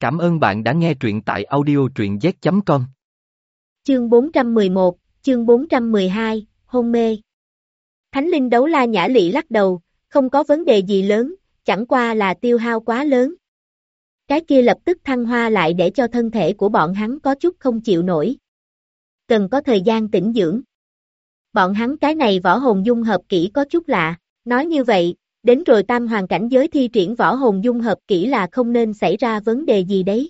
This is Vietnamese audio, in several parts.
Cảm ơn bạn đã nghe truyện tại audio truyện z.com. Chương 411, chương 412, hôn mê. Thánh linh đấu la nhã lị lắc đầu, không có vấn đề gì lớn, chẳng qua là tiêu hao quá lớn. Cái kia lập tức thăng hoa lại để cho thân thể của bọn hắn có chút không chịu nổi. Cần có thời gian tĩnh dưỡng. Bọn hắn cái này võ hồn dung hợp kỹ có chút lạ, nói như vậy, đến rồi tam hoàng cảnh giới thi triển võ hồn dung hợp kỹ là không nên xảy ra vấn đề gì đấy.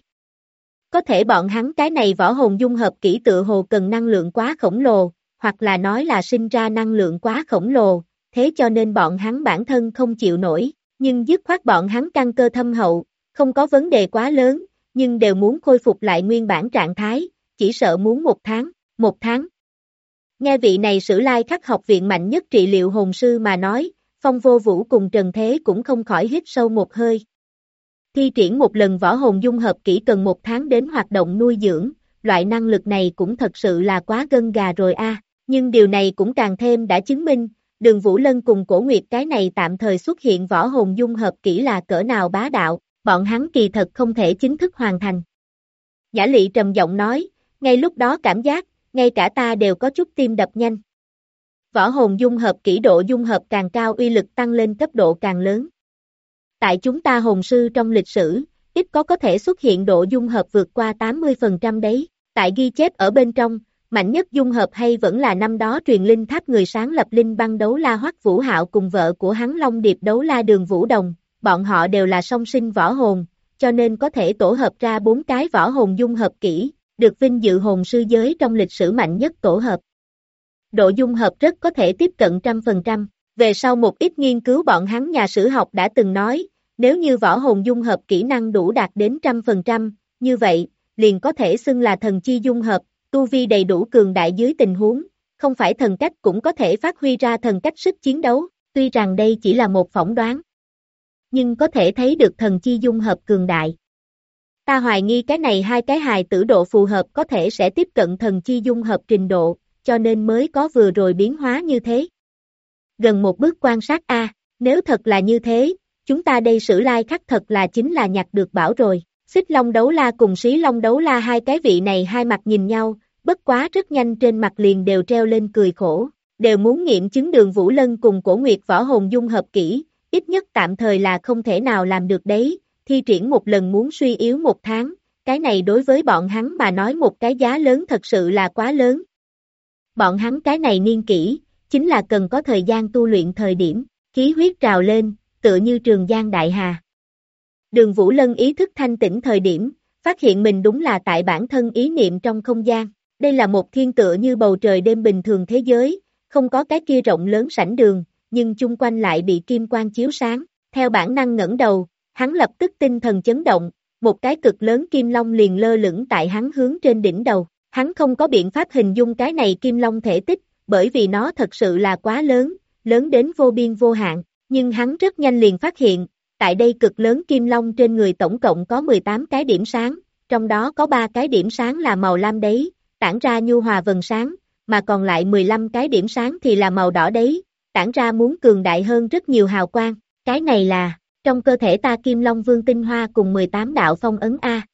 Có thể bọn hắn cái này võ hồn dung hợp kỹ tựa hồ cần năng lượng quá khổng lồ, hoặc là nói là sinh ra năng lượng quá khổng lồ, thế cho nên bọn hắn bản thân không chịu nổi, nhưng dứt khoát bọn hắn căn cơ thâm hậu, không có vấn đề quá lớn, nhưng đều muốn khôi phục lại nguyên bản trạng thái, chỉ sợ muốn 1 tháng. Nghe vị này Sử Lai Khắc học viện mạnh nhất trị liệu hồn sư mà nói, Phong Vô Vũ cùng Trần Thế cũng không khỏi hít sâu một hơi. Thi triển một lần võ hồn dung hợp kỹ cần 1 tháng đến hoạt động nuôi dưỡng, loại năng lực này cũng thật sự là quá gân gà rồi a. Nhưng điều này cũng càng thêm đã chứng minh, Đường Vũ Lân cùng Cổ Nguyệt cái này tạm thời xuất hiện võ hồn dung hợp kỹ là cỡ nào bá đạo, bọn hắn kỳ thật không thể chính thức hoàn thành. Nhã Lị trầm giọng nói, ngay lúc đó cảm giác, ngay cả ta đều có chút tim đập nhanh. Võ hồn dung hợp kỹ độ dung hợp càng cao uy lực tăng lên cấp độ càng lớn. Tại chúng ta hồn sư trong lịch sử, ít có thể xuất hiện độ dung hợp vượt qua 80% đấy. Tại ghi chép ở bên trong, mạnh nhất dung hợp hay vẫn là năm đó truyền linh tháp người sáng lập linh băng đấu la Hoắc Vũ Hạo cùng vợ của hắn Long Điệp đấu la Đường Vũ Đồng, bọn họ đều là song sinh võ hồn, cho nên có thể tổ hợp ra 4 cái võ hồn dung hợp kỹ, được vinh dự hồn sư giới trong lịch sử mạnh nhất tổ hợp. Độ dung hợp rất có thể tiếp cận 100%. Về sau một ít nghiên cứu bọn hắn nhà sử học đã từng nói, nếu như võ hồn dung hợp kỹ năng đủ đạt đến 100%, như vậy, liền có thể xưng là thần chi dung hợp, tu vi đầy đủ cường đại dưới tình huống, không phải thần cách cũng có thể phát huy ra thần cách sức chiến đấu, tuy rằng đây chỉ là một phỏng đoán. Nhưng có thể thấy được thần chi dung hợp cường đại. Ta hoài nghi cái này hai cái hài tử độ phù hợp có thể sẽ tiếp cận thần chi dung hợp trình độ, cho nên mới có vừa rồi biến hóa như thế. Gần một bước quan sát nếu thật là như thế, chúng ta đây Sử Lai Khắc thật là chính là nhặt được bảo rồi. Xích Long đấu la cùng Xí Long đấu la hai cái vị này hai mặt nhìn nhau, bất quá rất nhanh trên mặt liền đều treo lên cười khổ, đều muốn nghiệm chứng Đường Vũ Lân cùng Cổ Nguyệt võ hồn dung hợp kỹ, ít nhất tạm thời là không thể nào làm được đấy, thi triển một lần muốn suy yếu 1 tháng, cái này đối với bọn hắn mà nói một cái giá lớn thật sự là quá lớn. Bọn hắn cái này niên kỷ, chính là cần có thời gian tu luyện thời điểm, khí huyết trào lên, tựa như trường giang đại hà. Đường Vũ Lân ý thức thanh tĩnh thời điểm, phát hiện mình đúng là tại bản thân ý niệm trong không gian. Đây là một thiên tựa như bầu trời đêm bình thường thế giới, không có cái kia rộng lớn sảnh đường, nhưng chung quanh lại bị kim quang chiếu sáng. Theo bản năng ngẩng đầu, hắn lập tức tinh thần chấn động, một cái cực lớn kim long liền lơ lửng tại hắn hướng trên đỉnh đầu. Hắn không có biện pháp hình dung cái này kim long thể tích, bởi vì nó thật sự là quá lớn, lớn đến vô biên vô hạn, nhưng hắn rất nhanh liền phát hiện, tại đây cực lớn kim long trên người tổng cộng có 18 cái điểm sáng, trong đó có 3 cái điểm sáng là màu lam đấy, tản ra nhu hòa vầng sáng, mà còn lại 15 cái điểm sáng thì là màu đỏ đấy, tản ra muốn cường đại hơn rất nhiều hào quang, cái này là, trong cơ thể ta Kim Long Vương tinh hoa cùng 18 đạo phong ấn A.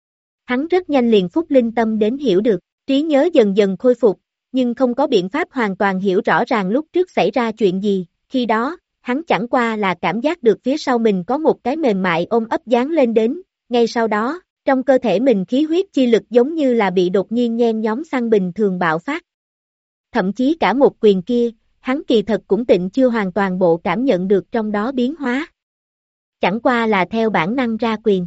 Hắn rất nhanh liền phúc linh tâm đến hiểu được, trí nhớ dần dần khôi phục, nhưng không có biện pháp hoàn toàn hiểu rõ ràng lúc trước xảy ra chuyện gì, khi đó, hắn chẳng qua là cảm giác được phía sau mình có một cái mềm mại ôm ấp dán lên đến, ngay sau đó, trong cơ thể mình khí huyết chi lực giống như là bị đột nhiên nhen nhóm xăng bình thường bạo phát. Thậm chí cả một quyền kia, hắn kỳ thật cũng tịnh chưa hoàn toàn bộ cảm nhận được trong đó biến hóa. Chẳng qua là theo bản năng ra quyền.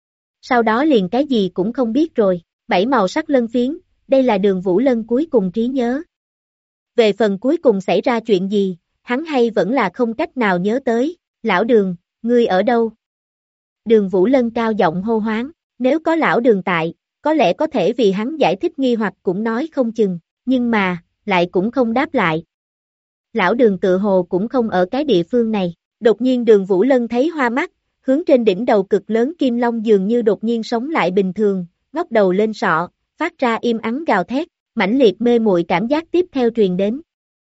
Sau đó liền cái gì cũng không biết rồi, 7 màu sắc lân phiến, đây là Đường Vũ Lân cuối cùng trí nhớ. Về phần cuối cùng xảy ra chuyện gì, hắn hay vẫn là không cách nào nhớ tới, lão Đường, ngươi ở đâu? Đường Vũ Lân cao giọng hô hoáng, nếu có lão Đường tại, có lẽ có thể vì hắn giải thích nghi hoặc cũng nói không chừng, nhưng mà, lại cũng không đáp lại. Lão Đường tự hồ cũng không ở cái địa phương này, đột nhiên Đường Vũ Lân thấy hoa mắt, hướng trên đỉnh đầu cực lớn kim long dường như đột nhiên sống lại bình thường, ngóc đầu lên sọ, phát ra im ắng gào thét, mãnh liệt mê muội cảm giác tiếp theo truyền đến.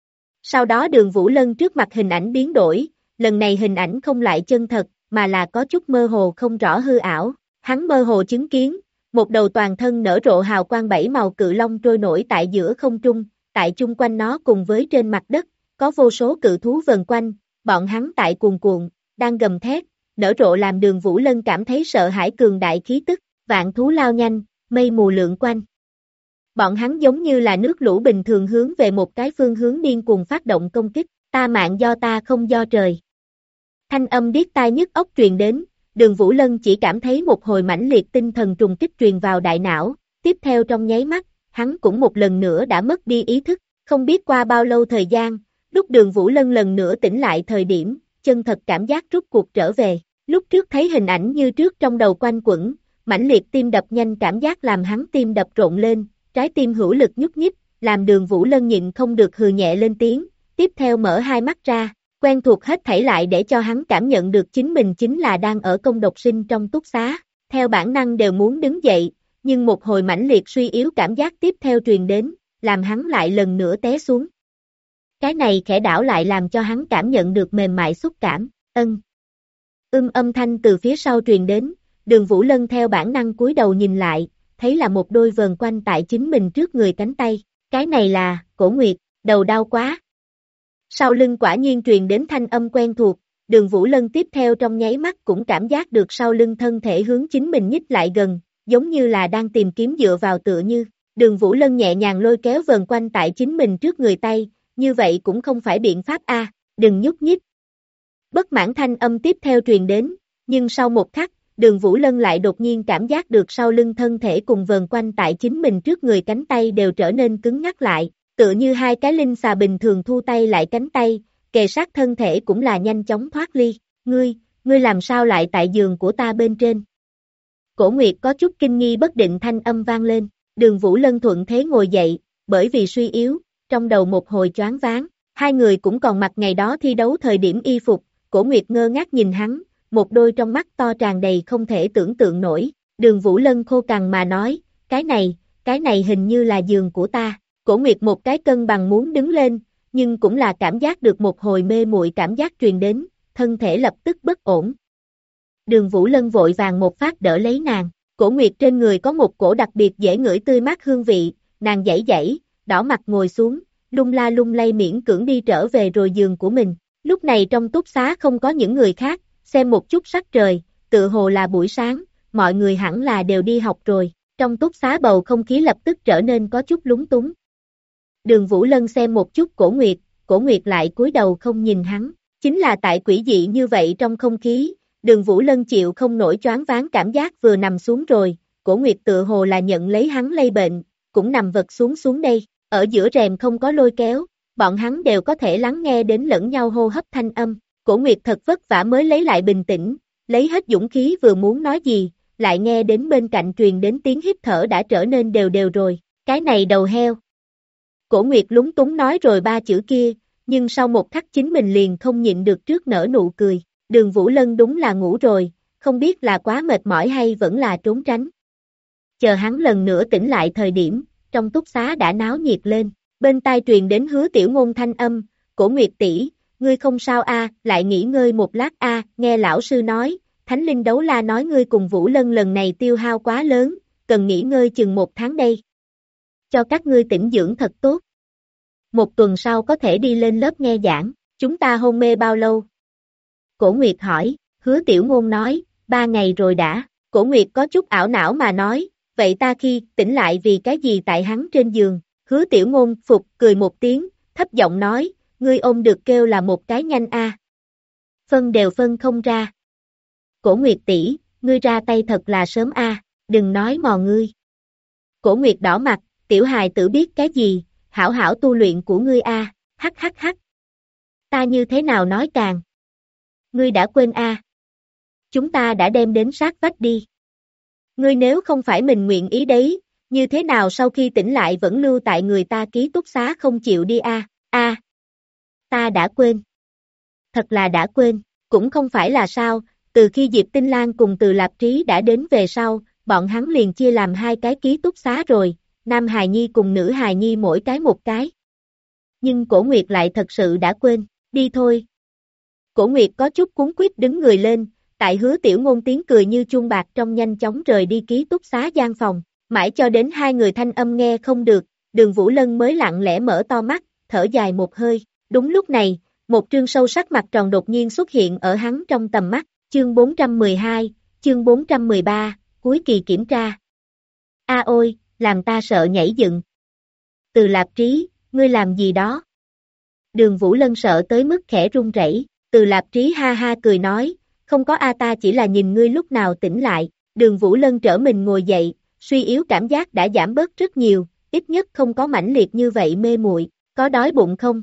Sau đó Đường Vũ Lân trước mặt hình ảnh biến đổi, lần này hình ảnh không lại chân thật, mà là có chút mơ hồ không rõ hư ảo, Hắn mơ hồ chứng kiến, một đầu toàn thân nở rộ hào quang bảy màu cự long trôi nổi tại giữa không trung, tại chung quanh nó cùng với trên mặt đất, có vô số cự thú vần quanh, bọn hắn tại cuồn cuộn, đang gầm thét, nở rộ làm Đường Vũ Lân cảm thấy sợ hãi cường đại khí tức, vạn thú lao nhanh, mây mù lượn quanh. Bọn hắn giống như là nước lũ bình thường hướng về một cái phương hướng điên cuồng phát động công kích, ta mạng do ta không do trời. Thanh âm điếc tai nhức óc truyền đến, Đường Vũ Lân chỉ cảm thấy một hồi mãnh liệt tinh thần trùng kích truyền vào đại não, tiếp theo trong nháy mắt, hắn cũng một lần nữa đã mất đi ý thức, không biết qua bao lâu thời gian, lúc Đường Vũ Lân lần nữa tỉnh lại thời điểm, chân thật cảm giác rút cuộc trở về, lúc trước thấy hình ảnh như trước trong đầu quanh quẩn, mãnh liệt tim đập nhanh cảm giác làm hắn tim đập rộn lên, trái tim hữu lực nhúc nhích, làm Đường Vũ Lân nhịn không được hừ nhẹ lên tiếng, tiếp theo mở hai mắt ra, quen thuộc hết thảy lại để cho hắn cảm nhận được chính mình chính là đang ở công độc sinh trong túc xá, theo bản năng đều muốn đứng dậy, nhưng một hồi mãnh liệt suy yếu cảm giác tiếp theo truyền đến, làm hắn lại lần nữa té xuống. Cái này khẽ đảo lại làm cho hắn cảm nhận được mềm mại xúc cảm, âm thanh từ phía sau truyền đến, Đường Vũ Lân theo bản năng cúi đầu nhìn lại, thấy là một đôi vờn quanh tại chính mình trước người cánh tay, cái này là, Cổ Nguyệt, đầu đau quá. Sau lưng quả nhiên truyền đến thanh âm quen thuộc, Đường Vũ Lân tiếp theo trong nháy mắt cũng cảm giác được sau lưng thân thể hướng chính mình nhích lại gần, giống như là đang tìm kiếm dựa vào tựa như, Đường Vũ Lân nhẹ nhàng lôi kéo vờn quanh tại chính mình trước người tay, như vậy cũng không phải biện pháp a, đừng nhúc nhích. Bất mãn thanh âm tiếp theo truyền đến, nhưng sau một khắc, Đường Vũ Lân lại đột nhiên cảm giác được sau lưng thân thể cùng vờn quanh tại chính mình trước người cánh tay đều trở nên cứng ngắc lại, tựa như hai cái linh xà bình thường thu tay lại cánh tay, kề sát thân thể cũng là nhanh chóng thoát ly, ngươi làm sao lại tại giường của ta bên trên? Cổ Nguyệt có chút kinh nghi bất định thanh âm vang lên, Đường Vũ Lân thuận thế ngồi dậy, bởi vì suy yếu, trong đầu một hồi choáng váng, hai người cũng còn mặc ngày đó thi đấu thời điểm y phục, Cổ Nguyệt ngơ ngác nhìn hắn, một đôi trong mắt to tràn đầy không thể tưởng tượng nổi, Đường Vũ Lân khô cằn mà nói, cái này hình như là giường của ta, Cổ Nguyệt một cái cân bằng muốn đứng lên, nhưng cũng là cảm giác được một hồi mê muội cảm giác truyền đến, thân thể lập tức bất ổn. Đường Vũ Lân vội vàng một phát đỡ lấy nàng, Cổ Nguyệt trên người có một cổ đặc biệt dễ ngửi tươi mát hương vị, nàng giãy giãy, đỏ mặt ngồi xuống, lung la lung lay miễn cưỡng đi trở về rồi giường của mình. Lúc này trong túc xá không có những người khác, xem một chút sắc trời, tự hồ là buổi sáng, mọi người hẳn là đều đi học rồi, trong túc xá bầu không khí lập tức trở nên có chút lúng túng. Đường Vũ Lân xem một chút Cổ Nguyệt lại cúi đầu không nhìn hắn, chính là tại quỷ dị như vậy trong không khí, Đường Vũ Lân chịu không nổi choáng váng cảm giác vừa nằm xuống rồi, Cổ Nguyệt tự hồ là nhận lấy hắn lây bệnh, cũng nằm vật xuống đây, ở giữa rèm không có lôi kéo, bọn hắn đều có thể lắng nghe đến lẫn nhau hô hấp thanh âm, Cổ Nguyệt thật vất vả mới lấy lại bình tĩnh, lấy hết dũng khí vừa muốn nói gì, lại nghe đến bên cạnh truyền đến tiếng hít thở đã trở nên đều đều rồi, cái này đầu heo. Cổ Nguyệt lúng túng nói rồi ba chữ kia, nhưng sau một khắc chính mình liền không nhịn được trước nở nụ cười, Đường Vũ Lân đúng là ngủ rồi, không biết là quá mệt mỏi hay vẫn là trốn tránh. Chờ hắn lần nữa tỉnh lại thời điểm, trong túc xá đã náo nhiệt lên, bên tai truyền đến Hứa Tiểu Ngôn thanh âm, Cổ Nguyệt tỷ, ngươi không sao a, lại nghỉ ngơi một lát a, nghe lão sư nói, Thánh Linh Đấu La nói ngươi cùng Vũ Lân lần này tiêu hao quá lớn, cần nghỉ ngơi chừng 1 tháng đây. Cho các ngươi tĩnh dưỡng thật tốt. 1 tuần sau có thể đi lên lớp nghe giảng, chúng ta hôn mê bao lâu? Cổ Nguyệt hỏi, Hứa Tiểu Ngôn nói, 3 ngày rồi đã, Cổ Nguyệt có chút ảo não mà nói, vậy ta khi tỉnh lại vì cái gì tại hắn trên giường, Hứa Tiểu Ngôn phục cười một tiếng, thấp giọng nói, ngươi ôm được kêu là một cái nhanh a. Phân đều phân không ra. Cổ Nguyệt tỷ, ngươi ra tay thật là sớm a, đừng nói mò ngươi. Cổ Nguyệt đỏ mặt, tiểu hài tử biết cái gì, hảo hảo tu luyện của ngươi a, hắc hắc hắc. Ta như thế nào nói càng. Ngươi đã quên a. Chúng ta đã đem đến sát vách đi. Ngươi nếu không phải mình nguyện ý đấy, như thế nào sau khi tỉnh lại vẫn lưu tại người ta ký túc xá không chịu đi a? Ta đã quên. Thật là đã quên, cũng không phải là sao, từ khi Diệp Tinh Lan cùng Từ Lạp Trí đã đến về sau, bọn hắn liền chia làm 2 cái ký túc xá rồi, nam hài nhi cùng nữ hài nhi mỗi cái một cái. Nhưng Cổ Nguyệt lại thật sự đã quên, đi thôi. Cổ Nguyệt có chút cuống quýt đứng người lên, tại Hứa Tiểu Ngôn tiếng cười như chuông bạc trong nhanh chóng rời đi ký túc xá gian phòng, mãi cho đến hai người thanh âm nghe không được, Đường Vũ Lân mới lặng lẽ mở to mắt, thở dài một hơi, đúng lúc này, một trương sâu sắc mặt tròn đột nhiên xuất hiện ở hắn trong tầm mắt, chương 412, chương 413, cuối kỳ kiểm tra. A ôi, làm ta sợ nhảy dựng. Từ Lạp Trí, ngươi làm gì đó? Đường Vũ Lân sợ tới mức khẽ run rẩy. Từ Lạp Trí ha ha cười nói, không có a, ta chỉ là nhìn ngươi lúc nào tỉnh lại. Đường Vũ Lân trở mình ngồi dậy, suy yếu cảm giác đã giảm bớt rất nhiều, ít nhất không có mãnh liệt như vậy mê muội. Có đói bụng không?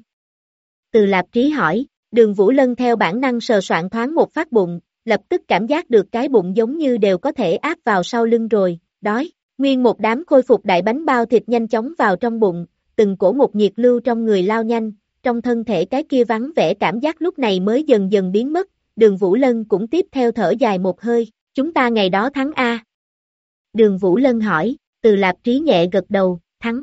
Từ Lạp Trí hỏi. Đường Vũ Lân theo bản năng sờ soạng thoáng một phát bụng, lập tức cảm giác được cái bụng giống như đều có thể áp vào sau lưng rồi, đói. Nguyên một đám khôi phục đại bánh bao thịt nhanh chóng vào trong bụng, từng cổ một nhiệt lưu trong người lao nhanh, trong thân thể cái kia vắng vẻ cảm giác lúc này mới dần dần biến mất, Đường Vũ Lân cũng tiếp theo thở dài một hơi, chúng ta ngày đó thắng A. Đường Vũ Lân hỏi, Từ Lạp Trí nhẹ gật đầu, thắng.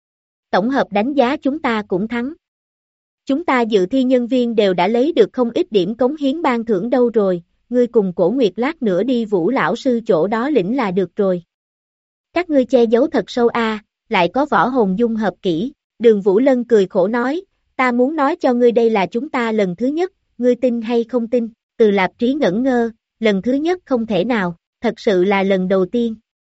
Tổng hợp đánh giá chúng ta cũng thắng. Chúng ta dự thi nhân viên đều đã lấy được không ít điểm cống hiến ban thưởng đâu rồi, ngươi cùng Cổ Nguyệt lát nữa đi Vũ lão sư chỗ đó lĩnh là được rồi. Các ngươi che giấu thật sâu a, lại có võ hồn dung hợp kỹ, Đường Vũ Lân cười khổ nói, ta muốn nói cho ngươi đây là chúng ta lần thứ nhất, ngươi tin hay không tin, Từ Lạp Trí ngẩn ngơ, lần thứ nhất không thể nào, thật sự là lần đầu tiên.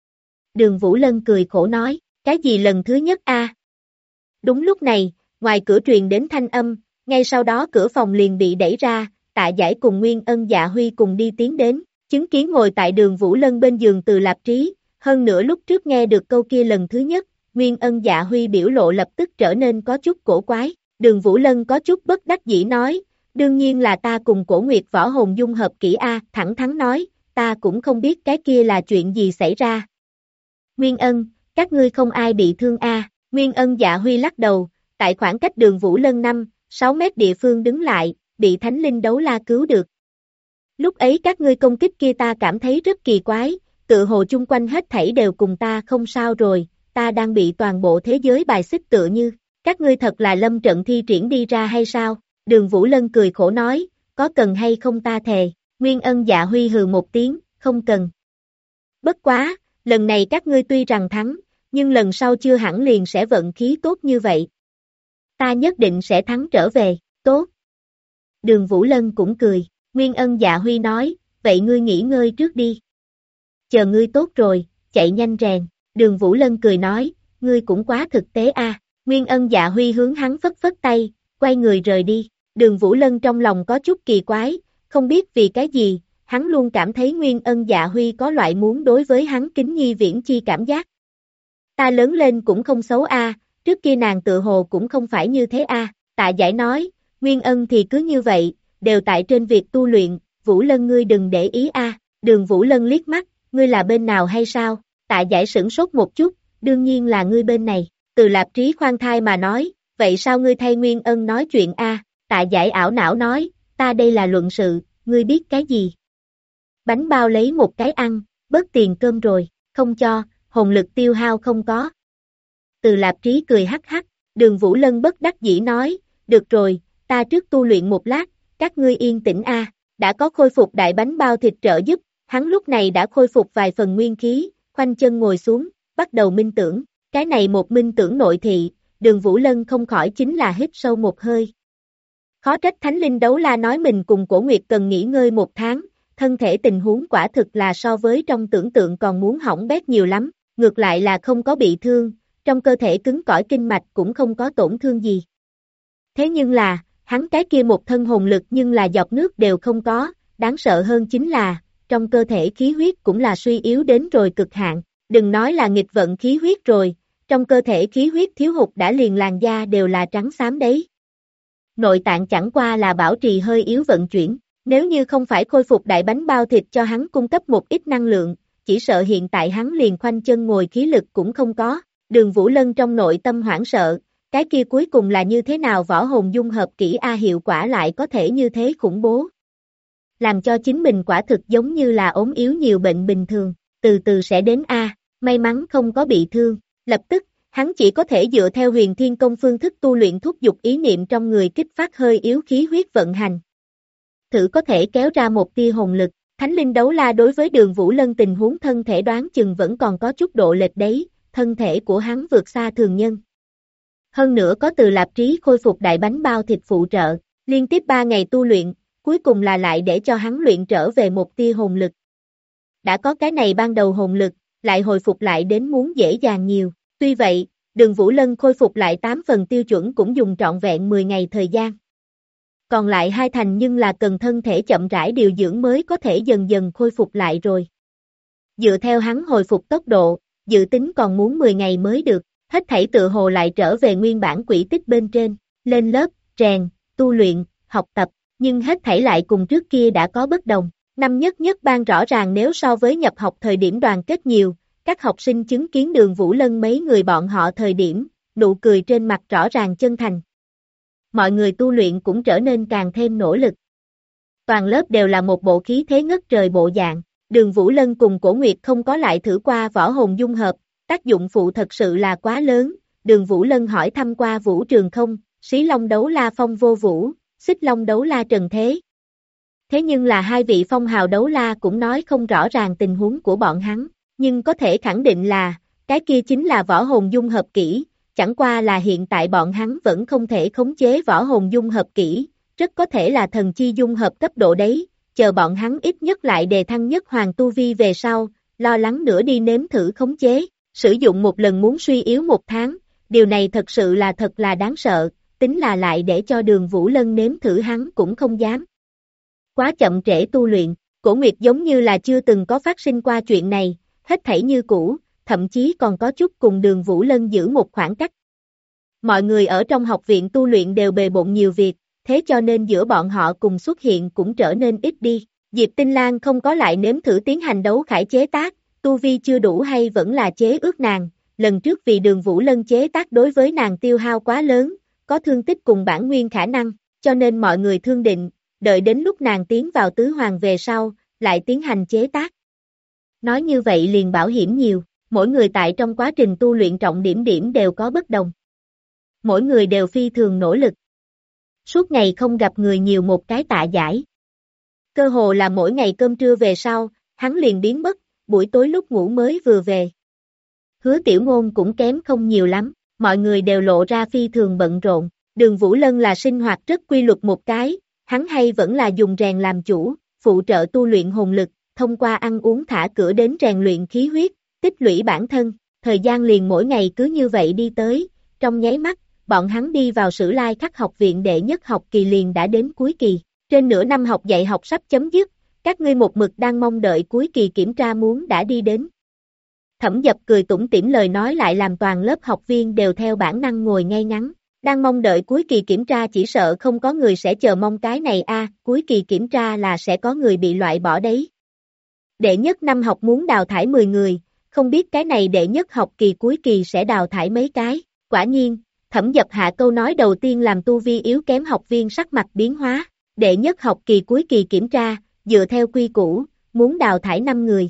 Đường Vũ Lân cười khổ nói, cái gì lần thứ nhất a? Đúng lúc này, ngoài cửa truyền đến thanh âm, ngay sau đó cửa phòng liền bị đẩy ra, Tạ Giải cùng Nguyên Ân Dạ Huy cùng đi tiến đến, chứng kiến ngồi tại Đường Vũ Lân bên giường Từ Lạp Trí, hơn nữa lúc trước nghe được câu kia lần thứ nhất, Nguyên Ân Dạ Huy biểu lộ lập tức trở nên có chút cổ quái, Đường Vũ Lân có chút bất đắc dĩ nói, đương nhiên là ta cùng Cổ Nguyệt võ hồn dung hợp kỹ A, thẳng thắn nói, ta cũng không biết cái kia là chuyện gì xảy ra. Nguyên Ân, các ngươi không ai bị thương A, Nguyên Ân Dạ Huy lắc đầu, tại khoảng cách Đường Vũ Lân 5-6 mét địa phương đứng lại, bị Thánh Linh Đấu La cứu được. Lúc ấy các ngươi công kích kia ta cảm thấy rất kỳ quái, tự hồ chung quanh hết thảy đều cùng ta không sao rồi, ta đang bị toàn bộ thế giới bài xích tựa như, các ngươi thật là lâm trận thi triển đi ra hay sao? Đường Vũ Lân cười khổ nói, có cần hay không ta thề, Nguyên Ân Dạ Huy hừ một tiếng, không cần. Bất quá, lần này các ngươi tuy rằng thắng, nhưng lần sau chưa hẳn liền sẽ vận khí tốt như vậy. Ta nhất định sẽ thắng trở về, tốt. Đường Vũ Lân cũng cười, Nguyên Ân Dạ Huy nói, vậy ngươi nghỉ ngơi trước đi. Chờ ngươi tốt rồi, chạy nhanh rèn, Đường Vũ Lân cười nói, ngươi cũng quá thực tế a. Nguyên Ân Dạ Huy hướng hắn phất phất tay, quay người rời đi, Đường Vũ Lân trong lòng có chút kỳ quái, không biết vì cái gì, hắn luôn cảm thấy Nguyên Ân Dạ Huy có loại muốn đối với hắn kính nhi viễn chi cảm giác. Ta lớn lên cũng không xấu a, trước kia nàng tự hồ cũng không phải như thế a. Tạ Giải nói, Nguyên Ân thì cứ như vậy, đều tại trên việc tu luyện, Vũ Lân ngươi đừng để ý a. Đường Vũ Lân liếc mắt, ngươi là bên nào hay sao? Tạ Giải sửng sốt một chút, đương nhiên là ngươi bên này. Từ Lạp Trí khoan thai mà nói, vậy sao ngươi thay Nguyên Ân nói chuyện a? Tạ Giải ảo não nói, ta đây là luận sự, ngươi biết cái gì? Bánh bao lấy một cái ăn, bớt tiền cơm rồi, không cho, hồn lực tiêu hao không có. Từ Lạp Trí cười hắc hắc, Đường Vũ Lân bất đắc dĩ nói, được rồi, ta trước tu luyện một lát, các ngươi yên tĩnh a. Đã có khôi phục đại bánh bao thịt trợ giúp, hắn lúc này đã khôi phục vài phần nguyên khí, khoanh chân ngồi xuống, bắt đầu minh tưởng, cái này một minh tưởng nội thị, Đường Vũ Lân không khỏi chính là hít sâu một hơi. Khó trách Thánh Linh Đấu La nói mình cùng Cổ Nguyệt cần nghỉ ngơi 1 tháng, thân thể tình huống quả thực là so với trong tưởng tượng còn muốn hỏng bét nhiều lắm, ngược lại là không có bị thương, trong cơ thể cứng cỏi kinh mạch cũng không có tổn thương gì. Thế nhưng là, hắn cái kia một thân hồn lực nhưng là giọt nước đều không có, đáng sợ hơn chính là, trong cơ thể khí huyết cũng là suy yếu đến rồi cực hạn, đừng nói là nghịch vận khí huyết rồi, trong cơ thể khí huyết thiếu hụt đã liền làn da đều là trắng xám đấy. Nội tạng chẳng qua là bảo trì hơi yếu vận chuyển, nếu như không phải khôi phục đại bánh bao thịt cho hắn cung cấp một ít năng lượng, chỉ sợ hiện tại hắn liền khoanh chân ngồi khí lực cũng không có. Đường Vũ Lân trong nội tâm hoảng sợ, cái kia cuối cùng là như thế nào võ hồn dung hợp kỹ A hiệu quả lại có thể như thế khủng bố. Làm cho chính mình quả thực giống như là ốm yếu nhiều bệnh bình thường, từ từ sẽ đến A, may mắn không có bị thương, lập tức, hắn chỉ có thể dựa theo Huyền Thiên Công phương thức tu luyện thúc giục ý niệm trong người kích phát hơi yếu khí huyết vận hành. Thử có thể kéo ra một tia hồn lực, Thánh linh đấu la đối với Đường Vũ Lân tình huống thân thể đoán chừng vẫn còn có chút độ lệch đấy, thân thể của hắn vượt xa thường nhân. Hơn nữa có từ lạp trí khôi phục đại bánh bao thịt phụ trợ, liên tiếp 3 ngày tu luyện, cuối cùng là lại để cho hắn luyện trở về một tia hồn lực. Đã có cái này ban đầu hồn lực, lại hồi phục lại đến muốn dễ dàng nhiều. Tuy vậy, Đường Vũ Lân khôi phục lại 8 phần tiêu chuẩn cũng dùng trọn vẹn 10 ngày thời gian. Còn lại 2 thành nhưng là cần thân thể chậm rãi điều dưỡng mới có thể dần dần khôi phục lại rồi. Dựa theo hắn hồi phục tốc độ, dự tính còn muốn 10 ngày mới được, hết thảy tự hồ lại trở về nguyên bản quỹ tích bên trên, lên lớp, rèn, tu luyện, học tập, nhưng hết thảy lại cùng trước kia đã có bất đồng. Năm nhất ban rõ ràng nếu so với nhập học thời điểm đoàn kết nhiều, các học sinh chứng kiến Đường Vũ Lân mấy người bọn họ thời điểm, nụ cười trên mặt rõ ràng chân thành. Mọi người tu luyện cũng trở nên càng thêm nỗ lực. Toàn lớp đều là một bộ khí thế ngất trời bộ dạng, Đường Vũ Lân cùng Cổ Nguyệt không có lại thử qua võ hồn dung hợp, tác dụng phụ thật sự là quá lớn. Đường Vũ Lân hỏi thăm qua Vũ Trường Không, Xí Long Đấu La Phong Vô Vũ, Xích Long Đấu La Trần Thế. Thế nhưng là 2 vị phong hào đấu la cũng nói không rõ ràng tình huống của bọn hắn, nhưng có thể khẳng định là, cái kia chính là võ hồn dung hợp kỹ, chẳng qua là hiện tại bọn hắn vẫn không thể khống chế võ hồn dung hợp kỹ, rất có thể là thần chi dung hợp cấp độ đấy, chờ bọn hắn ít nhất lại đề thăng nhất hoàng tu vi về sau, lo lắng nữa đi nếm thử khống chế, sử dụng một lần muốn suy yếu 1 tháng, điều này thật sự là thật là đáng sợ, tính là lại để cho Đường Vũ Lân nếm thử hắn cũng không dám. Quá chậm trễ tu luyện, Cổ Nguyệt giống như là chưa từng có phát sinh qua chuyện này, hết thảy như cũ, thậm chí còn có chút cùng Đường Vũ Lân giữ một khoảng cách. Mọi người ở trong học viện tu luyện đều bề bộn nhiều việc, thế cho nên giữa bọn họ cùng xuất hiện cũng trở nên ít đi. Diệp Tinh Lan không có lại nếm thử tiến hành đấu khải chế tác, tu vi chưa đủ hay vẫn là chế ước nàng, lần trước vì Đường Vũ Lân chế tác đối với nàng tiêu hao quá lớn, có thương tích cùng bản nguyên khả năng, cho nên mọi người thương định, đợi đến lúc nàng tiến vào tứ hoàng về sau, lại tiến hành chế tác. Nói như vậy liền bảo hiểm nhiều, mỗi người tại trong quá trình tu luyện trọng điểm đều có bất đồng. Mỗi người đều phi thường nỗ lực. Suốt ngày không gặp người nhiều một cái tạ giải. Cơ hồ là mỗi ngày cơm trưa về sau, hắn liền biến mất, buổi tối lúc ngủ mới vừa về. Hứa Tiểu Ngôn cũng kém không nhiều lắm, mọi người đều lộ ra phi thường bận rộn. Đường Vũ Lân là sinh hoạt rất quy luật một cái, hắn hay vẫn là dùng rèn làm chủ, phụ trợ tu luyện hồn lực, thông qua ăn uống thả cửa đến rèn luyện khí huyết, tích lũy bản thân, thời gian liền mỗi ngày cứ như vậy đi tới, trong nháy mắt, bọn hắn đi vào Sử Lai Khắc học viện đệ nhất học kỳ liền đã đến cuối kỳ, trên nửa năm học dạy học sắp chấm dứt, các ngươi một mực đang mong đợi cuối kỳ kiểm tra muốn đã đi đến. Thẩm Dập cười tủm tỉm lời nói lại làm toàn lớp học viên đều theo bản năng ngồi ngay ngắn. Đang mong đợi cuối kỳ kiểm tra chỉ sợ không có người sẽ chờ mong cái này cuối kỳ kiểm tra là sẽ có người bị loại bỏ đấy. Đệ nhất năm học muốn đào thải 10 người, không biết cái này đệ nhất học kỳ cuối kỳ sẽ đào thải mấy cái. Quả nhiên, Thẩm Dập hạ câu nói đầu tiên làm tu vi yếu kém học viên sắc mặt biến hóa. Đệ nhất học kỳ cuối kỳ kiểm tra, dựa theo quy củ, muốn đào thải 5 người.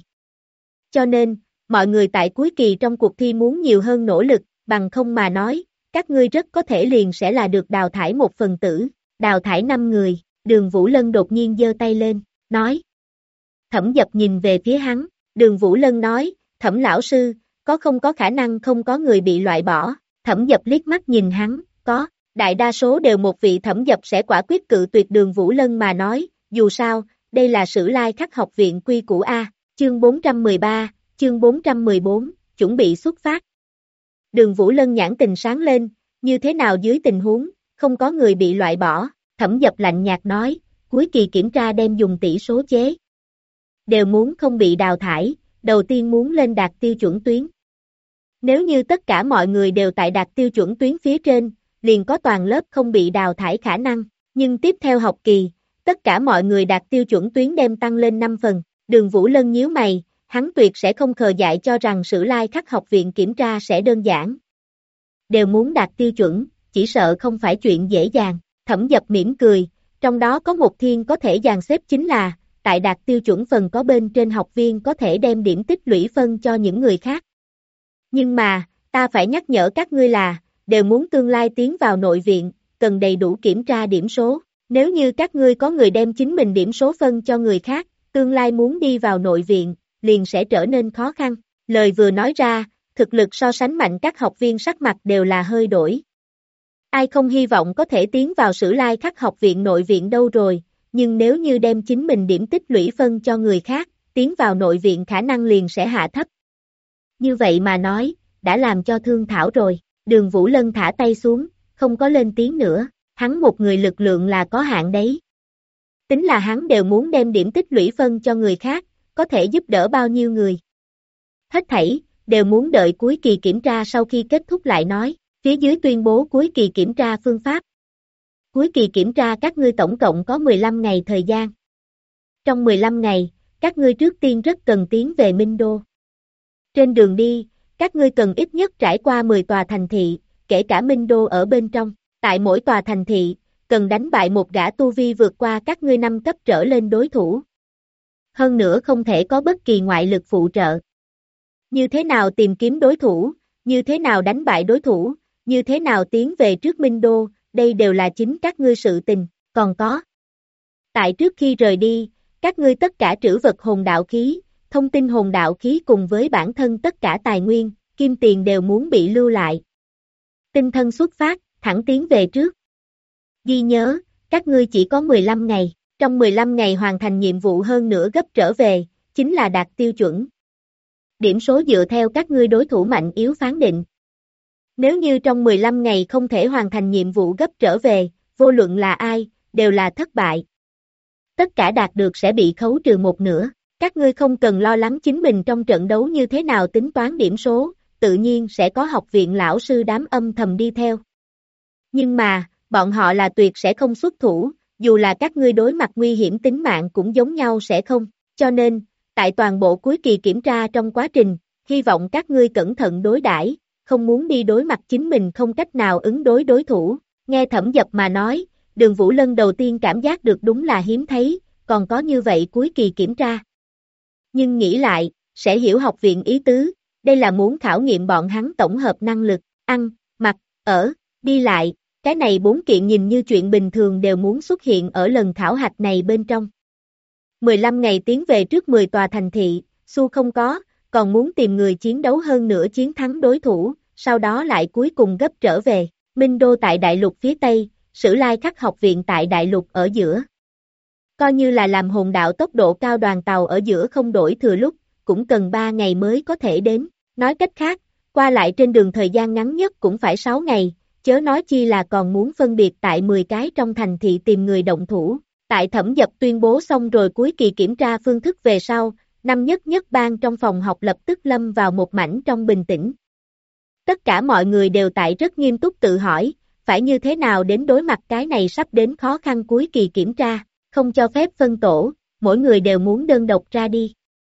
Cho nên, mọi người tại cuối kỳ trong cuộc thi muốn nhiều hơn nỗ lực, bằng không mà nói, các ngươi rất có thể liền sẽ là được đào thải một phần tử, đào thải 5 người, Đường Vũ Lân đột nhiên giơ tay lên, nói. Thẩm Dập nhìn về phía hắn, Đường Vũ Lân nói, Thẩm lão sư, có không có khả năng không có người bị loại bỏ, Thẩm Dập liếc mắt nhìn hắn, có, đại đa số đều một vị Thẩm Dập sẽ quả quyết cự tuyệt. Đường Vũ Lân mà nói, dù sao, đây là Sử Lai Khắc học viện quy củ A, chương 413, chương 414, chuẩn bị xuất phát. Đường Vũ Lân nhãn tình sáng lên, như thế nào dưới tình huống, không có người bị loại bỏ, Thẩm Dập lạnh nhạt nói, cuối kỳ kiểm tra đem dùng tỷ số chế. Đều muốn không bị đào thải, đầu tiên muốn lên đạt tiêu chuẩn tuyến. Nếu như tất cả mọi người đều tại đạt tiêu chuẩn tuyến phía trên, liền có toàn lớp không bị đào thải khả năng, nhưng tiếp theo học kỳ, tất cả mọi người đạt tiêu chuẩn tuyến đem tăng lên 5 phần, Đường Vũ Lân nhíu mày, hắn tuyệt sẽ không khờ dại cho rằng Sử Lai Khắc học viện kiểm tra sẽ đơn giản. Đều muốn đạt tiêu chuẩn, chỉ sợ không phải chuyện dễ dàng, Thẩm Dập mỉm cười, trong đó có một thiên có thể dàn xếp chính là, tại đạt tiêu chuẩn phần có bên trên học viên có thể đem điểm tích lũy phân cho những người khác. Nhưng mà, ta phải nhắc nhở các ngươi là, đều muốn tương lai tiến vào nội viện, cần đầy đủ kiểm tra điểm số, nếu như các ngươi có người đem chính mình điểm số phân cho người khác, tương lai muốn đi vào nội viện, liền sẽ trở nên khó khăn. Lời vừa nói ra, thực lực so sánh mạnh các học viên sắc mặt đều là hơi đổi. Ai không hy vọng có thể tiến vào Sử Lai Khắc học viện nội viện đâu rồi, nhưng nếu như đem chính mình điểm tích lũy phân cho người khác, tiến vào nội viện khả năng liền sẽ hạ thấp. Như vậy mà nói, đã làm cho thương thảo rồi, Đường Vũ Lân thả tay xuống, không có lên tiếng nữa, hắn một người lực lượng là có hạn đấy. Tính là hắn đều muốn đem điểm tích lũy phân cho người khác, có thể giúp đỡ bao nhiêu người. Hết thảy, đều muốn đợi cuối kỳ kiểm tra sau khi kết thúc lại nói, phía dưới tuyên bố cuối kỳ kiểm tra phương pháp. Cuối kỳ kiểm tra các ngươi tổng cộng có 15 ngày thời gian. Trong 15 ngày, các ngươi trước tiên rất cần tiến về Minh Đô. Trên đường đi, các ngươi cần ít nhất trải qua 10 tòa thành thị, kể cả Minh Đô ở bên trong. Tại mỗi tòa thành thị, cần đánh bại một gã tu vi vượt qua các ngươi 5 cấp trở lên đối thủ. Hơn nữa không thể có bất kỳ ngoại lực phụ trợ. Như thế nào tìm kiếm đối thủ, như thế nào đánh bại đối thủ, như thế nào tiến về trước Minh Đô, đây đều là chính các ngươi sự tình, còn có. Tại trước khi rời đi, các ngươi tất cả trữ vật hồn đạo khí, thông tin hồn đạo khí cùng với bản thân tất cả tài nguyên, kim tiền đều muốn bị lưu lại. Tinh thân xuất phát, thẳng tiến về trước. Ghi nhớ, các ngươi chỉ có 15 ngày, trong 15 ngày hoàn thành nhiệm vụ hơn nữa gấp trở về, chính là đạt tiêu chuẩn. Điểm số dựa theo các ngươi đối thủ mạnh yếu phán định. Nếu như trong 15 ngày không thể hoàn thành nhiệm vụ gấp trở về, vô luận là ai, đều là thất bại. Tất cả đạt được sẽ bị khấu trừ một nửa. Các ngươi không cần lo lắng chính mình trong trận đấu như thế nào tính toán điểm số, tự nhiên sẽ có học viện lão sư đám âm thầm đi theo. Nhưng mà, bọn họ là tuyệt sẽ không xuất thủ, dù là các ngươi đối mặt nguy hiểm tính mạng cũng giống nhau sẽ không. Cho nên, tại toàn bộ cuối kỳ kiểm tra trong quá trình, hy vọng các ngươi cẩn thận đối đãi, không muốn đi đối mặt chính mình không cách nào ứng đối đối thủ. Nghe Thẩm Dập mà nói, Đường Vũ Lân đầu tiên cảm giác được đúng là hiếm thấy, còn có như vậy cuối kỳ kiểm tra. Nhưng nghĩ lại, sẽ hiểu học viện ý tứ, đây là muốn khảo nghiệm bọn hắn tổng hợp năng lực, ăn, mặc, ở, đi lại, cái này 4 kiện nhìn như chuyện bình thường đều muốn xuất hiện ở lần khảo hạch này bên trong. 15 ngày tiến về trước 10 tòa thành thị, xu không có, còn muốn tìm người chiến đấu hơn nữa chiến thắng đối thủ, sau đó lại cuối cùng gấp trở về. Minh Đô tại đại lục phía Tây, Sử Lai Khắc học viện tại đại lục ở giữa. Coi như là làm hồn đạo tốc độ cao đoàn tàu ở giữa không đổi thừa lúc, cũng cần 3 ngày mới có thể đến. Nói cách khác, qua lại trên đường thời gian ngắn nhất cũng phải 6 ngày, chớ nói chi là còn muốn phân biệt tại 10 cái trong thành thị tìm người động thủ. Tại Thẩm Dập tuyên bố xong rồi cuối kỳ kiểm tra phương thức về sau, năm nhất ban trong phòng học lập tức lâm vào một mảnh trong bình tĩnh. Tất cả mọi người đều tại rất nghiêm túc tự hỏi, phải như thế nào đến đối mặt cái này sắp đến khó khăn cuối kỳ kiểm tra, không cho phép phân tổ, mỗi người đều muốn đơn độc ra đi.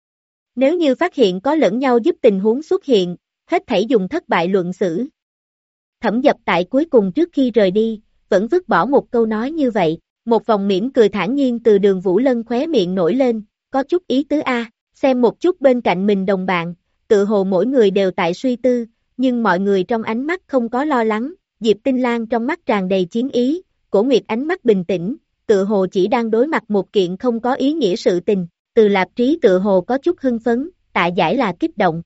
Nếu như phát hiện có lẫn nhau giúp tình huống xuất hiện, hết thảy dùng thất bại luận xử. Thẩm Dập tại cuối cùng trước khi rời đi, vẫn vứt bỏ một câu nói như vậy, một vòng mỉm cười thản nhiên từ Đường Vũ Lân khóe miệng nổi lên, có chút ý tứ a, xem một chút bên cạnh mình đồng bạn, tự hồ mỗi người đều tại suy tư, nhưng mọi người trong ánh mắt không có lo lắng, Diệp Tinh Lan trong mắt tràn đầy chiến ý, Cổ Nguyệt ánh mắt bình tĩnh, tự hồ chỉ đang đối mặt một kiện không có ý nghĩa sự tình, Từ Lạp Trí tự hồ có chút hưng phấn, Tạ Giải là kích động.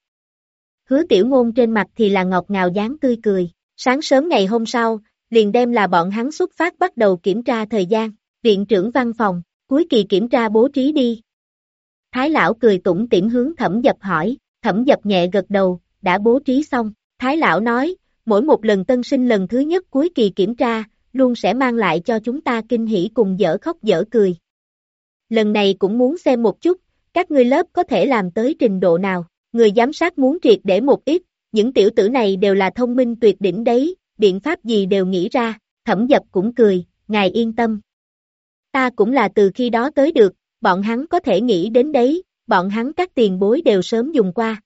Hứa Tiểu Ngôn trên mặt thì là ngọt ngào dáng tươi cười, sáng sớm ngày hôm sau, liền đem là bọn hắn xuất phát bắt đầu kiểm tra thời gian, viện trưởng văn phòng, cuối kỳ kiểm tra bố trí đi. Thái lão cười tủm tỉm hướng Thẩm Dập hỏi, Thẩm Dập nhẹ gật đầu, đã bố trí xong, Thái lão nói, mỗi một lần tân sinh lần thứ nhất cuối kỳ kiểm tra, luôn sẽ mang lại cho chúng ta kinh hỉ cùng dở khóc dở cười. Lần này cũng muốn xem một chút, các ngươi lớp có thể làm tới trình độ nào, người giám sát muốn triệt để một ít, những tiểu tử này đều là thông minh tuyệt đỉnh đấy, biện pháp gì đều nghĩ ra, Thẩm Dập cũng cười, ngài yên tâm. Ta cũng là từ khi đó tới được, bọn hắn có thể nghĩ đến đấy, bọn hắn các tiền bối đều sớm dùng qua.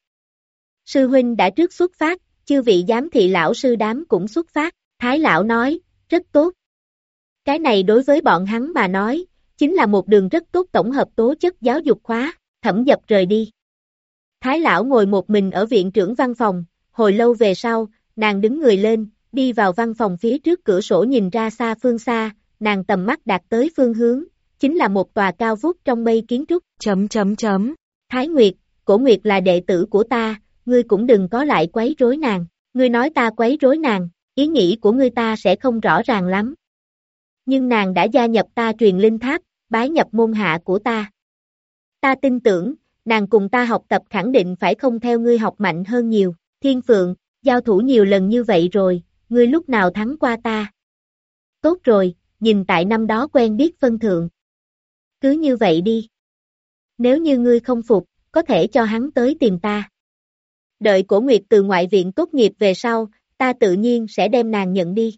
Sư huynh đã trước xuất phát, chư vị giám thị lão sư đám cũng xuất phát, Thái lão nói, rất tốt. Cái này đối với bọn hắn mà nói, chính là một đường rất tốt tổng hợp tố chất giáo dục khóa, Thẩm Dập rời đi. Thái lão ngồi một mình ở viện trưởng văn phòng, hồi lâu về sau, nàng đứng người lên, đi vào văn phòng phía trước cửa sổ nhìn ra xa phương xa, nàng tầm mắt đạt tới phương hướng, chính là một tòa cao vút trong mây kiến trúc. Thái Nguyệt, Cổ Nguyệt là đệ tử của ta, ngươi cũng đừng có lại quấy rối nàng. Ngươi nói ta quấy rối nàng, ý nghĩ của ngươi ta sẽ không rõ ràng lắm. Nhưng nàng đã gia nhập ta truyền linh tháp, bái nhập môn hạ của ta. Ta tin tưởng, nàng cùng ta học tập khẳng định phải không theo ngươi học mạnh hơn nhiều. Thiên Phượng, giao thủ nhiều lần như vậy rồi, ngươi lúc nào thắng qua ta? Tốt rồi, nhìn tại năm đó quen biết phân thượng. Cứ như vậy đi. Nếu như ngươi không phục, có thể cho hắn tới tìm ta. Đợi Cổ Nguyệt từ ngoại viện tốt nghiệp về sau, ta tự nhiên sẽ đem nàng nhận đi.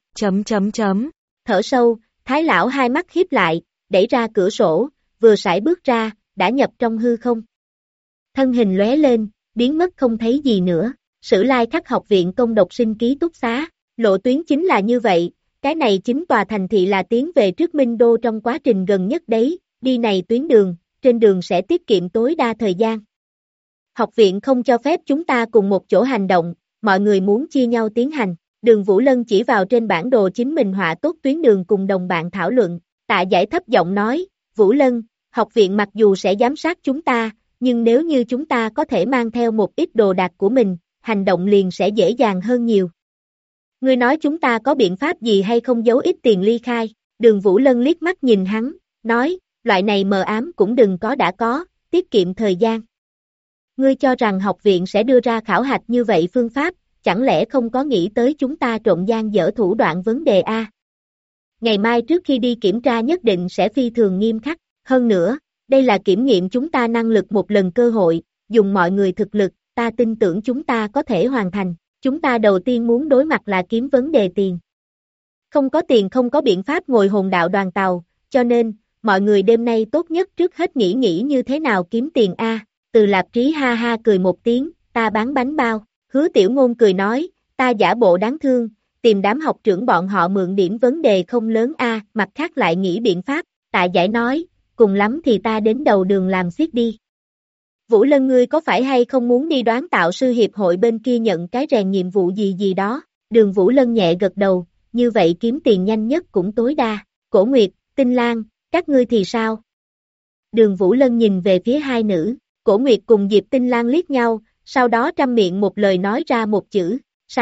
Thở sâu, Thái lão hai mắt híp lại, đẩy ra cửa sổ, vừa sải bước ra, đã nhập trong hư không. Thân hình lóe lên, biến mất không thấy gì nữa. Sử Lai Khắc học viện công độc sinh ký túc xá, lộ tuyến chính là như vậy, cái này chính tòa thành thị là tiến về trước Minh Đô trong quá trình gần nhất đấy, đi này tuyến đường, trên đường sẽ tiết kiệm tối đa thời gian. Học viện không cho phép chúng ta cùng một chỗ hành động, mọi người muốn chia nhau tiến hành. Đường Vũ Lân chỉ vào trên bản đồ chính mình họa tốt tuyến đường cùng đồng bạn thảo luận, Tạ Giải thấp giọng nói, Vũ Lân, học viện mặc dù sẽ giám sát chúng ta, nhưng nếu như chúng ta có thể mang theo một ít đồ đạc của mình, hành động liền sẽ dễ dàng hơn nhiều. Ngươi nói chúng ta có biện pháp gì hay không giấu ít tiền ly khai? Đường Vũ Lân liếc mắt nhìn hắn, nói, loại này mờ ám cũng đừng có đã có, tiết kiệm thời gian. Ngươi cho rằng học viện sẽ đưa ra khảo hạch như vậy phương pháp, chẳng lẽ không có nghĩ tới chúng ta trộn gian dở thủ đoạn vấn đề a? Ngày mai trước khi đi kiểm tra nhất định sẽ phi thường nghiêm khắc, hơn nữa, đây là kiểm nghiệm chúng ta năng lực một lần cơ hội, dùng mọi người thực lực, ta tin tưởng chúng ta có thể hoàn thành, chúng ta đầu tiên muốn đối mặt là kiếm vấn đề tiền. Không có tiền không có biện pháp ngồi hồn đạo đoàn tàu, cho nên, mọi người đêm nay tốt nhất trước hết nghĩ như thế nào kiếm tiền a. Từ Lạp Trí ha ha cười một tiếng, ta bán bánh bao. Hứa Tiểu Ngôn cười nói, ta giả bộ đáng thương, tìm đám học trưởng bọn họ mượn điểm vấn đề không lớn a. Mặt khác lại nghĩ biện pháp. Tạ Giải nói, cùng lắm thì ta đến đầu đường làm xiết đi. Vũ Lân ngươi có phải hay không muốn đi đoán tạo sư hiệp hội bên kia nhận cái rèn nhiệm vụ gì đó? Đường Vũ Lân nhẹ gật đầu, như vậy kiếm tiền nhanh nhất cũng tối đa. Cổ Nguyệt, Tinh Lan, các ngươi thì sao? Đường Vũ Lân nhìn về phía hai nữ, Cổ Nguyệt cùng Diệp Tinh Lan liếc nhau, sau đó trăm miệng một lời nói ra một chữ,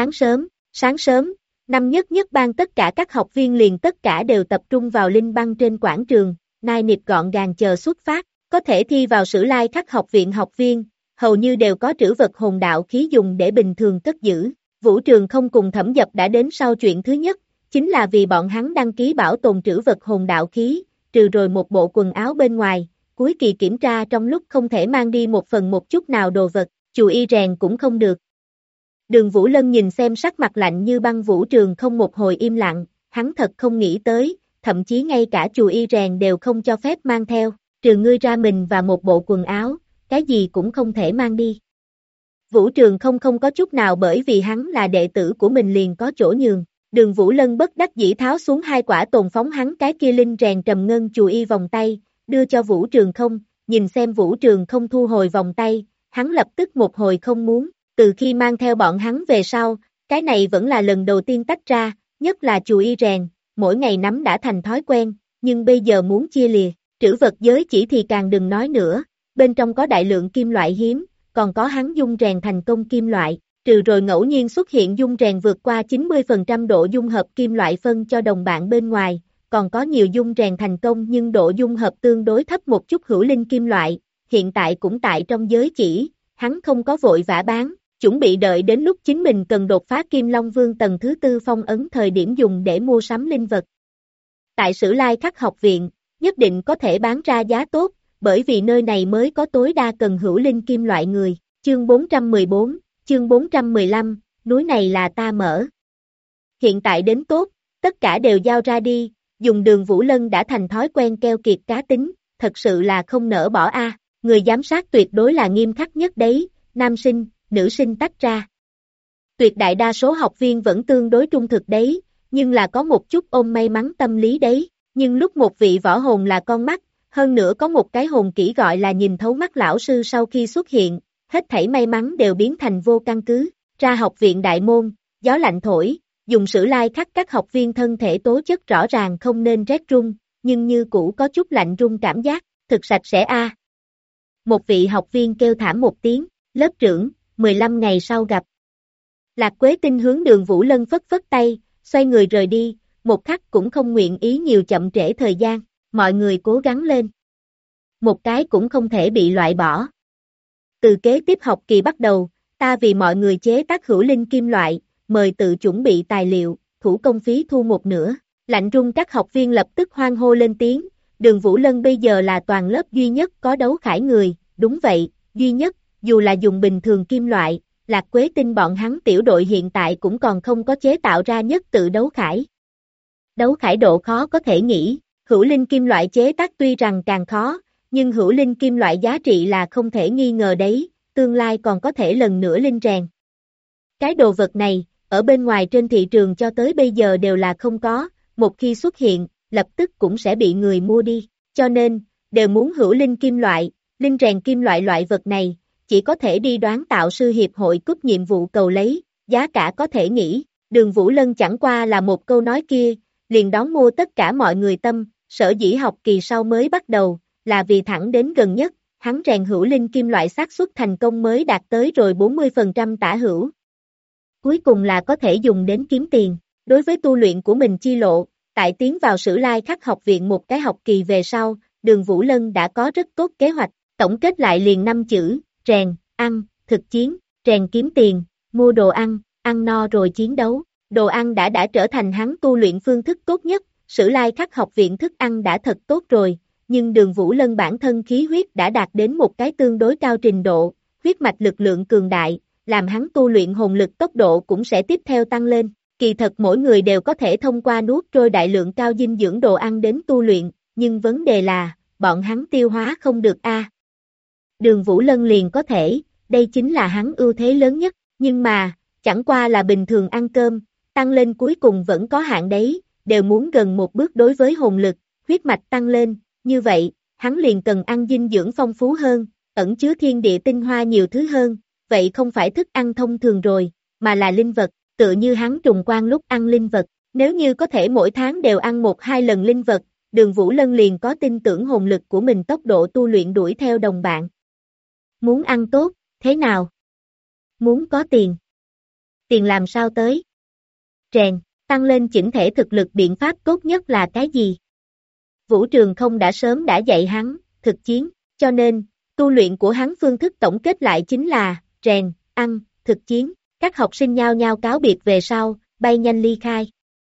sáng sớm, năm nhất ban tất cả các học viên liền tất cả đều tập trung vào linh băng trên quảng trường, nai nịt gọn gàng chờ xuất phát, có thể thi vào Sử Lai Khắc học viện học viên, hầu như đều có trữ vật hồn đạo khí dùng để bình thường cất giữ. Vũ Trường không cùng Thẩm Dập đã đến sau chuyện thứ nhất, chính là vì bọn hắn đăng ký bảo tồn trữ vật hồn đạo khí, trừ rồi một bộ quần áo bên ngoài, cuối kỳ kiểm tra trong lúc không thể mang đi một phần một chút nào đồ vật, chù y rèn cũng không được. Đường Vũ Lân nhìn xem sắc mặt lạnh như băng Vũ Trường không một hồi im lặng, hắn thật không nghĩ tới, thậm chí ngay cả chù y rèn đều không cho phép mang theo, trừ ngươi ra mình và một bộ quần áo, cái gì cũng không thể mang đi. Vũ Trường không có chút nào bởi vì hắn là đệ tử của mình liền có chỗ nhường. Đường Vũ Lân bất đắc dĩ tháo xuống hai quả tồn phóng hắn cái kia linh rèn trầm ngân chù y vòng tay, đưa cho Vũ Trường không, nhìn xem Vũ Trường không thu hồi vòng tay, hắn lập tức một hồi không muốn, từ khi mang theo bọn hắn về sau, cái này vẫn là lần đầu tiên tách ra, nhất là chù y rèn, mỗi ngày nắm đã thành thói quen, nhưng bây giờ muốn chia lìa, trữ vật giới chỉ thì càng đừng nói nữa, bên trong có đại lượng kim loại hiếm, còn có hắn dung rèn thành công kim loại, trừ rồi ngẫu nhiên xuất hiện dung rèn vượt qua 90% độ dung hợp kim loại phân cho đồng bạn bên ngoài, còn có nhiều dung rèn thành công nhưng độ dung hợp tương đối thấp một chút hữu linh kim loại, hiện tại cũng tại trong giới chỉ, hắn không có vội vã bán, chuẩn bị đợi đến lúc chính mình cần đột phá Kim Long Vương tầng thứ tư phong ấn thời điểm dùng để mua sắm linh vật. Tại Sử Lai Khắc học viện, nhất định có thể bán ra giá tốt, bởi vì nơi này mới có tối đa cần hữu linh kim loại người. Chương 414, chương 415, núi này là ta mở. Hiện tại đến tốt, tất cả đều giao ra đi, dùng Đường Vũ Lân đã thành thói quen keo kiệt cá tính, thật sự là không nỡ bỏ a. Người giám sát tuyệt đối là nghiêm khắc nhất đấy, nam sinh, nữ sinh tách ra. Tuyệt đại đa số học viên vẫn tương đối trung thực đấy, nhưng là có một chút ôm may mắn tâm lý đấy, nhưng lúc một vị võ hồn là con mắt, hơn nữa có một cái hồn kỹ gọi là nhìn thấu mắt lão sư sau khi xuất hiện, hết thảy may mắn đều biến thành vô căn cứ, ra học viện đại môn, gió lạnh thổi, dùng Sử Lai Khắc các học viên thân thể tố chất rõ ràng không nên rét run, nhưng như cũ có chút lạnh run cảm giác, thực sạch sẽ a. Một vị học viên kêu thảm một tiếng, lớp trưởng, 15 ngày sau gặp. Lạc Quế Tinh hướng Đường Vũ Lân phất phất tay, xoay người rời đi, một khắc cũng không nguyện ý nhiều chậm trễ thời gian, mọi người cố gắng lên. Một cái cũng không thể bị loại bỏ. Từ kế tiếp học kỳ bắt đầu, ta vì mọi người chế tác hữu linh kim loại, mời tự chuẩn bị tài liệu, thủ công phí thu một nửa. Lạnh run các học viên lập tức hoan hô lên tiếng, Đường Vũ Lân bây giờ là toàn lớp duy nhất có đấu khải người, đúng vậy, duy nhất, dù là dùng bình thường kim loại, Lạc Quế Tinh bọn hắn tiểu đội hiện tại cũng còn không có chế tạo ra nhất tự đấu khải. Đấu khải độ khó có thể nghĩ, hữu linh kim loại chế tác tuy rằng càng khó, nhưng hữu linh kim loại giá trị là không thể nghi ngờ đấy, tương lai còn có thể lần nữa linh rèn. Cái đồ vật này, ở bên ngoài trên thị trường cho tới bây giờ đều là không có, một khi xuất hiện, lập tức cũng sẽ bị người mua đi, cho nên, đều muốn hữu linh kim loại, linh rèn kim loại loại vật này, chỉ có thể đi đoán tạo sư hiệp hội cúp nhiệm vụ cầu lấy, giá cả có thể nghĩ, Đường Vũ Lân chẳng qua là một câu nói kia, liền đón mua tất cả mọi người tâm, sở dĩ học kỳ sau mới bắt đầu, là vì thẳng đến gần nhất, hắn rèn hữu linh kim loại xác suất thành công mới đạt tới rồi 40% tả hữu. Cuối cùng là có thể dùng đến kiếm tiền, đối với tu luyện của mình chi lộ, tại tiến vào Sử Lai Khắc học viện một cái học kỳ về sau, Đường Vũ Lân đã có rất tốt kế hoạch, tổng kết lại liền 5 chữ, rèn, ăn, thực chiến, rèn kiếm tiền, mua đồ ăn no rồi chiến đấu, đồ ăn đã trở thành hắn tu luyện phương thức tốt nhất, Sử Lai Khắc học viện thức ăn đã thật tốt rồi, nhưng Đường Vũ Lân bản thân khí huyết đã đạt đến một cái tương đối cao trình độ, huyết mạch lực lượng cường đại, làm hắn tu luyện hồn lực tốc độ cũng sẽ tiếp theo tăng lên. Kỳ thật mỗi người đều có thể thông qua nuốt trôi đại lượng cao dinh dưỡng đồ ăn đến tu luyện, nhưng vấn đề là, bọn hắn tiêu hóa không được a. Đường Vũ Lân liền có thể, đây chính là hắn ưu thế lớn nhất, nhưng mà, chẳng qua là bình thường ăn cơm, tăng lên cuối cùng vẫn có hạn đấy, đều muốn gần một bước đối với hồn lực, huyết mạch tăng lên, như vậy, hắn liền cần ăn dinh dưỡng phong phú hơn, ẩn chứa thiên địa tinh hoa nhiều thứ hơn, vậy không phải thức ăn thông thường rồi, mà là linh vật. Tựa như hắn trùng quan lúc ăn linh vật, nếu như có thể mỗi tháng đều ăn 1-2 lần linh vật, Đường Vũ Lân liền có tin tưởng hồn lực của mình tốc độ tu luyện đuổi theo đồng bạn. Muốn ăn tốt, thế nào? Muốn có tiền. Tiền làm sao tới? Rèn, tăng lên chỉnh thể thực lực biện pháp tốt nhất là cái gì? Vũ Trường không đã sớm đã dạy hắn, thực chiến, cho nên, tu luyện của hắn phương thức tổng kết lại chính là, rèn, ăn, thực chiến. Các học sinh nhao nhao cáo biệt về sau, bay nhanh ly khai.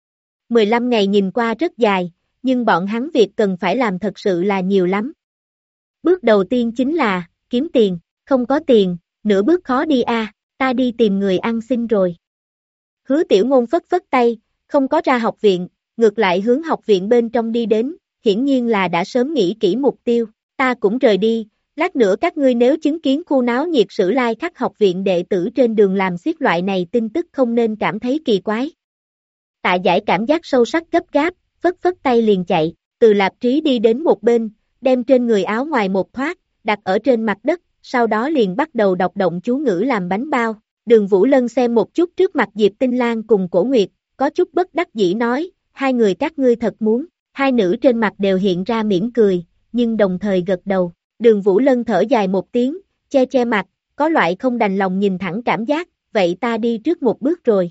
15 ngày nhìn qua rất dài, nhưng bọn hắn việc cần phải làm thật sự là nhiều lắm. Bước đầu tiên chính là, kiếm tiền, không có tiền, nửa bước khó đi a, ta đi tìm người ăn xin rồi. Hứa Tiểu Ngôn phất phất tay, không có ra học viện, ngược lại hướng học viện bên trong đi đến, hiển nhiên là đã sớm nghĩ kỹ mục tiêu, ta cũng rời đi. Lát nữa các ngươi nếu chứng kiến khu náo nhiệt Sử Lai Khắc học viện đệ tử trên đường làm xiết loại này tin tức không nên cảm thấy kỳ quái. Tạ Giải cảm giác sâu sắc gấp gáp, phất phất tay liền chạy, từ Lạp Trí đi đến một bên, đem trên người áo ngoài một thoát, đặt ở trên mặt đất, sau đó liền bắt đầu đọc động chú ngữ làm bánh bao. Đường Vũ Lân xem một chút trước mặt Diệp Tinh Lan cùng Cổ Nguyệt, có chút bất đắc dĩ nói, hai người các ngươi thật muốn, hai nữ trên mặt đều hiện ra mỉm cười, nhưng đồng thời gật đầu. Đường Vũ Lân thở dài một tiếng, che che mặt, có loại không đành lòng nhìn thẳng cảm giác, vậy ta đi trước một bước rồi.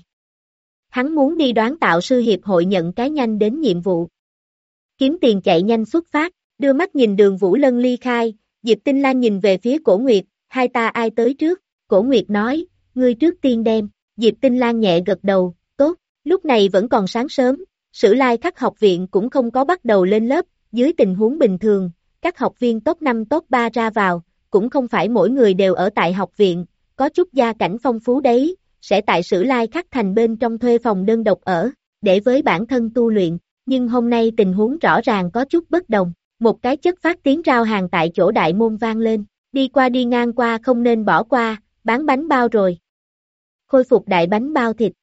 Hắn muốn đi đoán tạo sư hiệp hội nhận cái nhanh đến nhiệm vụ. Kiếm tiền chạy nhanh xuất phát, đưa mắt nhìn Đường Vũ Lân ly khai, Diệp Tinh Lan nhìn về phía Cổ Nguyệt, hai ta ai tới trước, Cổ Nguyệt nói, ngươi trước tiên đem, Diệp Tinh Lan nhẹ gật đầu, tốt, lúc này vẫn còn sáng sớm, Sử Lai Khắc học viện cũng không có bắt đầu lên lớp, dưới tình huống bình thường. Các học viên top 5 top 3 ra vào, cũng không phải mỗi người đều ở tại học viện, có chút gia cảnh phong phú đấy, sẽ tại Sử Lai Khắc thành bên trong thuê phòng đơn độc ở, để với bản thân tu luyện, nhưng hôm nay tình huống rõ ràng có chút bất đồng, một cái chất phát tiếng rao hàng tại chỗ đại môn vang lên, đi qua đi ngang qua không nên bỏ qua, bán bánh bao rồi. Khôi phục đại bánh bao thịt.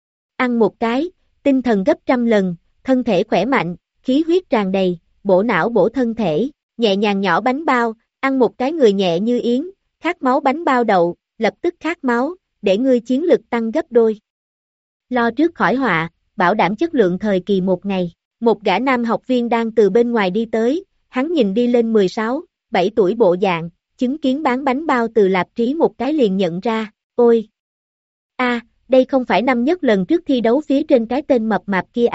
Ăn một cái, tinh thần gấp 100 lần, thân thể khỏe mạnh, khí huyết tràn đầy, bổ não bổ thân thể. Nhẹ nhàng nhỏ bánh bao, ăn một cái người nhẹ như yến, khát máu bánh bao đậu, lập tức khát máu, để ngươi chiến lực tăng gấp đôi. Lo trước khỏi họa, bảo đảm chất lượng thời kỳ một ngày, Một gã nam học viên đang từ bên ngoài đi tới, hắn nhìn đi lên 16, 7 tuổi bộ dạng, chứng kiến bán bánh bao từ Lạp Trí một cái liền nhận ra, ôi! Đây không phải năm nhất lần trước thi đấu phía trên cái tên mập mạp kia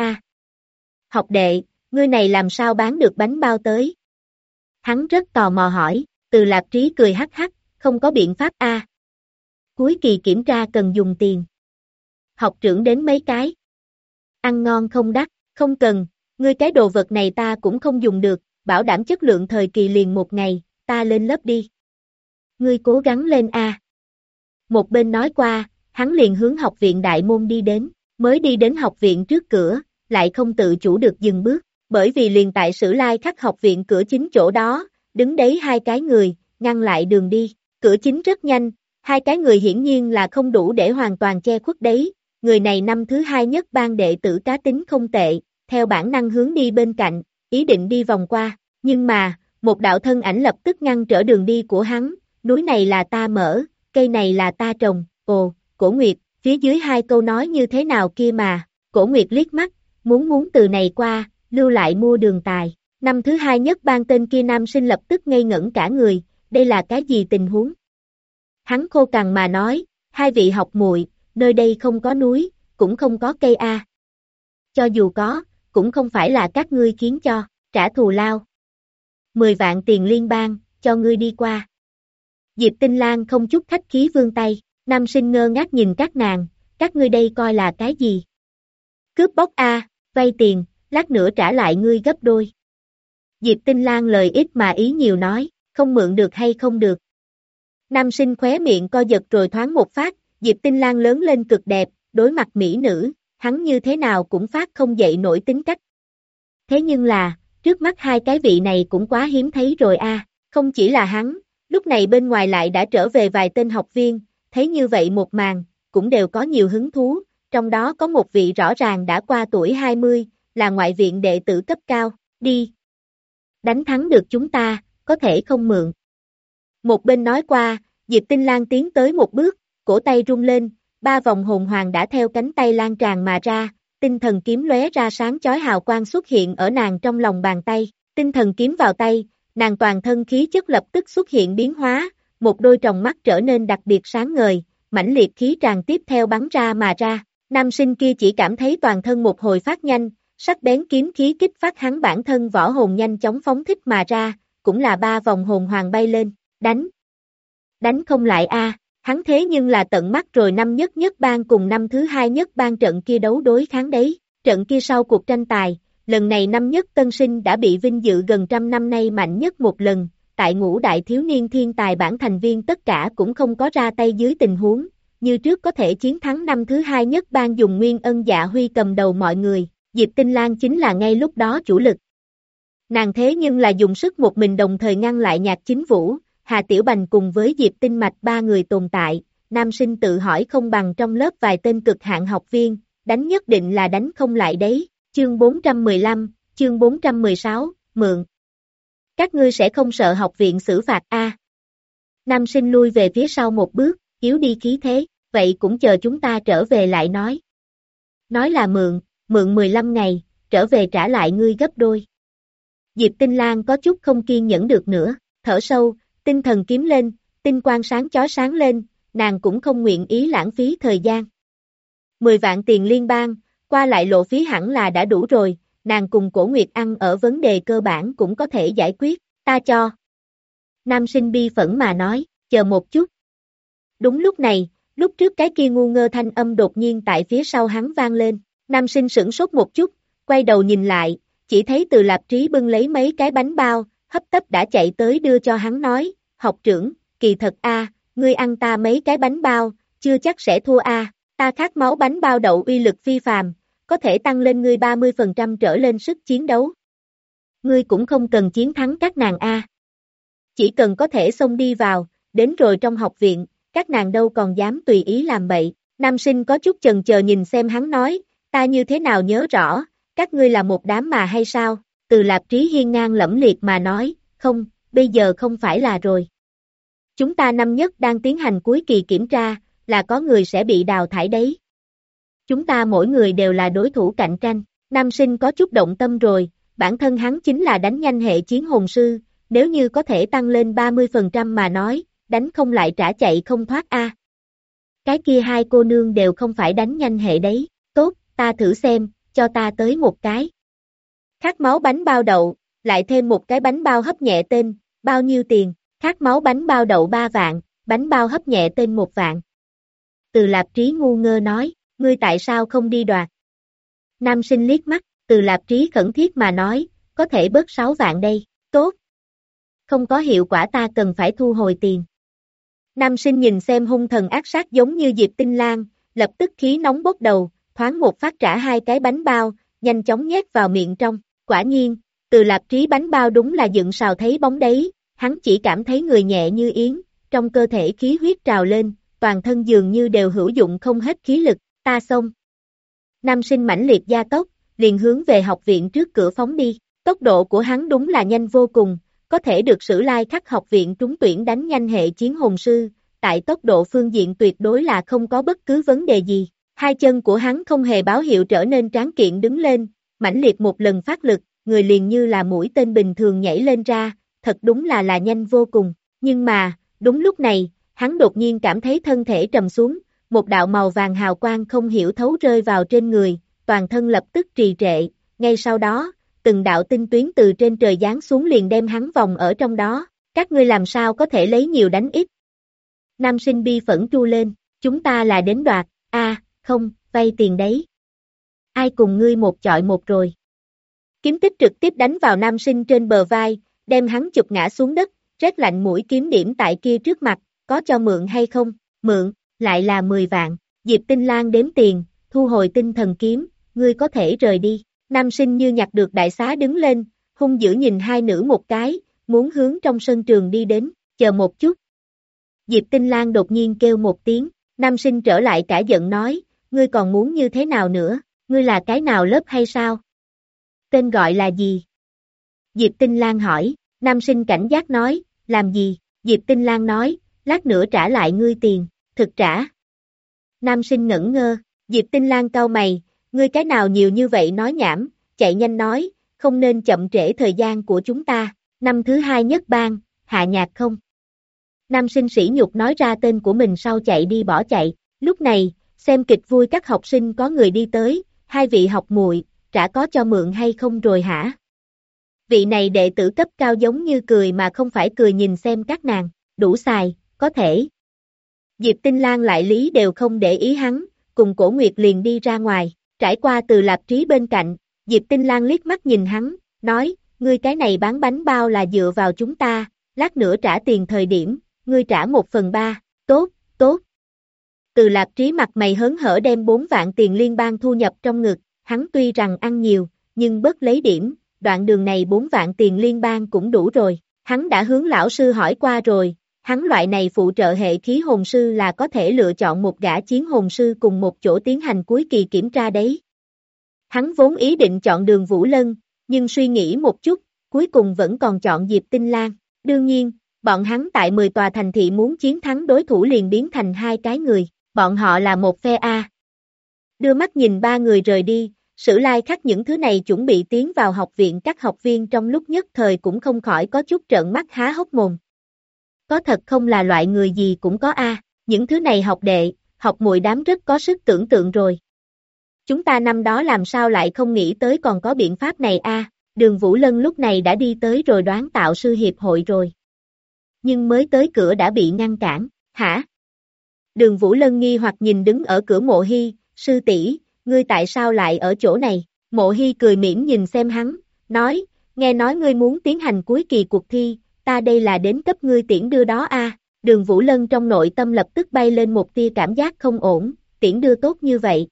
Học đệ, ngươi này làm sao bán được bánh bao tới? Hắn rất tò mò hỏi, từ Lạp Trí cười hắc hắc, không có biện pháp Cuối kỳ kiểm tra cần dùng tiền. Học trưởng đến mấy cái. Ăn ngon không đắt, không cần, ngươi cái đồ vật này ta cũng không dùng được, bảo đảm chất lượng thời kỳ liền một ngày, ta lên lớp đi. Ngươi cố gắng lên Một bên nói qua, hắn liền hướng học viện đại môn đi đến, mới đi đến học viện trước cửa, lại không tự chủ được dừng bước, bởi vì liền tại Sử Lai Khắc học viện cửa chính chỗ đó, đứng đấy hai cái người, ngăn lại đường đi, cửa chính rất nhanh, hai cái người hiển nhiên là không đủ để hoàn toàn che khuất đấy, người này năm thứ hai nhất ban đệ tử cá tính không tệ, theo bản năng hướng đi bên cạnh, ý định đi vòng qua, nhưng mà, một đạo thân ảnh lập tức ngăn trở đường đi của hắn, núi này là ta mở, cây này là ta trồng, Cổ Nguyệt, phía dưới hai câu nói như thế nào kia mà, Cổ Nguyệt liếc mắt, muốn từ này qua, lưu lại mua đường tài, năm thứ hai nhất ban tên kia nam sinh lập tức ngây ngẩn cả người, đây là cái gì tình huống? Hắn khô cằn mà nói, hai vị học muội, nơi đây không có núi, cũng không có cây Cho dù có, cũng không phải là các ngươi khiến cho, trả thù lao. 10 vạn tiền liên bang, cho ngươi đi qua. Diệp Tinh Lan không chút khách khí vươn tay, nam sinh ngơ ngác nhìn các nàng, các ngươi đây coi là cái gì? Cướp bóc vay tiền, lát nữa trả lại ngươi gấp đôi. Diệp Tinh Lan lời ít mà ý nhiều nói, không mượn được hay không được. Nam sinh khóe miệng co giật rồi thoáng một phát, Diệp Tinh Lan lớn lên cực đẹp, đối mặt mỹ nữ, hắn như thế nào cũng phát không dậy nổi tính cách. Thế nhưng là, trước mắt hai cái vị này cũng quá hiếm thấy rồi không chỉ là hắn, lúc này bên ngoài lại đã trở về vài tên học viên, thấy như vậy một màn, cũng đều có nhiều hứng thú, trong đó có một vị rõ ràng đã qua tuổi 20, là ngoại viện đệ tử cấp cao, đi. Đánh thắng được chúng ta, có thể không mượn. Một bên nói qua, Diệp Tinh Lan tiến tới một bước, cổ tay rung lên, 3 vòng hồn hoàng đã theo cánh tay lan tràn mà ra, tinh thần kiếm lóe ra sáng chói hào quang xuất hiện ở nàng trong lòng bàn tay, tinh thần kiếm vào tay, nàng toàn thân khí chất lập tức xuất hiện biến hóa, một đôi tròng mắt trở nên đặc biệt sáng ngời, mãnh liệt khí tràn tiếp theo bắn ra mà ra, nam sinh kia chỉ cảm thấy toàn thân một hồi phát nhanh, sắc bén kiếm khí kích phát hắn bản thân võ hồn nhanh chóng phóng thích mà ra, cũng là 3 vòng hồn hoàng bay lên, đánh không lại hắn thế nhưng là tận mắt rồi năm nhất nhất ban cùng năm thứ hai nhất ban trận kia đấu đối kháng đấy, trận kia sau cuộc tranh tài, lần này năm nhất tân sinh đã bị vinh dự gần trăm năm nay mạnh nhất một lần, tại ngũ đại thiếu niên thiên tài bản thành viên tất cả cũng không có ra tay dưới tình huống, như trước có thể chiến thắng năm thứ hai nhất ban dùng Nguyên Ân Dạ Huy cầm đầu mọi người, Diệp Tinh Lan chính là ngay lúc đó chủ lực. Nàng thế nhưng là dùng sức một mình đồng thời ngăn lại Nhạc Chính Vũ, Hà Tiểu Bành cùng với Diệp Tinh Mạch 3 người tồn tại, nam sinh tự hỏi không bằng trong lớp vài tên cực hạn học viên, đánh nhất định là đánh không lại đấy, chương 415, chương 416, mượn. Các ngươi sẽ không sợ học viện xử phạt Nam sinh lui về phía sau một bước, yếu đi khí thế, vậy cũng chờ chúng ta trở về lại nói. Nói là mượn 15 ngày, trở về trả lại ngươi gấp đôi. Diệp Tinh Lan có chút không kiên nhẫn được nữa, thở sâu, tinh thần kiếm lên, tinh quang sáng chói sáng lên, nàng cũng không nguyện ý lãng phí thời gian. 10 vạn tiền liên bang, qua lại lộ phí hẳn là đã đủ rồi, nàng cùng Cổ Nguyệt ăn ở vấn đề cơ bản cũng có thể giải quyết, ta cho. Nam sinh bi phẫn mà nói, chờ một chút. Đúng lúc này, lúc trước cái kia ngu ngơ thanh âm đột nhiên tại phía sau hắn vang lên, nam sinh sửng sốt một chút, quay đầu nhìn lại, chỉ thấy Từ Lạp Trí bưng lấy mấy cái bánh bao, hấp tấp đã chạy tới đưa cho hắn nói, học trưởng, kỳ thật ngươi ăn ta mấy cái bánh bao, chưa chắc sẽ thua ta khát máu bánh bao đậu uy lực phi phàm, có thể tăng lên ngươi 30% trở lên sức chiến đấu. Ngươi cũng không cần chiến thắng các nàng chỉ cần có thể xông đi vào, đến rồi trong học viện, các nàng đâu còn dám tùy ý làm bậy. Nam sinh có chút chần chờ nhìn xem hắn nói, ta như thế nào nhớ rõ, các ngươi là một đám mà hay sao? Từ Lạp Trí hiên ngang lẫm liệt mà nói, không, bây giờ không phải là rồi. Chúng ta năm nhất đang tiến hành cuối kỳ kiểm tra, là có người sẽ bị đào thải đấy. Chúng ta mỗi người đều là đối thủ cạnh tranh, Nam Sinh có chút động tâm rồi, bản thân hắn chính là đánh nhanh hệ chiến hồn sư, nếu như có thể tăng lên 30% mà nói, đánh không lại trả chạy không thoát a. Cái kia hai cô nương đều không phải đánh nhanh hệ đấy, tốt, ta thử xem, cho ta tới một cái. Khát máu bánh bao đậu, lại thêm một cái bánh bao hấp nhẹ tên, bao nhiêu tiền, khát máu bánh bao đậu 3 vạn, bánh bao hấp nhẹ tên 1 vạn. Từ Lạp Trí ngu ngơ nói, ngươi tại sao không đi đoạt? Nam Sinh liếc mắt, Từ Lạp Trí khẩn thiết mà nói, có thể bớt 6 vạn đây, tốt. Không có hiệu quả ta cần phải thu hồi tiền. Nam Sinh nhìn xem hung thần ác sát giống như Diệp Tinh Lang, lập tức khí nóng bốc đầu, thoáng một phát trả 2 cái bánh bao, nhanh chóng nhét vào miệng trong. Quả nhiên, Từ Lạp Trí bánh bao đúng là dựng sào thấy bóng đấy, hắn chỉ cảm thấy người nhẹ như yến, trong cơ thể khí huyết trào lên, toàn thân dường như đều hữu dụng không hết khí lực, ta xông. Nam Sinh mãnh liệt gia tốc, liền hướng về học viện trước cửa phóng đi, tốc độ của hắn đúng là nhanh vô cùng, có thể được Sử Lai Khắc học viện trúng tuyển đánh nhanh hệ chiến hồn sư, tại tốc độ phương diện tuyệt đối là không có bất cứ vấn đề gì. Hai chân của hắn không hề báo hiệu trở nên tráng kiện đứng lên, mãnh liệt một lần phát lực, người liền như là mũi tên bình thường nhảy lên ra, thật đúng là nhanh vô cùng. Nhưng mà, đúng lúc này, hắn đột nhiên cảm thấy thân thể trầm xuống, một đạo màu vàng hào quang không hiểu thấu rơi vào trên người, toàn thân lập tức trì trệ, ngay sau đó, từng đạo tinh tuyến từ trên trời giáng xuống liền đem hắn vòng ở trong đó, các ngươi làm sao có thể lấy nhiều đánh ít. Nam Sinh bi phẫn tru lên, chúng ta là đến đoạt, không, vay tiền đấy. Ai cùng ngươi một chọi một rồi. Kiếm tích trực tiếp đánh vào Nam Sinh trên bờ vai, đem hắn chụp ngã xuống đất, rét lạnh mũi kiếm điểm tại kia trước mặt, có cho mượn hay không, mượn, lại là 10 vạn, Diệp Tinh Lang đếm tiền, thu hồi tinh thần kiếm, ngươi có thể rời đi. Nam Sinh như nhặt được đại xá đứng lên, hung dữ nhìn hai nữ một cái, muốn hướng trong sân trường đi đến, chờ một chút. Diệp Tinh Lang đột nhiên kêu một tiếng, Nam Sinh trở lại cả giận nói, ngươi còn muốn như thế nào nữa, ngươi là cái nào lớp hay sao? Tên gọi là gì? Diệp Tinh Lang hỏi, Nam Sinh cảnh giác nói, làm gì? Diệp Tinh Lang nói, lát nữa trả lại ngươi tiền, thực trả. Nam Sinh ngẩn ngơ, Diệp Tinh Lang cau mày, ngươi cái nào nhiều như vậy nói nhảm, chạy nhanh nói, không nên chậm trễ thời gian của chúng ta, năm thứ 2 nhất ban, hạ nhạc không? Nam Sinh sỉ nhục nói ra tên của mình sau chạy đi bỏ chạy, lúc này, xem kịch vui các học sinh có người đi tới, hai vị học muội, trả có cho mượn hay không rồi hả? Vị này đệ tử cấp cao giống như cười mà không phải cười nhìn xem các nàng, đủ xài, có thể. Diệp Tinh Lang lại lý đều không để ý hắn, cùng Cổ Nguyệt liền đi ra ngoài, trải qua Từ Lạp Trí bên cạnh, Diệp Tinh Lang liếc mắt nhìn hắn, nói, ngươi cái này bán bánh bao là dựa vào chúng ta, lát nữa trả tiền thời điểm, ngươi trả 1/3, tốt, tốt. Từ Lạp Trí mặt mày hớn hở đem 4 vạn tiền liên bang thu nhập trong ngực, hắn tuy rằng ăn nhiều, nhưng bớt lấy điểm, đoạn đường này 4 vạn tiền liên bang cũng đủ rồi, hắn đã hướng lão sư hỏi qua rồi, hắn loại này phụ trợ hệ khí hồn sư là có thể lựa chọn một gã chiến hồn sư cùng một chỗ tiến hành cuối kỳ kiểm tra đấy. Hắn vốn ý định chọn Đường Vũ Lân, nhưng suy nghĩ một chút, cuối cùng vẫn còn chọn Diệp Tinh Lang, đương nhiên, bọn hắn tại 10 tòa thành thị muốn chiến thắng đối thủ liền biến thành hai cái người, bọn họ là một phe A. Đưa mắt nhìn ba người rời đi, Sử Lai Khắc những thứ này chuẩn bị tiến vào học viện, các học viên trong lúc nhất thời cũng không khỏi có chút trợn mắt há hốc mồm. Có thật không là loại người gì cũng có A, những thứ này học đệ, học muội đám rất có sức tưởng tượng rồi. Chúng ta năm đó làm sao lại không nghĩ tới còn có biện pháp này A, Đường Vũ Lân lúc này đã đi tới rồi đoán tạo sư hiệp hội rồi. Nhưng mới tới cửa đã bị ngăn cản, hả? Đường Vũ Lân nghi hoặc nhìn đứng ở cửa Mộ Hy, sư tỷ, ngươi tại sao lại ở chỗ này? Mộ Hy cười mỉm nhìn xem hắn, nói, nghe nói ngươi muốn tiến hành cuối kỳ cuộc thi, ta đây là đến cấp ngươi tiễn đưa đó a. Đường Vũ Lân trong nội tâm lập tức bay lên một tia cảm giác không ổn, tiễn đưa tốt như vậy.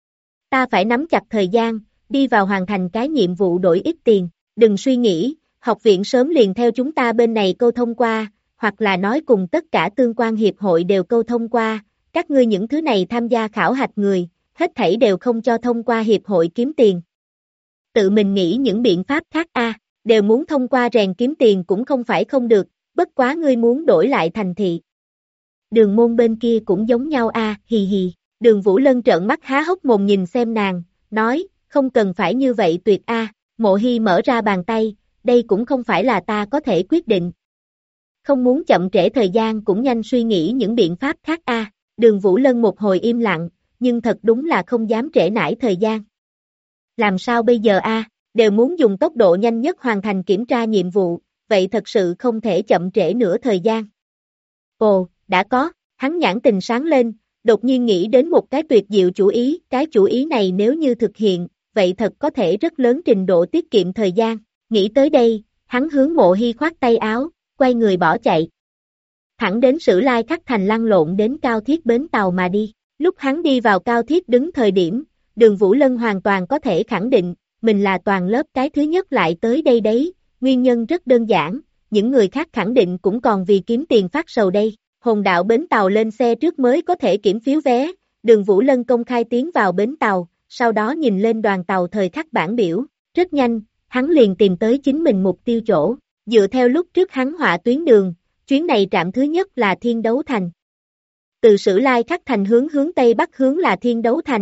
Ta phải nắm chặt thời gian, đi vào hoàn thành cái nhiệm vụ đổi ít tiền, đừng suy nghĩ, học viện sớm liền theo chúng ta bên này câu thông qua, hoặc là nói cùng tất cả tương quan hiệp hội đều câu thông qua, các ngươi những thứ này tham gia khảo hạch người, hết thảy đều không cho thông qua hiệp hội kiếm tiền. Tự mình nghĩ những biện pháp khác a, đều muốn thông qua rèn kiếm tiền cũng không phải không được, bất quá ngươi muốn đổi lại thành thị. Đường môn bên kia cũng giống nhau a, hì hì, Đường Vũ Lân trợn mắt há hốc mồm nhìn xem nàng, nói, không cần phải như vậy tuyệt a. Mộ Hy mở ra bàn tay, đây cũng không phải là ta có thể quyết định. Không muốn chậm trễ thời gian cũng nhanh suy nghĩ những biện pháp khác a. Đường Vũ Lân một hồi im lặng, nhưng thật đúng là không dám trễ nải thời gian. Làm sao bây giờ a? Đều muốn dùng tốc độ nhanh nhất hoàn thành kiểm tra nhiệm vụ, vậy thật sự không thể chậm trễ nữa thời gian. Ồ, đã có, hắn nhãn tình sáng lên, đột nhiên nghĩ đến một cái tuyệt diệu chủ ý, cái chủ ý này nếu như thực hiện, vậy thật có thể rất lớn trình độ tiết kiệm thời gian. Nghĩ tới đây, hắn hướng Mộ Hy khoát tay áo, quay người bỏ chạy. Thẳng đến Sử Lai Khắc Thành lăn lộn đến Cao Thiết bến tàu mà đi. Lúc hắn đi vào Cao Thiết đứng thời điểm, Đường Vũ Lân hoàn toàn có thể khẳng định, mình là toàn lớp cái thứ nhất lại tới đây đấy, nguyên nhân rất đơn giản, những người khác khẳng định cũng còn vì kiếm tiền phát sầu đây. Hồn đạo bến tàu lên xe trước mới có thể kiểm phiếu vé, Đường Vũ Lân công khai tiến vào bến tàu, sau đó nhìn lên đoàn tàu thời khắc bảng biểu, rất nhanh, hắn liền tìm tới chính mình mục tiêu chỗ, dựa theo lúc trước hắn họa tuyến đường, chuyến này trạm thứ nhất là Thiên Đấu Thành. Từ Sử Lai Khắc Thành hướng Tây Bắc hướng là Thiên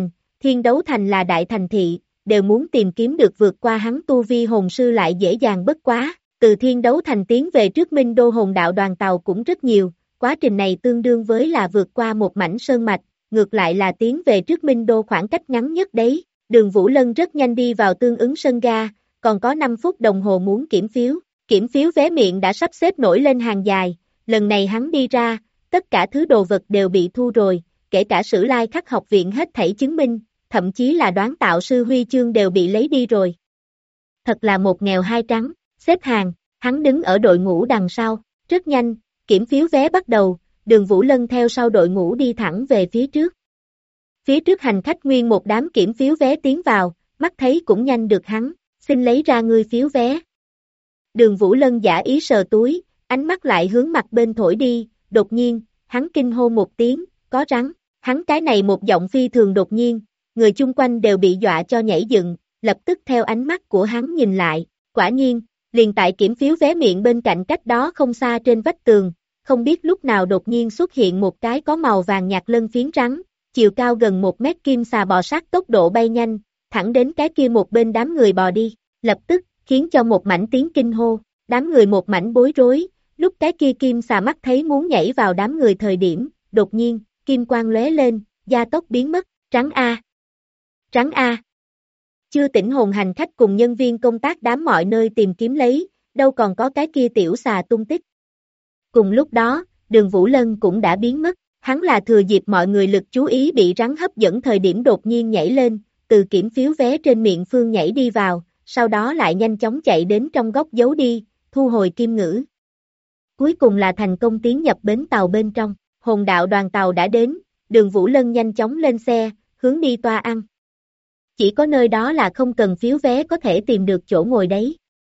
Đấu Thành là đại thành thị, đều muốn tìm kiếm được vượt qua hắn tu vi hồn sư lại dễ dàng bất quá, từ Thiên Đấu Thành tiến về trước Minh Đô hồn đạo đoàn tàu cũng rất nhiều, quá trình này tương đương với là vượt qua một mảnh sơn mạch, ngược lại là tiến về trước Minh Đô khoảng cách ngắn nhất đấy. Đường Vũ Lân rất nhanh đi vào tương ứng sân ga, còn có 5 phút đồng hồ muốn kiểm phiếu vé miệng đã sắp xếp nổi lên hàng dài, lần này hắn đi ra, tất cả thứ đồ vật đều bị thu rồi, kể cả Sử Lai Khắc học viện hết thảy chứng minh, thậm chí là đoán tạo sư huy chương đều bị lấy đi rồi. Thật là một nghèo hai trắng, xếp hàng, hắn đứng ở đội ngũ đằng sau, rất nhanh, kiểm phiếu vé bắt đầu, Đường Vũ Lân theo sau đội ngũ đi thẳng về phía trước. Phía trước hành khách nguyên một đám kiểm phiếu vé tiến vào, mắt thấy cũng nhanh được hắn, xin lấy ra ngươi phiếu vé. Đường Vũ Lân giả ý sờ túi, ánh mắt lại hướng mặt bên thổi đi, đột nhiên, hắn kinh hô một tiếng, có rắn, hắn cái này một giọng phi thường đột nhiên, người chung quanh đều bị dọa cho nhảy dựng, lập tức theo ánh mắt của hắn nhìn lại, quả nhiên, liền tại kiểm phiếu vé miệng bên cạnh cách đó không xa trên vách tường, không biết lúc nào đột nhiên xuất hiện một cái có màu vàng nhạt lân phiến rắn, chiều cao gần 1 mét kim xà bò sát tốc độ bay nhanh, thẳng đến cái kia một bên đám người bò đi, lập tức, khiến cho một mảnh tiếng kinh hô, đám người một mảnh bối rối, lúc cái kia kim xà mắt thấy muốn nhảy vào đám người thời điểm, đột nhiên, kim quang lóe lên, gia tốc biến mất, rắn A. Rắn A. Chưa tỉnh hồn hành khách cùng nhân viên công tác đám mọi nơi tìm kiếm lấy, đâu còn có cái kia tiểu xà tung tích. Cùng lúc đó, Đường Vũ Lân cũng đã biến mất, hắn là thừa dịp mọi người lực chú ý bị rắn hấp dẫn thời điểm đột nhiên nhảy lên, từ kiểm phiếu vé trên miệng phương nhảy đi vào, sau đó lại nhanh chóng chạy đến trong góc giấu đi, thu hồi kim ngữ. Cuối cùng là thành công tiến nhập bến tàu bên trong, hồn đạo đoàn tàu đã đến, Đường Vũ Lân nhanh chóng lên xe, hướng đi toa ăn. Chỉ có nơi đó là không cần phiếu vé có thể tìm được chỗ ngồi đấy.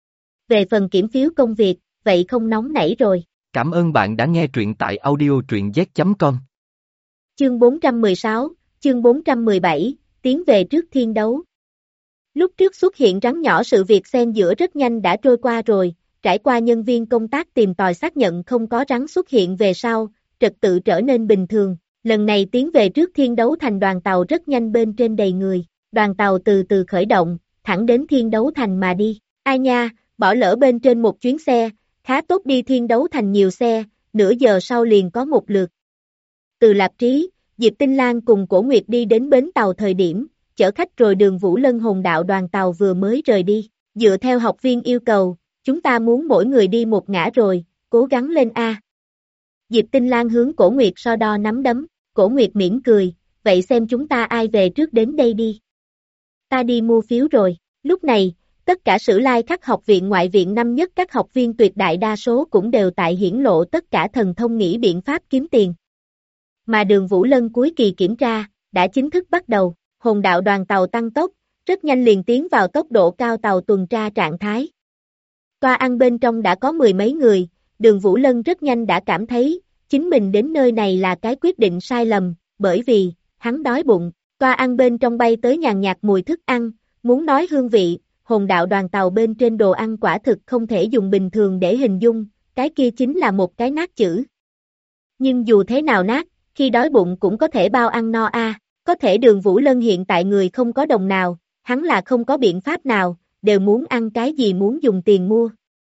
Về phần kiểm phiếu công việc, vậy không nóng nảy rồi. Cảm ơn bạn đã nghe truyện tại audiotruyenz.com. Chương 416, chương 417, tiến về trước thiên đấu. Lúc trước xuất hiện rắn nhỏ sự việc xen giữa rất nhanh đã trôi qua rồi, trải qua nhân viên công tác tìm tòi xác nhận không có rắn xuất hiện về sau, trật tự trở nên bình thường. Lần này tiến về trước thiên đấu thành đoàn tàu rất nhanh bên trên đầy người, đoàn tàu từ từ khởi động, thẳng đến thiên đấu thành mà đi. Ai nha, bỏ lỡ bên trên một chuyến xe, khá tốt đi thiên đấu thành nhiều xe, nửa giờ sau liền có một lượt. Từ Lạp Trí, Diệp Tinh Lan cùng Cổ Nguyệt đi đến bến tàu thời điểm, chở khách rồi Đường Vũ Lân hồn đạo đoàn tàu vừa mới rời đi. Dựa theo học viên yêu cầu, chúng ta muốn mỗi người đi một ngã rồi, cố gắng lên A. Diệp Tinh Lan hướng Cổ Nguyệt so đo nắm đấm, Cổ Nguyệt mỉm cười, vậy xem chúng ta ai về trước đến đây đi. Ta đi mua phiếu rồi, lúc này, tất cả Sử Lai Khắc học viện ngoại viện năm nhất các học viên tuyệt đại đa số cũng đều tại hiển lộ tất cả thần thông nghĩ biện pháp kiếm tiền. Mà Đường Vũ Lân cuối kỳ kiểm tra, đã chính thức bắt đầu, hồn đạo đoàn tàu tăng tốc, rất nhanh liền tiến vào tốc độ cao tàu tuần tra trạng thái. Toa ăn bên trong đã có 10 mấy người, Đường Vũ Lân rất nhanh đã cảm thấy, chính mình đến nơi này là cái quyết định sai lầm, bởi vì, hắn đói bụng, toa ăn bên trong bay tới nhàn nhạt mùi thức ăn, muốn nói hương vị, hồn đạo đoàn tàu bên trên đồ ăn quả thực không thể dùng bình thường để hình dung, cái kia chính là một cái nát chữ. Nhưng dù thế nào nát, khi đói bụng cũng có thể bao ăn no a. Có thể Đường Vũ Lân hiện tại người không có đồng nào, hắn là không có biện pháp nào, đều muốn ăn cái gì muốn dùng tiền mua.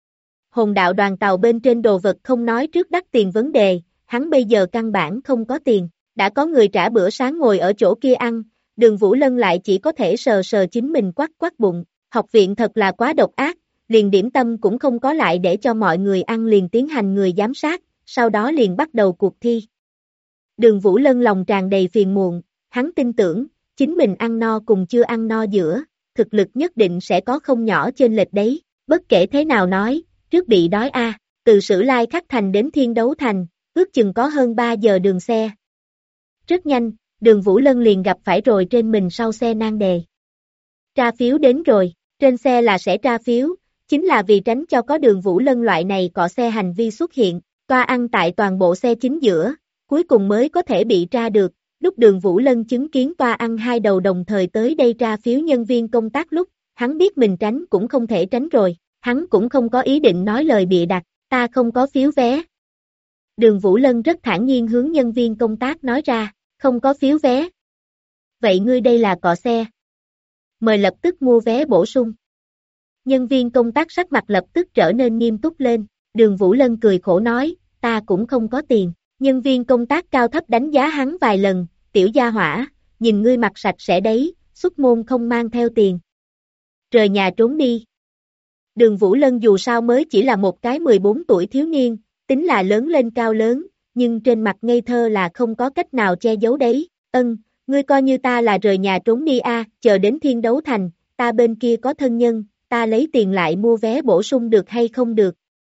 Hồn đạo đoàn tàu bên trên đồ vật không nói trước đắt tiền vấn đề, hắn bây giờ căn bản không có tiền, đã có người trả bữa sáng ngồi ở chỗ kia ăn, Đường Vũ Lân lại chỉ có thể sờ sờ chính mình quắt quắt bụng, học viện thật là quá độc ác, liền điểm tâm cũng không có lại để cho mọi người ăn liền tiến hành người giám sát, sau đó liền bắt đầu cuộc thi. Đường Vũ Lân lòng tràn đầy phiền muộn, hắn tin tưởng, chính mình ăn no cùng chưa ăn no giữa, thực lực nhất định sẽ có không nhỏ chênh lệch đấy, bất kể thế nào nói, trước bị đói từ Sử Lai Khắc Thành đến Thiên Đấu Thành, ước chừng có hơn 3 giờ đường xe. Rất nhanh, Đường Vũ Lân liền gặp phải rồi trên mình sau xe nan đề. Tra phiếu đến rồi, trên xe là sẽ tra phiếu, chính là vì tránh cho có Đường Vũ Lân loại này cọ xe hành vi xuất hiện, toa ăn tại toàn bộ xe chính giữa, cuối cùng mới có thể bị tra được. Lúc Đường Vũ Lân chứng kiến toa ăn hai đầu đồng thời tới đây tra phiếu nhân viên công tác lúc, hắn biết mình tránh cũng không thể tránh rồi, hắn cũng không có ý định nói lời bịa đặt, ta không có phiếu vé. Đường Vũ Lân rất thản nhiên hướng nhân viên công tác nói ra, không có phiếu vé. Vậy ngươi đây là cọ xe. Mời lập tức mua vé bổ sung. Nhân viên công tác sắc mặt lập tức trở nên nghiêm túc lên, Đường Vũ Lân cười khổ nói, ta cũng không có tiền. Nhân viên công tác cao thấp đánh giá hắn vài lần, tiểu gia hỏa, nhìn ngươi mặt sạch sẽ đấy, xuất môn không mang theo tiền. Rời nhà trốn đi. Đường Vũ Lân dù sao mới chỉ là một cái 14 tuổi thiếu niên, tính là lớn lên cao lớn, nhưng trên mặt ngây thơ là không có cách nào che giấu đấy. Ngươi coi như ta là rời nhà trốn đi chờ đến Thiên Đấu Thành, ta bên kia có thân nhân, ta lấy tiền lại mua vé bổ sung được hay không được.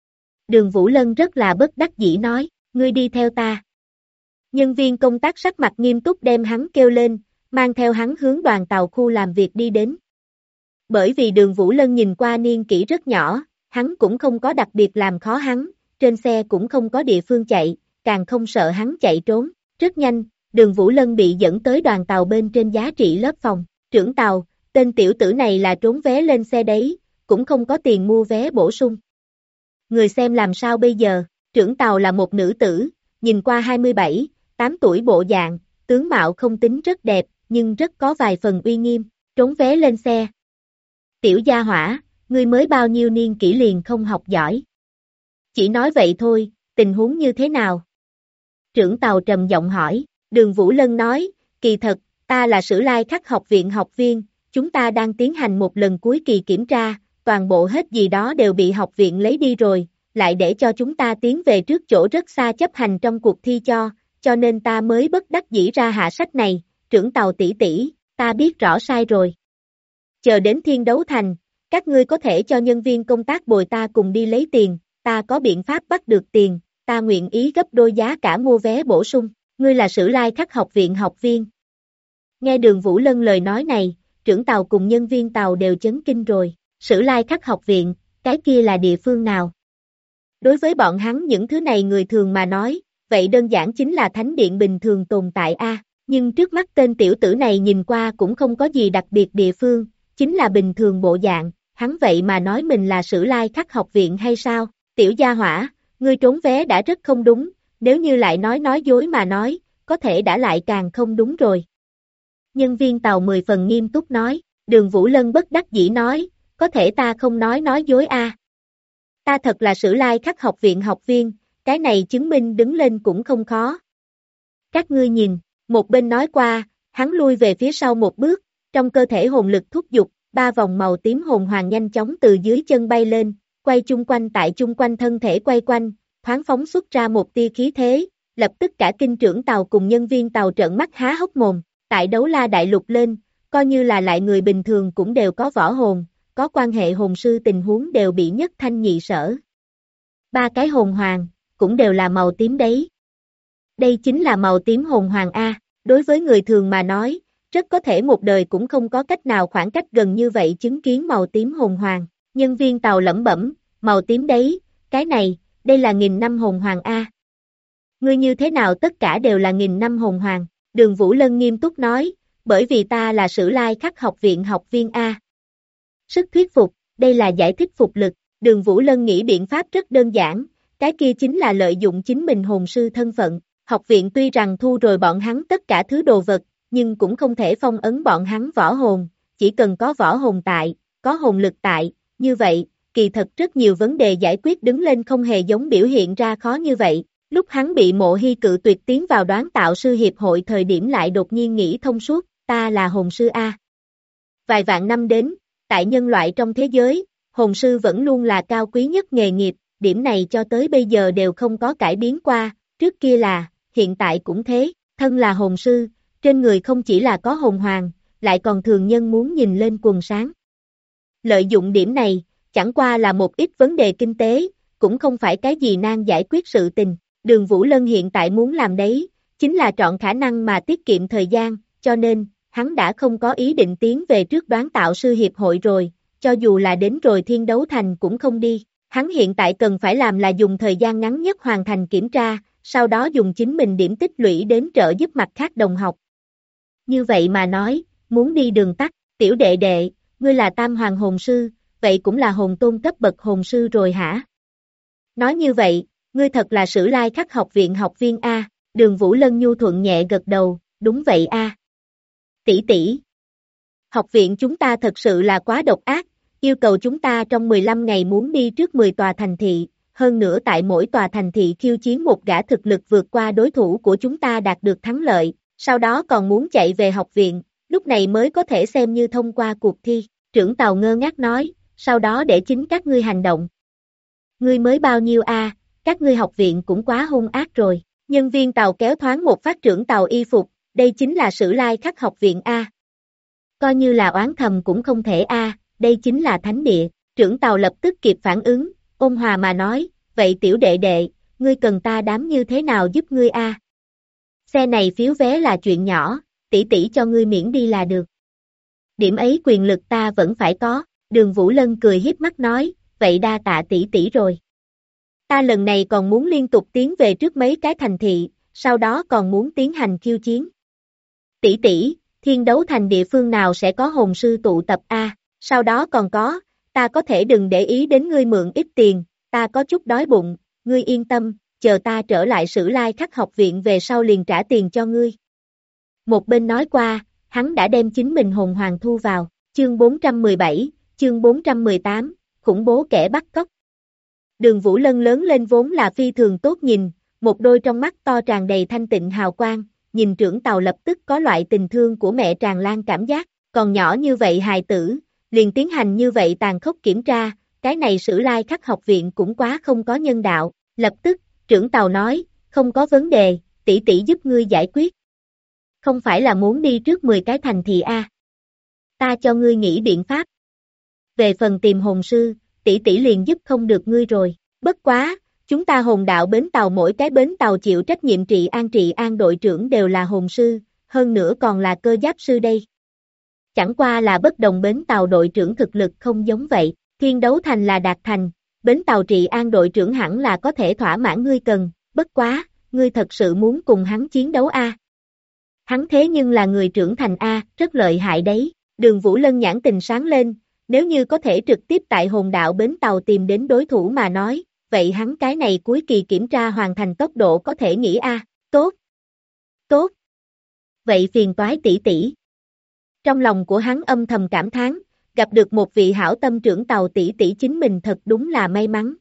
Đường Vũ Lân rất là bất đắc dĩ nói, ngươi đi theo ta. Nhân viên công tác sắc mặt nghiêm túc đem hắn kêu lên, mang theo hắn hướng đoàn tàu khu làm việc đi đến. Bởi vì Đường Vũ Lân nhìn qua niên kỷ rất nhỏ, hắn cũng không có đặc biệt làm khó hắn, trên xe cũng không có địa phương chạy, càng không sợ hắn chạy trốn. Rất nhanh, Đường Vũ Lân bị dẫn tới đoàn tàu bên trên giá trị lớp phòng. Trưởng tàu, tên tiểu tử này là trốn vé lên xe đấy, cũng không có tiền mua vé bổ sung. Người xem làm sao bây giờ? Trưởng tàu là một nữ tử, nhìn qua 27, 8 tuổi bộ dạng, tướng mạo không tính rất đẹp, nhưng rất có vài phần uy nghiêm, trốn vé lên xe. Tiểu gia hỏa, ngươi mới bao nhiêu niên kỷ liền không học giỏi. Chỉ nói vậy thôi, tình huống như thế nào? Trưởng tàu trầm giọng hỏi, Đường Vũ Lân nói, kỳ thật, ta là Sử Lai Khắc học viện học viên, chúng ta đang tiến hành một lần cuối kỳ kiểm tra, toàn bộ hết gì đó đều bị học viện lấy đi rồi, lại để cho chúng ta tiến về trước chỗ rất xa chấp hành trong cuộc thi cho nên ta mới bất đắc dĩ ra hạ sách này, trưởng tàu tỷ tỷ, ta biết rõ sai rồi. Chờ đến Thiên Đấu Thành, các ngươi có thể cho nhân viên công tác bồi ta cùng đi lấy tiền, ta có biện pháp bắt được tiền, ta nguyện ý gấp đôi giá cả mua vé bổ sung, ngươi là Sử Lai Khắc học viện học viên. Nghe Đường Vũ Lân lời nói này, trưởng tàu cùng nhân viên tàu đều chấn kinh rồi, Sử Lai Khắc học viện, cái kia là địa phương nào? Đối với bọn hắn những thứ này người thường mà nói, vậy đơn giản chính là thánh điện bình thường tồn tại nhưng trước mắt tên tiểu tử này nhìn qua cũng không có gì đặc biệt địa phương, chính là bình thường bộ dạng, hắn vậy mà nói mình là Sử Lai Khắc học viện hay sao? Tiểu gia hỏa, ngươi trốn vé đã rất không đúng, nếu như lại nói dối mà nói, có thể đã lại càng không đúng rồi. Nhân viên tàu 10 phần nghiêm túc nói, Đường Vũ Lân bất đắc dĩ nói, có thể ta không nói dối Ta thật là Sử Lai Khắc học viện học viên, cái này chứng minh đứng lên cũng không khó. Các ngươi nhìn, một bên nói qua, hắn lui về phía sau một bước, trong cơ thể hồn lực thúc giục, 3 vòng màu tím hồn hoàng nhanh chóng từ dưới chân bay lên, quay chung quanh tại chung quanh thân thể quay quanh, thoáng phóng xuất ra một tia khí thế, lập tức cả kinh trưởng tàu cùng nhân viên tàu trợn mắt há hốc mồm, tại Đấu La Đại Lục lên, coi như là lại người bình thường cũng đều có võ hồn, có quan hệ hồn sư tình huống đều bị nhất thanh nhị sở. 3 cái hồn hoàng, cũng đều là màu tím đấy. Đây chính là màu tím hồn hoàng đối với người thường mà nói, rất có thể một đời cũng không có cách nào khoảng cách gần như vậy chứng kiến màu tím hồn hoàng. Nhân viên tàu lẩm bẩm, màu tím đấy, cái này, đây là 1000 năm hồn hoàng Ngươi như thế nào tất cả đều là 1000 năm hồn hoàng? Đường Vũ Lân nghiêm túc nói, bởi vì ta là Sử Lai Khắc học viện học viên Sức thuyết phục, đây là giải thích phục lực, Đường Vũ Lân nghĩ biện pháp rất đơn giản, cái kia chính là lợi dụng chính mình hồn sư thân phận, học viện tuy rằng thu rồi bọn hắn tất cả thứ đồ vật, nhưng cũng không thể phong ấn bọn hắn võ hồn, chỉ cần có võ hồn tại, có hồn lực tại, như vậy, kỳ thật rất nhiều vấn đề giải quyết đứng lên không hề giống biểu hiện ra khó như vậy. Lúc hắn bị Mộ Hy cự tuyệt tiến vào đoán tạo sư hiệp hội thời điểm lại đột nhiên nghĩ thông suốt, ta là hồn sư A. Vài vạn năm đến, tại nhân loại trong thế giới, hồn sư vẫn luôn là cao quý nhất nghề nghiệp, điểm này cho tới bây giờ đều không có cải biến qua, trước kia là, hiện tại cũng thế, thân là hồn sư, trên người không chỉ là có hồn hoàng, lại còn thường nhân muốn nhìn lên quần sáng. Lợi dụng điểm này, chẳng qua là một ít vấn đề kinh tế, cũng không phải cái gì nan giải quyết sự tình. Đường Vũ Lân hiện tại muốn làm đấy, chính là chọn khả năng mà tiết kiệm thời gian, cho nên, hắn đã không có ý định tiến về trước đoán tạo sư hiệp hội rồi, cho dù là đến rồi Thiên Đấu Thành cũng không đi. Hắn hiện tại cần phải làm là dùng thời gian ngắn nhất hoàn thành kiểm tra, sau đó dùng chính mình điểm tích lũy đến trợ giúp mặt khác đồng học. Như vậy mà nói, muốn đi đường tắt, tiểu đệ đệ, ngươi là tam hoàng hồn sư, vậy cũng là hồn tôn cấp bậc hồn sư rồi hả? Nói như vậy, ngươi thật là Sử Lai Khắc học viện học viên A, Đường Vũ Lân nhu thuận nhẹ gật đầu, đúng vậy A. Tỷ tỷ. Học viện chúng ta thật sự là quá độc ác, yêu cầu chúng ta trong 15 ngày muốn đi trước 10 tòa thành thị, hơn nữa tại mỗi tòa thành thị khiêu chiến một gã thực lực vượt qua đối thủ của chúng ta đạt được thắng lợi, sau đó còn muốn chạy về học viện, lúc này mới có thể xem như thông qua cuộc thi. Trưởng tàu ngơ ngác nói, sau đó để chính các ngươi hành động. Ngươi mới bao nhiêu A, các ngươi học viện cũng quá hung ác rồi. Nhân viên tàu kéo thoáng một phát trưởng tàu y phục, đây chính là Sử Lai Khắc học viện A. Coi như là oán thầm cũng không thể A, đây chính là thánh địa. Trưởng tàu lập tức kịp phản ứng, ôn hòa mà nói, vậy tiểu đệ đệ, ngươi cần ta đám như thế nào giúp ngươi A? Xe này phiếu vé là chuyện nhỏ, tỷ tỷ cho ngươi miễn đi là được. Điểm ấy quyền lực ta vẫn phải có, Đường Vũ Lân cười hiếp mắt nói, vậy đa tạ tỷ tỷ rồi. Ta lần này còn muốn liên tục tiến về trước mấy cái thành thị, sau đó còn muốn tiến hành khiêu chiến. Tỷ tỷ, Thiên Đấu Thành địa phương nào sẽ có hồn sư tụ tập A, sau đó còn có, ta có thể đừng để ý đến ngươi mượn ít tiền, ta có chút đói bụng, ngươi yên tâm, chờ ta trở lại Sử Lai Khắc học viện về sau liền trả tiền cho ngươi. Một bên nói qua, hắn đã đem chính mình hồn hoàng thu vào, chương 417, chương 418, khủng bố kẻ bắt cóc. Đường Vũ Lân lớn lên vốn là phi thường tốt nhìn, một đôi trong mắt to tràn đầy thanh tịnh hào quang, nhìn trưởng tàu lập tức có loại tình thương của mẹ tràn lan cảm giác, còn nhỏ như vậy hài tử, liền tiến hành như vậy tàn khốc kiểm tra, cái này Sử Lai Khắc học viện cũng quá không có nhân đạo, lập tức, trưởng tàu nói, không có vấn đề, tỷ tỷ giúp ngươi giải quyết. Không phải là muốn đi trước 10 cái thành thị A. Ta cho ngươi nghĩ biện pháp. Về phần tìm hồn sư, tỷ tỷ liền giúp không được ngươi rồi, bất quá, chúng ta hồn đạo bến tàu mỗi cái bến tàu chịu trách nhiệm trị an đội trưởng đều là hồn sư, hơn nữa còn là cơ giáp sư đây. Chẳng qua là bất đồng bến tàu đội trưởng thực lực không giống vậy, Thiên Đấu Thành là đạt thành, bến tàu trị an đội trưởng hẳn là có thể thỏa mãn ngươi cần, bất quá, ngươi thật sự muốn cùng hắn chiến đấu A. Hắn thế nhưng là người trưởng thành A, rất lợi hại đấy, Đường Vũ Lân nhãn tình sáng lên, nếu như có thể trực tiếp tại hồn đạo bến tàu tìm đến đối thủ mà nói, vậy hắn cái này cuối kỳ kiểm tra hoàn thành tốc độ có thể nghĩ A, tốt, tốt, vậy phiền toái tỷ tỷ. Trong lòng của hắn âm thầm cảm thán, gặp được một vị hảo tâm trưởng tàu tỷ tỷ chính mình thật đúng là may mắn.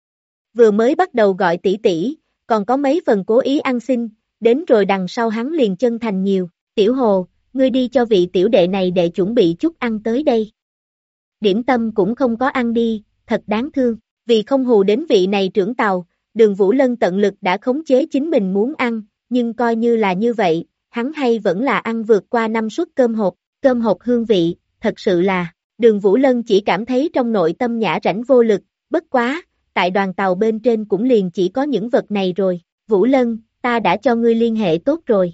Vừa mới bắt đầu gọi tỷ tỷ, còn có mấy phần cố ý ăn xin, đến rồi đằng sau hắn liền chân thành nhiều, tiểu Hồ, ngươi đi cho vị tiểu đệ này để chuẩn bị chút ăn tới đây. Điểm tâm cũng không có ăn đi, thật đáng thương, vì không hù đến vị này trưởng tàu, Đường Vũ Lân tận lực đã khống chế chính mình muốn ăn, nhưng coi như là như vậy, hắn hay vẫn là ăn vượt qua 5 suất cơm hộp hương vị, thật sự là, Đường Vũ Lân chỉ cảm thấy trong nội tâm nhã rãnh vô lực, bất quá, tại đoàn tàu bên trên cũng liền chỉ có những vật này rồi, Vũ Lân, ta đã cho ngươi liên hệ tốt rồi.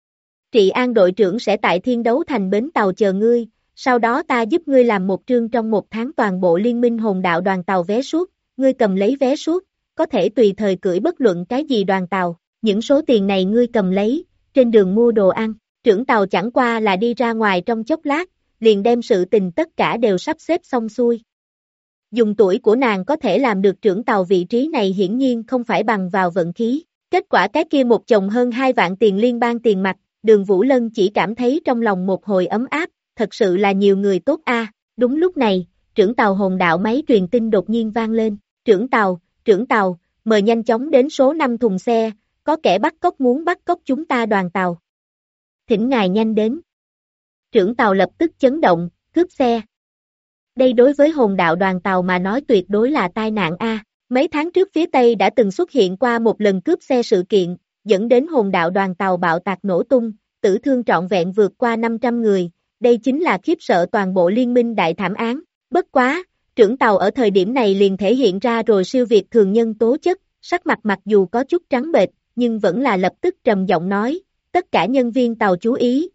Trị an đội trưởng sẽ tại Thiên Đấu Thành bến tàu chờ ngươi, sau đó ta giúp ngươi làm một trương trong 1 tháng toàn bộ liên minh hồn đạo đoàn tàu vé suốt, ngươi cầm lấy vé suốt, có thể tùy thời cưỡi bất luận cái gì đoàn tàu, những số tiền này ngươi cầm lấy, trên đường mua đồ ăn, trưởng tàu chẳng qua là đi ra ngoài trong chốc lát, liền đem sự tình tất cả đều sắp xếp xong xuôi. Dùng tuổi của nàng có thể làm được trưởng tàu vị trí này hiển nhiên không phải bằng vào vận khí, kết quả cái kia một chồng hơn 2 vạn tiền liên bang tiền mặt, Đường Vũ Lân chỉ cảm thấy trong lòng một hồi ấm áp, thật sự là nhiều người tốt a. Đúng lúc này, trưởng tàu hồn đạo máy truyền tin đột nhiên vang lên, trưởng tàu, mời nhanh chóng đến số 5 thùng xe, có kẻ bắt cóc muốn bắt cóc chúng ta đoàn tàu. Thỉnh ngài nhanh đến. Trưởng tàu lập tức chấn động, cướp xe. Đây đối với hồn đạo đoàn tàu mà nói tuyệt đối là tai nạn a. Mấy tháng trước phía Tây đã từng xuất hiện qua một lần cướp xe sự kiện, dẫn đến hồn đạo đoàn tàu bạo tạc nổ tung, tử thương trọn vẹn vượt qua 500 người, đây chính là khiếp sợ toàn bộ liên minh đại thảm án. Bất quá, trưởng tàu ở thời điểm này liền thể hiện ra rồi siêu việt thường nhân tố chất, sắc mặt mặc dù có chút trắng bệch, nhưng vẫn là lập tức trầm giọng nói, tất cả nhân viên tàu chú ý,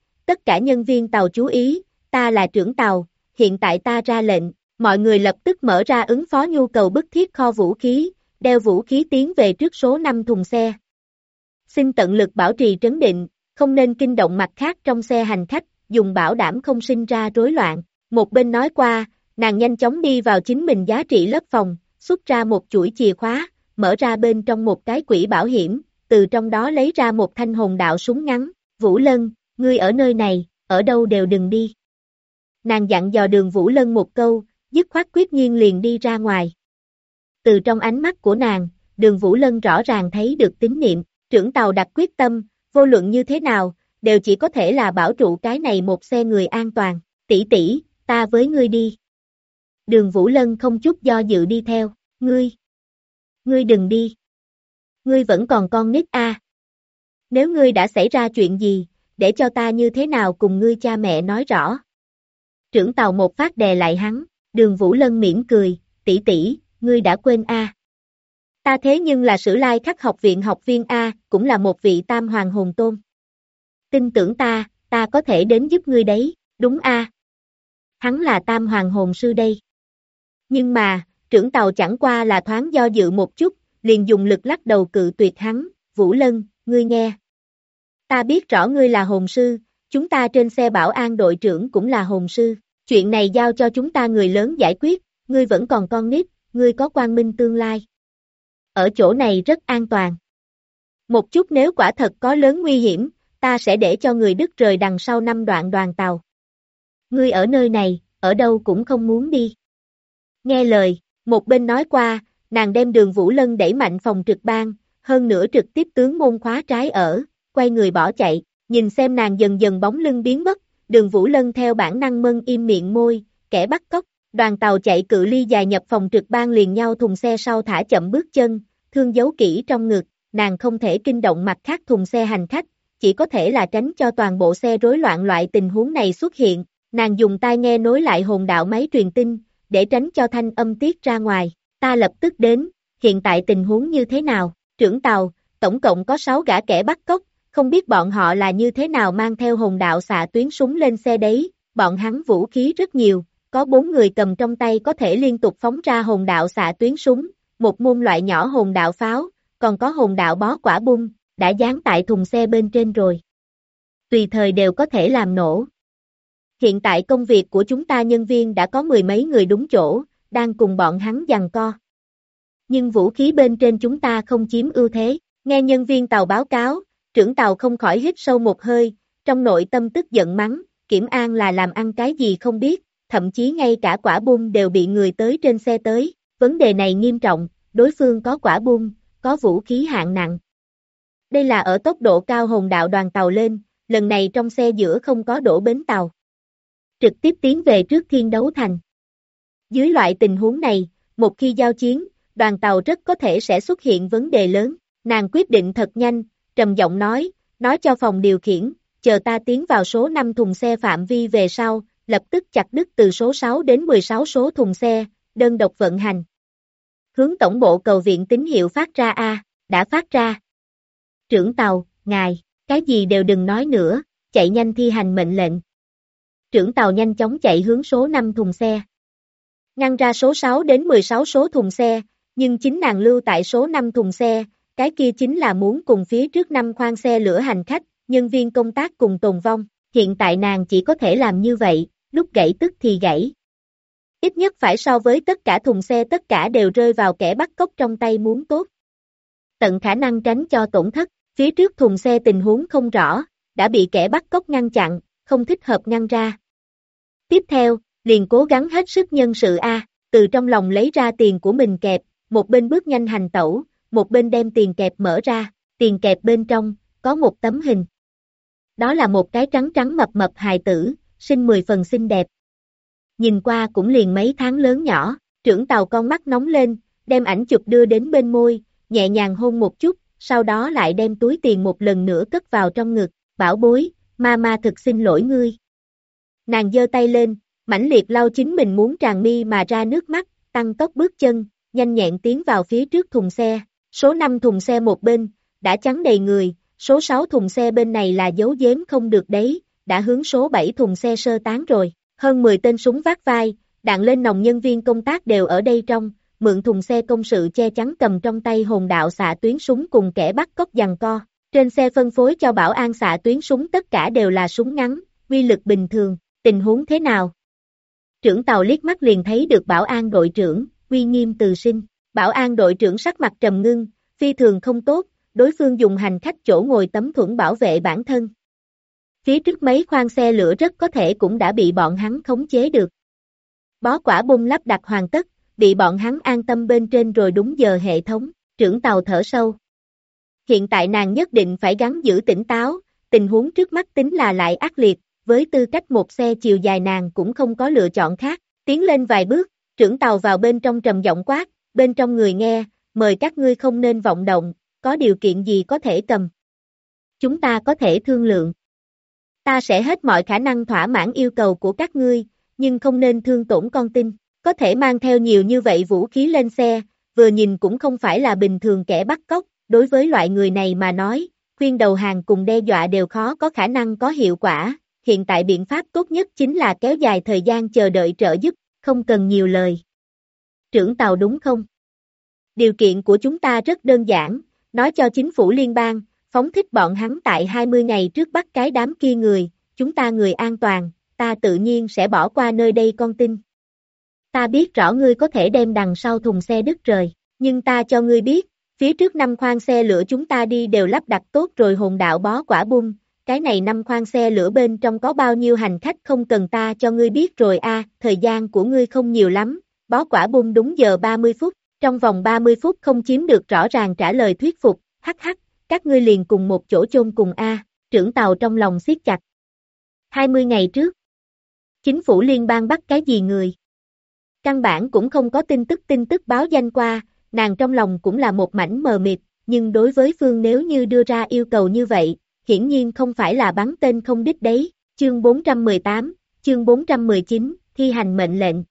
ta là trưởng tàu, hiện tại ta ra lệnh, mọi người lập tức mở ra ứng phó nhu cầu bức thiết kho vũ khí, đeo vũ khí tiến về trước số 5 thùng xe. Xin tận lực bảo trì trấn định, không nên kinh động mặt khác trong xe hành khách, dùng bảo đảm không sinh ra rối loạn. Một bên nói qua, nàng nhanh chóng đi vào chính mình giá trị lớp phòng, xuất ra một chuỗi chìa khóa, mở ra bên trong một cái quỹ bảo hiểm, từ trong đó lấy ra một thanh hồn đạo súng ngắn. Vũ Lân, ngươi ở nơi này, ở đâu đều đừng đi. Nàng dặn dò Đường Vũ Lân một câu, dứt khoát quyết nhiên liền đi ra ngoài. Từ trong ánh mắt của nàng, Đường Vũ Lân rõ ràng thấy được tín niệm, trưởng tàu đặt quyết tâm, vô luận như thế nào, đều chỉ có thể là bảo trụ cái này một xe người an toàn. Tỷ tỷ, ta với ngươi đi. Đường Vũ Lân không chút do dự đi theo, ngươi đừng đi. Ngươi vẫn còn con nít a. Nếu ngươi đã xảy ra chuyện gì, để cho ta như thế nào cùng ngươi cha mẹ nói rõ. Trưởng tàu một phát đè lại hắn, Đường Vũ Lân mỉm cười, tỷ tỷ, ngươi đã quên a. Ta thế nhưng là Sử Lai Khắc học viện học viên a, cũng là một vị tam hoàng hồn tôn. Tin tưởng ta có thể đến giúp ngươi đấy, đúng a. Hắn là tam hoàng hồn sư đây. Nhưng mà, trưởng tàu chẳng qua là thoáng do dự một chút, liền dùng lực lắc đầu cự tuyệt hắn, Vũ Lân, ngươi nghe. Ta biết rõ ngươi là hồn sư, chúng ta trên xe bảo an đội trưởng cũng là hồn sư, chuyện này giao cho chúng ta người lớn giải quyết, ngươi vẫn còn con nít, ngươi có quang minh tương lai. Ở chỗ này rất an toàn. Một chút nếu quả thật có lớn nguy hiểm, ta sẽ để cho người đứt rời đằng sau 5 đoạn đoàn tàu. Ngươi ở nơi này, ở đâu cũng không muốn đi. Nghe lời, một bên nói qua, nàng đem Đường Vũ Lân đẩy mạnh phòng trực ban, hơn nữa trực tiếp tướng môn khóa trái ở, quay người bỏ chạy, nhìn xem nàng dần dần bóng lưng biến mất, Đường Vũ Lân theo bản năng mân im miệng môi, kẻ bắt cóc, đoàn tàu chạy cự ly dài nhập phòng trực ban liền nhau thùng xe sau thả chậm bước chân, thương giấu kỹ trong ngực, nàng không thể kinh động mặt khác thùng xe hành khách, chỉ có thể là tránh cho toàn bộ xe rối loạn loại tình huống này xuất hiện, nàng dùng tai nghe nối lại hồn đạo máy truyền tin, để tránh cho thanh âm tiết ra ngoài, ta lập tức đến, hiện tại tình huống như thế nào, trưởng tàu, tổng cộng có 6 gã kẻ bắt cóc, không biết bọn họ là như thế nào mang theo hồn đạo xạ tuyến súng lên xe đấy, bọn hắn vũ khí rất nhiều, có 4 người cầm trong tay có thể liên tục phóng ra hồn đạo xạ tuyến súng, một môn loại nhỏ hồn đạo pháo, còn có hồn đạo bó quả bung, đã dán tại thùng xe bên trên rồi. Tùy thời đều có thể làm nổ. Hiện tại công việc của chúng ta nhân viên đã có 10 mấy người đúng chỗ, đang cùng bọn hắn giằng co. Nhưng vũ khí bên trên chúng ta không chiếm ưu thế, nghe nhân viên tàu báo cáo, trưởng tàu không khỏi hít sâu một hơi, trong nội tâm tức giận mắng, Kiểm An là làm ăn cái gì không biết, thậm chí ngay cả quả bung đều bị người tới trên xe tới, vấn đề này nghiêm trọng, đối phương có quả bung, có vũ khí hạng nặng. Đây là ở tốc độ cao hồn đạo đoàn tàu lên, lần này trong xe giữa không có đổ bến tàu. Trực tiếp tiến về trước Thiên Đấu Thành. Dưới loại tình huống này, một khi giao chiến, đoàn tàu rất có thể sẽ xuất hiện vấn đề lớn, nàng quyết định thật nhanh, trầm giọng nói cho phòng điều khiển, chờ ta tiến vào số 5 thùng xe phạm vi về sau, lập tức chặt đứt từ số 6 đến 16 số thùng xe, đơn độc vận hành. Hướng tổng bộ cầu viện tín hiệu phát ra đã phát ra. Trưởng tàu, ngài, cái gì đều đừng nói nữa, chạy nhanh thi hành mệnh lệnh. Trưởng tàu nhanh chóng chạy hướng số 5 thùng xe. Ngăn ra số 6 đến 16 số thùng xe, nhưng chính nàng lưu tại số 5 thùng xe, cái kia chính là muốn cùng phía trước 5 khoang xe lửa hành khách, nhân viên công tác cùng tồn vong. Hiện tại nàng chỉ có thể làm như vậy, lúc gãy tức thì gãy. Ít nhất phải so với tất cả thùng xe tất cả đều rơi vào kẻ bắt cóc trong tay muốn tốt. Tận khả năng tránh cho tổn thất, phía trước thùng xe tình huống không rõ, đã bị kẻ bắt cóc ngăn chặn, không thích hợp ngăn ra. Tiếp theo, liền cố gắng hết sức nhân sự A, từ trong lòng lấy ra tiền của mình kẹp, một bên bước nhanh hành tẩu, một bên đem tiền kẹp mở ra, tiền kẹp bên trong, có một tấm hình. Đó là một cái trắng trắng mập mập hài tử, sinh 10 phần xinh đẹp. Nhìn qua cũng liền mấy tháng lớn nhỏ, trưởng tàu con mắt nóng lên, đem ảnh chụp đưa đến bên môi, nhẹ nhàng hôn một chút, sau đó lại đem túi tiền một lần nữa cất vào trong ngực, bảo bối, mama thực xin lỗi ngươi. Nàng giơ tay lên, mãnh liệt lau chính mình muốn tràn mi mà ra nước mắt, tăng tốc bước chân, nhanh nhẹn tiến vào phía trước thùng xe, số 5 thùng xe một bên, đã chắn đầy người, số 6 thùng xe bên này là giấu giếm không được đấy, đã hướng số 7 thùng xe sơ tán rồi, hơn 10 tên súng vác vai, đạn lên nòng nhân viên công tác đều ở đây trong, mượn thùng xe công sự che chắn cầm trong tay hồn đạo xạ tuyến súng cùng kẻ bắt cóc giằng co, trên xe phân phối cho bảo an xạ tuyến súng tất cả đều là súng ngắn, uy lực bình thường, tình huống thế nào? Trưởng tàu liếc mắt liền thấy được bảo an đội trưởng, uy nghiêm từ sinh, bảo an đội trưởng sắc mặt trầm ngưng, phi thường không tốt, đối phương dùng hành khách chỗ ngồi tấm thuẫn bảo vệ bản thân. Phía trước mấy khoang xe lửa rất có thể cũng đã bị bọn hắn khống chế được. Bó quả bung lắp đặt hoàn tất, bị bọn hắn an tâm bên trên rồi đúng giờ hệ thống, trưởng tàu thở sâu. Hiện tại nàng nhất định phải gắng giữ tỉnh táo, tình huống trước mắt tính là lại ác liệt, với tư cách một xe chiều dài nàng cũng không có lựa chọn khác, tiến lên vài bước, trưởng tàu vào bên trong trầm giọng quát, bên trong người nghe, mời các ngươi không nên vọng động, có điều kiện gì có thể cầm. Chúng ta có thể thương lượng. Ta sẽ hết mọi khả năng thỏa mãn yêu cầu của các ngươi, nhưng không nên thương tổn con tin, có thể mang theo nhiều như vậy vũ khí lên xe, vừa nhìn cũng không phải là bình thường kẻ bắt cóc, đối với loại người này mà nói, khuyên đầu hàng cùng đe dọa đều khó có khả năng có hiệu quả, hiện tại biện pháp tốt nhất chính là kéo dài thời gian chờ đợi trợ giúp, không cần nhiều lời. Trưởng tàu đúng không? Điều kiện của chúng ta rất đơn giản, nói cho chính phủ liên bang, phóng thích bọn hắn tại 20 ngày trước bắt cái đám kia người, chúng ta người an toàn, ta tự nhiên sẽ bỏ qua nơi đây con tin. Ta biết rõ ngươi có thể đem đằng sau thùng xe đứt rời, nhưng ta cho ngươi biết, phía trước 5 khoang xe lửa chúng ta đi đều lắp đặt tốt rồi hồn đạo bó quả bung, cái này 5 khoang xe lửa bên trong có bao nhiêu hành khách không cần ta cho ngươi biết rồi a, thời gian của ngươi không nhiều lắm, bó quả bung đúng giờ 30 phút, trong vòng 30 phút không chiếm được rõ ràng trả lời thuyết phục, hắc hắc, các ngươi liền cùng một chỗ chôn cùng a, trưởng tàu trong lòng siết chặt. 20 ngày trước, chính phủ liên bang bắt cái gì người? Căn bản cũng không có tin tức báo danh qua, nàng trong lòng cũng là một mảnh mờ mịt, nhưng đối với Phương nếu như đưa ra yêu cầu như vậy, hiển nhiên không phải là bắn tên không đích đấy, chương 418, chương 419, thi hành mệnh lệnh.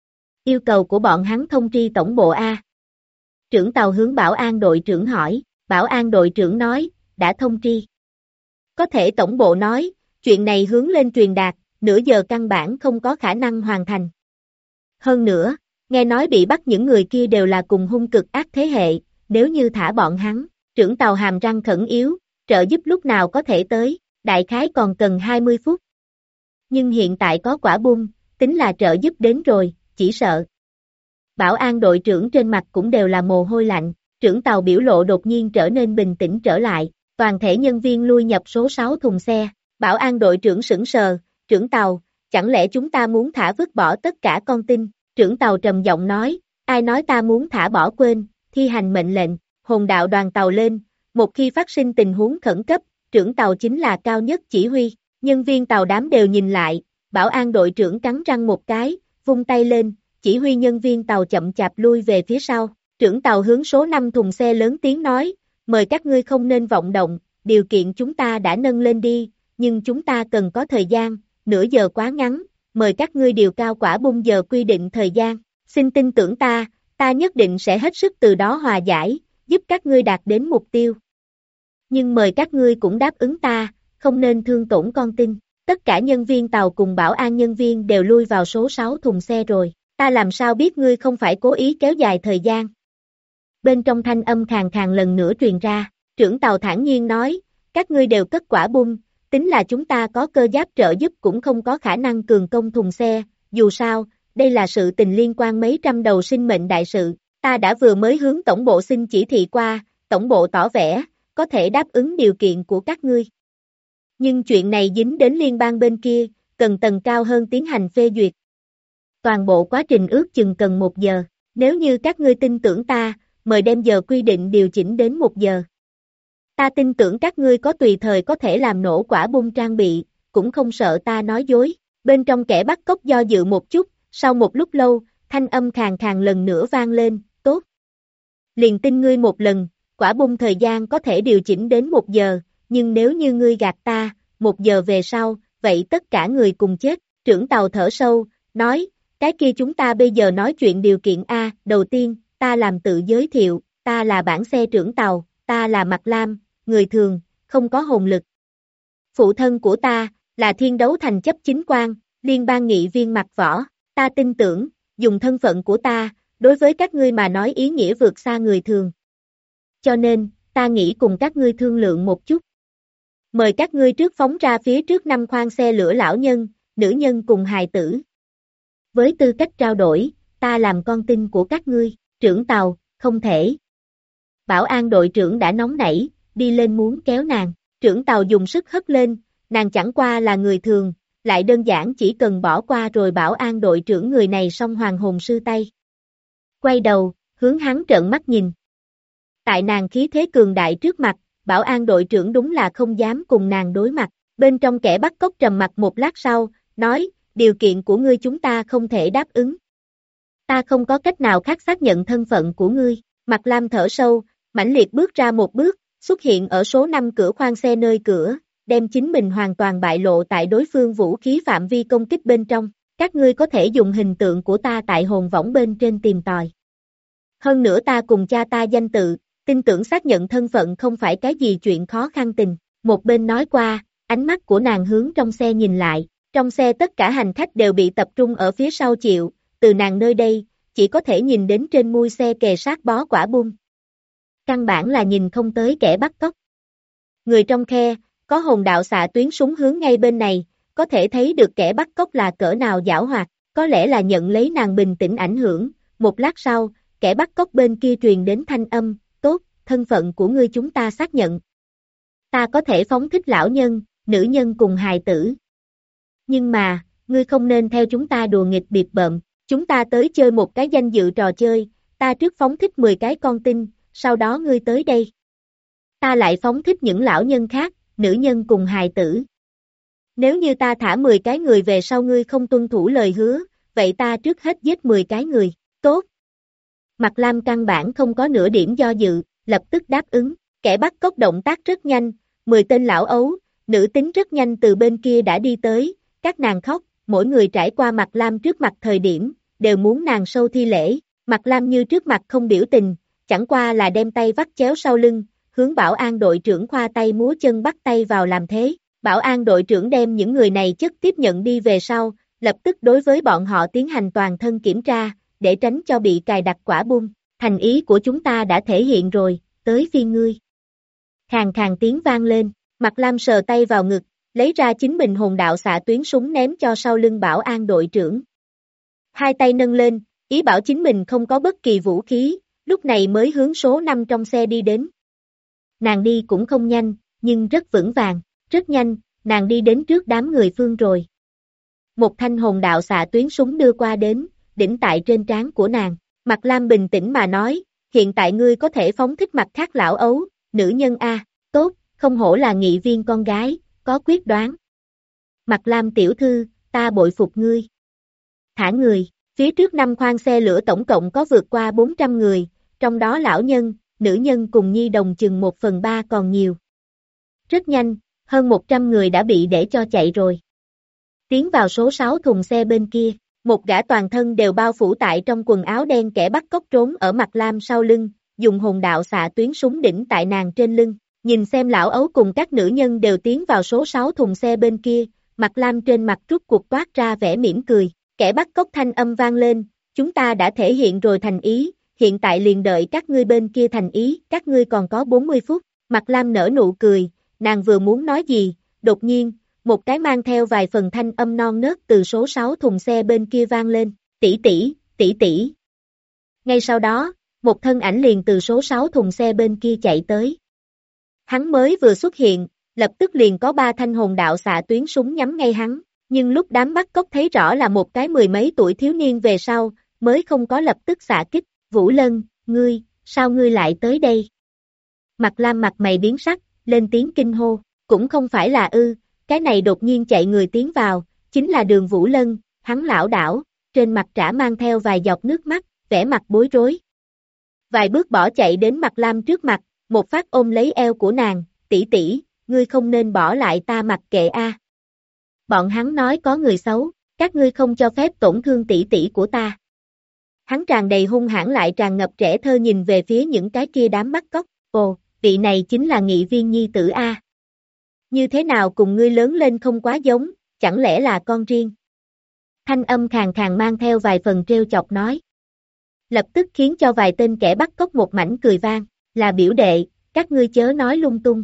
Yêu cầu của bọn hắn thông tri tổng bộ A. Trưởng tàu hướng bảo an đội trưởng hỏi, bảo an đội trưởng nói, đã thông tri. Có thể tổng bộ nói, chuyện này hướng lên truyền đạt, nửa giờ căn bản không có khả năng hoàn thành. Hơn nữa, nghe nói bị bắt những người kia đều là cùng hung cực ác thế hệ, nếu như thả bọn hắn, trưởng tàu hàm răng khẩn yếu, trợ giúp lúc nào có thể tới, đại khái còn cần 20 phút. Nhưng hiện tại có quả bung, tính là trợ giúp đến rồi, chỉ sợ. Bảo an đội trưởng trên mặt cũng đều là mồ hôi lạnh, trưởng tàu biểu lộ đột nhiên trở nên bình tĩnh trở lại, toàn thể nhân viên lui nhập số 6 thùng xe, bảo an đội trưởng sững sờ, trưởng tàu, chẳng lẽ chúng ta muốn thả vứt bỏ tất cả con tin, trưởng tàu trầm giọng nói, ai nói ta muốn thả bỏ quên, thi hành mệnh lệnh, hồn đạo đoàn tàu lên, một khi phát sinh tình huống khẩn cấp, trưởng tàu chính là cao nhất chỉ huy, nhân viên tàu đám đều nhìn lại, bảo an đội trưởng cắn răng một cái, vung tay lên, chỉ huy nhân viên tàu chậm chạp lui về phía sau, trưởng tàu hướng số 5 thùng xe lớn tiếng nói, mời các ngươi không nên vọng động, điều kiện chúng ta đã nâng lên đi, nhưng chúng ta cần có thời gian, nửa giờ quá ngắn, mời các ngươi điều cao quả bung giờ quy định thời gian, xin tin tưởng ta nhất định sẽ hết sức từ đó hòa giải, giúp các ngươi đạt đến mục tiêu. Nhưng mời các ngươi cũng đáp ứng ta, không nên thương tổn con tin, tất cả nhân viên tàu cùng bảo an nhân viên đều lui vào số 6 thùng xe rồi, ta làm sao biết ngươi không phải cố ý kéo dài thời gian. Bên trong thanh âm khàn khàn lần nữa truyền ra, trưởng tàu thản nhiên nói, các ngươi đều cất quả bung, tính là chúng ta có cơ giáp trợ giúp cũng không có khả năng cường công thùng xe, dù sao, đây là sự tình liên quan mấy trăm đầu sinh mệnh đại sự, ta đã vừa mới hướng tổng bộ xin chỉ thị qua, tổng bộ tỏ vẻ, có thể đáp ứng điều kiện của các ngươi. Nhưng chuyện này dính đến liên bang bên kia, cần tầng cao hơn tiến hành phê duyệt. Toàn bộ quá trình ước chừng cần 1 giờ. Nếu như các ngươi tin tưởng ta, mời đem giờ quy định điều chỉnh đến 1 giờ. Ta tin tưởng các ngươi có tùy thời có thể làm nổ quả bom trang bị, cũng không sợ ta nói dối. Bên trong kẻ bắt cóc do dự một chút, sau một lúc lâu, thanh âm khàn khàn lần nữa vang lên, tốt. Liền tin ngươi một lần, quả bom thời gian có thể điều chỉnh đến 1 giờ, nhưng nếu như ngươi gạt ta, 1 giờ về sau, vậy tất cả người cùng chết. Trưởng tàu thở sâu, nói, cái kia chúng ta bây giờ nói chuyện điều kiện A, đầu tiên, ta làm tự giới thiệu, ta là bản xe trưởng tàu, ta là Mạc Lam, người thường, không có hồn lực. Phụ thân của ta, là Thiên Đấu Thành chấp chính quan, liên bang nghị viên Mạc Võ, ta tin tưởng, dùng thân phận của ta, đối với các ngươi mà nói ý nghĩa vượt xa người thường. Cho nên, ta nghĩ cùng các ngươi thương lượng một chút. Mời các ngươi trước phóng ra phía trước 5 khoang xe lửa lão nhân, nữ nhân cùng hài tử. Với tư cách trao đổi, ta làm con tin của các ngươi, trưởng tàu, không thể. Bảo an đội trưởng đã nóng nảy, đi lên muốn kéo nàng, trưởng tàu dùng sức hất lên, nàng chẳng qua là người thường, lại đơn giản chỉ cần bỏ qua rồi bảo an đội trưởng người này xong hoàng hồn sư tay. Quay đầu, hướng hắn trợn mắt nhìn. Tại nàng khí thế cường đại trước mặt, bảo an đội trưởng đúng là không dám cùng nàng đối mặt, bên trong kẻ bắt cóc trầm mặt một lát sau, nói, điều kiện của ngươi chúng ta không thể đáp ứng. Ta không có cách nào khác xác nhận thân phận của ngươi, Mạc Lam thở sâu, mãnh liệt bước ra một bước, xuất hiện ở số 5 cửa khoang xe nơi cửa, đem chính mình hoàn toàn bại lộ tại đối phương vũ khí phạm vi công kích bên trong, các ngươi có thể dùng hình tượng của ta tại hồn võng bên trên tìm tòi. Hơn nữa ta cùng cha ta danh tự, tin tưởng xác nhận thân phận không phải cái gì chuyện khó khăn tình, một bên nói qua, ánh mắt của nàng hướng trong xe nhìn lại, trong xe tất cả hành khách đều bị tập trung ở phía sau chịu, từ nàng nơi đây, chỉ có thể nhìn đến trên mui xe kề sát bó quả bom. Căn bản là nhìn không tới kẻ bắt cóc. Người trong khe, có hồn đạo xạ tuyến súng hướng ngay bên này, có thể thấy được kẻ bắt cóc là cỡ nào giảo hoạt, có lẽ là nhận lấy nàng bình tĩnh ảnh hưởng, một lát sau, kẻ bắt cóc bên kia truyền đến thanh âm, tốt, thân phận của ngươi chúng ta xác nhận. Ta có thể phóng thích lão nhân, nữ nhân cùng hài tử. Nhưng mà, ngươi không nên theo chúng ta đùa nghịch biệt bợm, chúng ta tới chơi một cái danh dự trò chơi, ta trước phóng thích 10 cái con tin, sau đó ngươi tới đây. Ta lại phóng thích những lão nhân khác, nữ nhân cùng hài tử. Nếu như ta thả 10 cái người về sau ngươi không tuân thủ lời hứa, vậy ta trước hết giết 10 cái người, tốt. Mạc Lam căn bản không có nửa điểm do dự, lập tức đáp ứng, kẻ bắt cóc động tác rất nhanh, 10 tên lão ấu, nữ tính rất nhanh từ bên kia đã đi tới, các nàng khóc, mỗi người trải qua Mạc Lam trước mặt thời điểm, đều muốn nàng sâu thi lễ, Mạc Lam như trước mặt không biểu tình, chẳng qua là đem tay vắt chéo sau lưng, hướng bảo an đội trưởng khoa tay múa chân bắt tay vào làm thế, bảo an đội trưởng đem những người này chất tiếp nhận đi về sau, lập tức đối với bọn họ tiến hành toàn thân kiểm tra, để tránh cho bị cài đặt quả bom, thành ý của chúng ta đã thể hiện rồi, tới phiên ngươi. Khàn khàn tiếng vang lên, Mạc Lam sờ tay vào ngực, lấy ra chính mình hồn đạo xạ tuyến súng ném cho sau lưng bảo an đội trưởng. Hai tay nâng lên, ý bảo chính mình không có bất kỳ vũ khí, lúc này mới hướng số 5 trong xe đi đến. Nàng đi cũng không nhanh, nhưng rất vững vàng, rất nhanh, nàng đi đến trước đám người phương rồi. Một thanh hồn đạo xạ tuyến súng đưa qua đến, đỉnh tại trên trán của nàng. Mạc Lam bình tĩnh mà nói, hiện tại ngươi có thể phóng thích mặt khác lão ấu, nữ nhân A, tốt, không hổ là nghị viên con gái, có quyết đoán. Mạc Lam tiểu thư, ta bội phục ngươi. Thả người, phía trước 5 khoang xe lửa tổng cộng có vượt qua 400 người, trong đó lão nhân, nữ nhân cùng nhi đồng chừng 1/3 còn nhiều. Rất nhanh, hơn 100 người đã bị để cho chạy rồi. Tiến vào số 6 thùng xe bên kia, một gã toàn thân đều bao phủ tại trong quần áo đen kẻ bắt cóc trốn ở Mạc Lam sau lưng, dùng hồn đạo xạ tuyến súng đỉnh tại nàng trên lưng, nhìn xem lão ấu cùng các nữ nhân đều tiến vào số 6 thùng xe bên kia, Mạc Lam trên mặt rút cuộc toát ra vẻ mỉm cười, kẻ bắt cóc thanh âm vang lên, chúng ta đã thể hiện rồi thành ý, hiện tại liền đợi các ngươi bên kia thành ý, các ngươi còn có 40 phút, Mạc Lam nở nụ cười, nàng vừa muốn nói gì, đột nhiên, một cái mang theo vài phần thanh âm non nớt từ số 6 thùng xe bên kia vang lên, tỷ tỷ, tỷ tỷ. Ngay sau đó, một thân ảnh liền từ số 6 thùng xe bên kia chạy tới. Hắn mới vừa xuất hiện, lập tức liền có 3 thanh hồn đạo xạ tuyến súng nhắm ngay hắn, Nhưng lúc đám bắt cóc thấy rõ là một cái mười mấy tuổi thiếu niên về sau, mới không có lập tức xạ kích. Vũ Lân, ngươi, sao ngươi lại tới đây? Mặt Lam mặt mày biến sắc, lên tiếng kinh hô. Cũng không phải là cái này đột nhiên chạy người tiến vào, chính là Đường Vũ Lân. Hắn lảo đảo, trên mặt trả mang theo vài giọt nước mắt, vẻ mặt bối rối. Vài bước bỏ chạy đến Mặt Lam trước mặt, một phát ôm lấy eo của nàng. Tỷ tỷ, ngươi không nên bỏ lại ta mặc kệ a. Bọn hắn nói có người xấu, các ngươi không cho phép tổn thương tỷ tỷ của ta. Hắn tràn đầy hung hãn lại tràn ngập trẻ thơ nhìn về phía những cái kia đám bắt cóc. Ồ, vị này chính là Nghị Viên nhi tử a. Như thế nào cùng ngươi lớn lên không quá giống, chẳng lẽ là con riêng? Thanh âm khàn khàn mang theo vài phần trêu chọc nói. Lập tức khiến cho vài tên kẻ bắt cóc một mảnh cười vang, là biểu đệ, các ngươi chớ nói lung tung.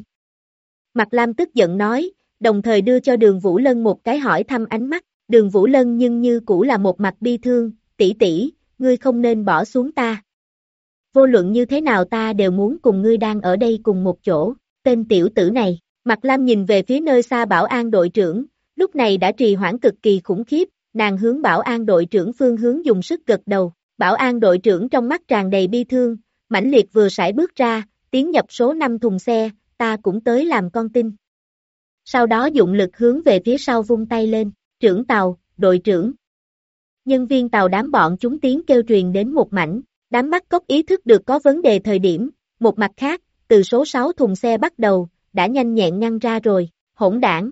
Mặt Lam tức giận nói, đồng thời đưa cho Đường Vũ Lân một cái hỏi thăm ánh mắt. Đường Vũ Lân nhưng như cũ là một mặt bi thương, tỷ tỷ, ngươi không nên bỏ xuống ta. Vô luận như thế nào ta đều muốn cùng ngươi đang ở đây cùng một chỗ, tên tiểu tử này. Mặt Lam nhìn về phía nơi xa Bảo An đội trưởng, lúc này đã trì hoãn cực kỳ khủng khiếp, nàng hướng Bảo An đội trưởng phương hướng dùng sức gật đầu. Bảo An đội trưởng trong mắt tràn đầy bi thương, mãnh liệt vừa sải bước ra, tiến nhập số 5 thùng xe, ta cũng tới làm con tin. Sau đó dụng lực hướng về phía sau vung tay lên, trưởng tàu, đội trưởng. Nhân viên tàu đám bọn chúng tiếng kêu truyền đến một mảnh, đám bắt cóc ý thức được có vấn đề thời điểm, một mặt khác, từ số 6 thùng xe bắt đầu, đã nhanh nhẹn ngăn ra rồi, hỗn đảng.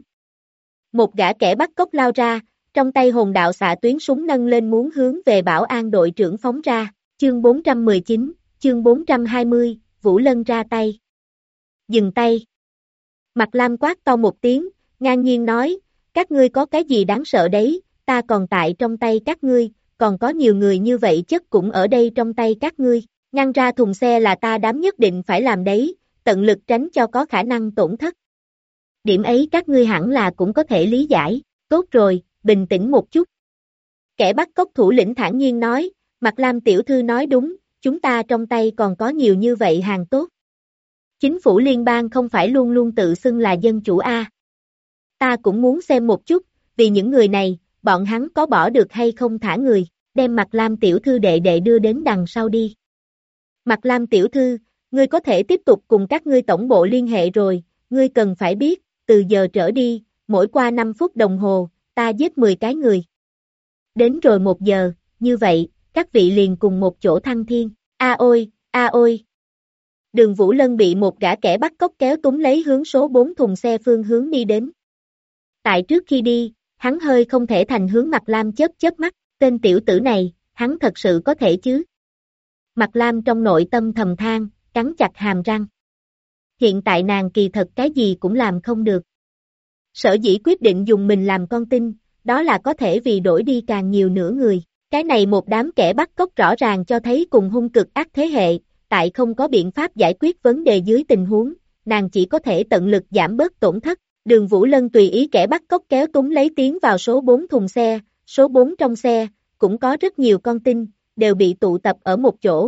Một gã kẻ bắt cóc lao ra, trong tay hồn đạo xạ tuyến súng nâng lên muốn hướng về Bảo An đội trưởng phóng ra, chương 419, chương 420, Vũ Lân ra tay. Dừng tay. Mặt Lam quát to một tiếng, ngang nhiên nói, các ngươi có cái gì đáng sợ đấy, ta còn tại trong tay các ngươi, còn có nhiều người như vậy chất cũng ở đây trong tay các ngươi, ngăn ra thùng xe là ta đám nhất định phải làm đấy, tận lực tránh cho có khả năng tổn thất. Điểm ấy các ngươi hẳn là cũng có thể lý giải, tốt rồi, bình tĩnh một chút. Kẻ bắt cóc thủ lĩnh thản nhiên nói, Mặt Lam tiểu thư nói đúng, chúng ta trong tay còn có nhiều như vậy hàng tốt. Chính phủ liên bang không phải luôn luôn tự xưng là dân chủ a. Ta cũng muốn xem một chút, vì những người này, bọn hắn có bỏ được hay không thả người, đem Mặt Lam tiểu thư đệ đệ đưa đến đằng sau đi. Mặt Lam tiểu thư, ngươi có thể tiếp tục cùng các ngươi tổng bộ liên hệ rồi, ngươi cần phải biết, từ giờ trở đi, mỗi qua 5 phút đồng hồ, ta giết 10 cái người. Đến rồi 1 giờ, như vậy, các vị liền cùng một chỗ thăng thiên, a ôi. Đường Vũ Lân bị một gã kẻ bắt cóc kéo túm lấy hướng số 4 thùng xe phương hướng đi đến. Tại trước khi đi, hắn hơi không thể thành hướng Mặt Lam chớp mắt, tên tiểu tử này, hắn thật sự có thể chứ. Mặt Lam trong nội tâm thầm than, cắn chặt hàm răng. Hiện tại nàng kỳ thật cái gì cũng làm không được. Sở dĩ quyết định dùng mình làm con tin, đó là có thể vì đổi đi càng nhiều nữa người. Cái này một đám kẻ bắt cóc rõ ràng cho thấy cùng hung cực ác thế hệ, tại không có biện pháp giải quyết vấn đề dưới tình huống, nàng chỉ có thể tận lực giảm bớt tổn thất. Đường Vũ Lân tùy ý kẻ bắt cóc kéo túm lấy tiến vào số 4 thùng xe, số 4 trong xe, cũng có rất nhiều con tin, đều bị tụ tập ở một chỗ.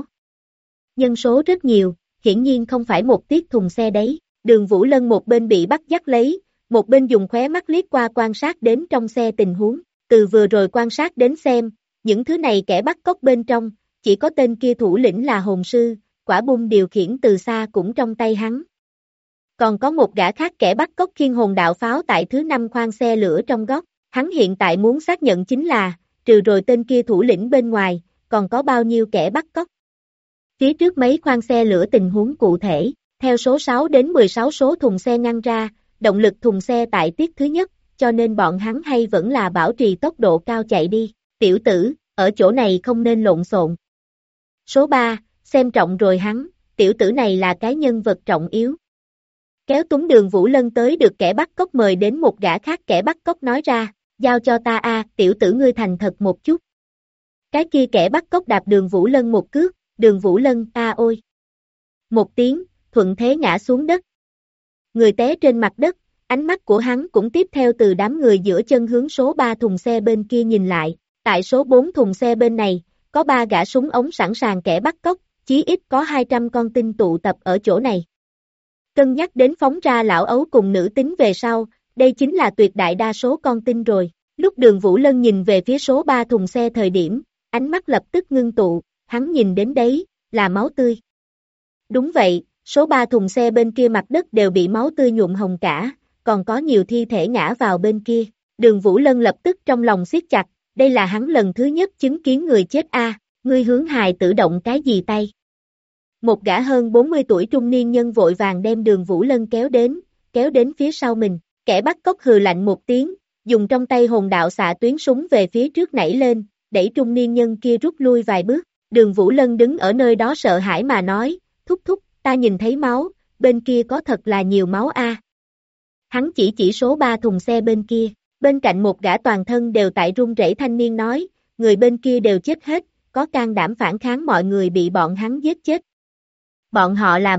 Nhân số rất nhiều, hiển nhiên không phải một tiết thùng xe đấy. Đường Vũ Lân một bên bị bắt dắt lấy, một bên dùng khóe mắt liếc qua quan sát đến trong xe tình huống. Từ vừa rồi quan sát đến xem, những thứ này kẻ bắt cóc bên trong, chỉ có tên kia thủ lĩnh là hồn sư, quả bung điều khiển từ xa cũng trong tay hắn. Còn có một gã khác kẻ bắt cóc khiêng hồn đạo pháo tại thứ 5 khoang xe lửa trong góc, hắn hiện tại muốn xác nhận chính là, trừ rồi tên kia thủ lĩnh bên ngoài, còn có bao nhiêu kẻ bắt cóc. Phía trước mấy khoang xe lửa tình huống cụ thể, theo số 6 đến 16 số thùng xe ngăn ra, động lực thùng xe tại tiết thứ nhất, cho nên bọn hắn hay vẫn là bảo trì tốc độ cao chạy đi. Tiểu tử, ở chỗ này không nên lộn xộn. Số 3, xem trọng rồi hắn, tiểu tử này là cái nhân vật trọng yếu. Kéo túm Đường Vũ Lân tới được kẻ bắt cóc mời đến một gã khác kẻ bắt cóc nói ra, giao cho ta a, tiểu tử ngươi thành thật một chút. Cái kia kẻ bắt cóc đạp Đường Vũ Lân một cước, Đường Vũ Lân ôi. Một tiếng, thuận thế ngã xuống đất. Người té trên mặt đất, ánh mắt của hắn cũng tiếp theo từ đám người giữa chân hướng số 3 thùng xe bên kia nhìn lại. Tại số 4 thùng xe bên này, có 3 gã súng ống sẵn sàng kẻ bắt cóc, chí ít có 200 con tin tụ tập ở chỗ này. Cân nhắc đến phóng ra lão ấu cùng nữ tính về sau, đây chính là tuyệt đại đa số con tin rồi. Lúc Đường Vũ Lân nhìn về phía số 3 thùng xe thời điểm, ánh mắt lập tức ngưng tụ, hắn nhìn đến đấy, là máu tươi. Đúng vậy, số 3 thùng xe bên kia mặt đất đều bị máu tươi nhuộm hồng cả, còn có nhiều thi thể ngã vào bên kia. Đường Vũ Lân lập tức trong lòng siết chặt, đây là hắn lần thứ nhất chứng kiến người chết ngươi hướng hài tử động cái gì tay. Một gã hơn 40 tuổi trung niên nhân vội vàng đem Đường Vũ Lân kéo đến phía sau mình, kẻ bắt cóc hừ lạnh một tiếng, dùng trong tay hồn đạo xạ tuyến súng về phía trước nảy lên, đẩy trung niên nhân kia rút lui vài bước. Đường Vũ Lân đứng ở nơi đó sợ hãi mà nói, thúc thúc, ta nhìn thấy máu, bên kia có thật là nhiều máu Hắn chỉ số 3 thùng xe bên kia, bên cạnh một gã toàn thân đều tại run rẩy thanh niên nói, người bên kia đều chết hết, có can đảm phản kháng mọi người bị bọn hắn giết chết. Bọn họ là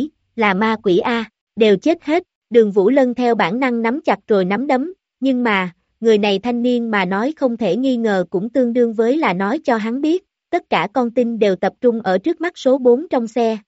ma quỷ đều chết hết. Đường Vũ Lân theo bản năng nắm chặt rồi nắm đấm, nhưng mà, người này thanh niên mà nói không thể nghi ngờ cũng tương đương với là nói cho hắn biết, tất cả con tin đều tập trung ở trước mắt số 4 trong xe.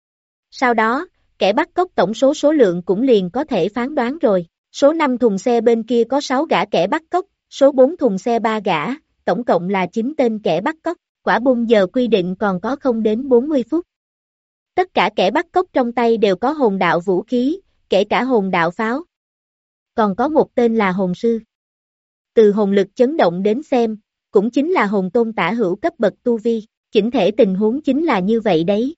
Sau đó, kẻ bắt cóc tổng số lượng cũng liền có thể phán đoán rồi, số 5 thùng xe bên kia có 6 gã kẻ bắt cóc, số 4 thùng xe 3 gã, tổng cộng là 9 tên kẻ bắt cóc, quả bung giờ quy định còn có không đến 40 phút. Tất cả kẻ bắt cóc trong tay đều có hồn đạo vũ khí, kể cả hồn đạo pháo. Còn có một tên là hồn sư. Từ hồn lực chấn động đến xem, cũng chính là hồn tôn tả hữu cấp bậc tu vi, chỉnh thể tình huống chính là như vậy đấy.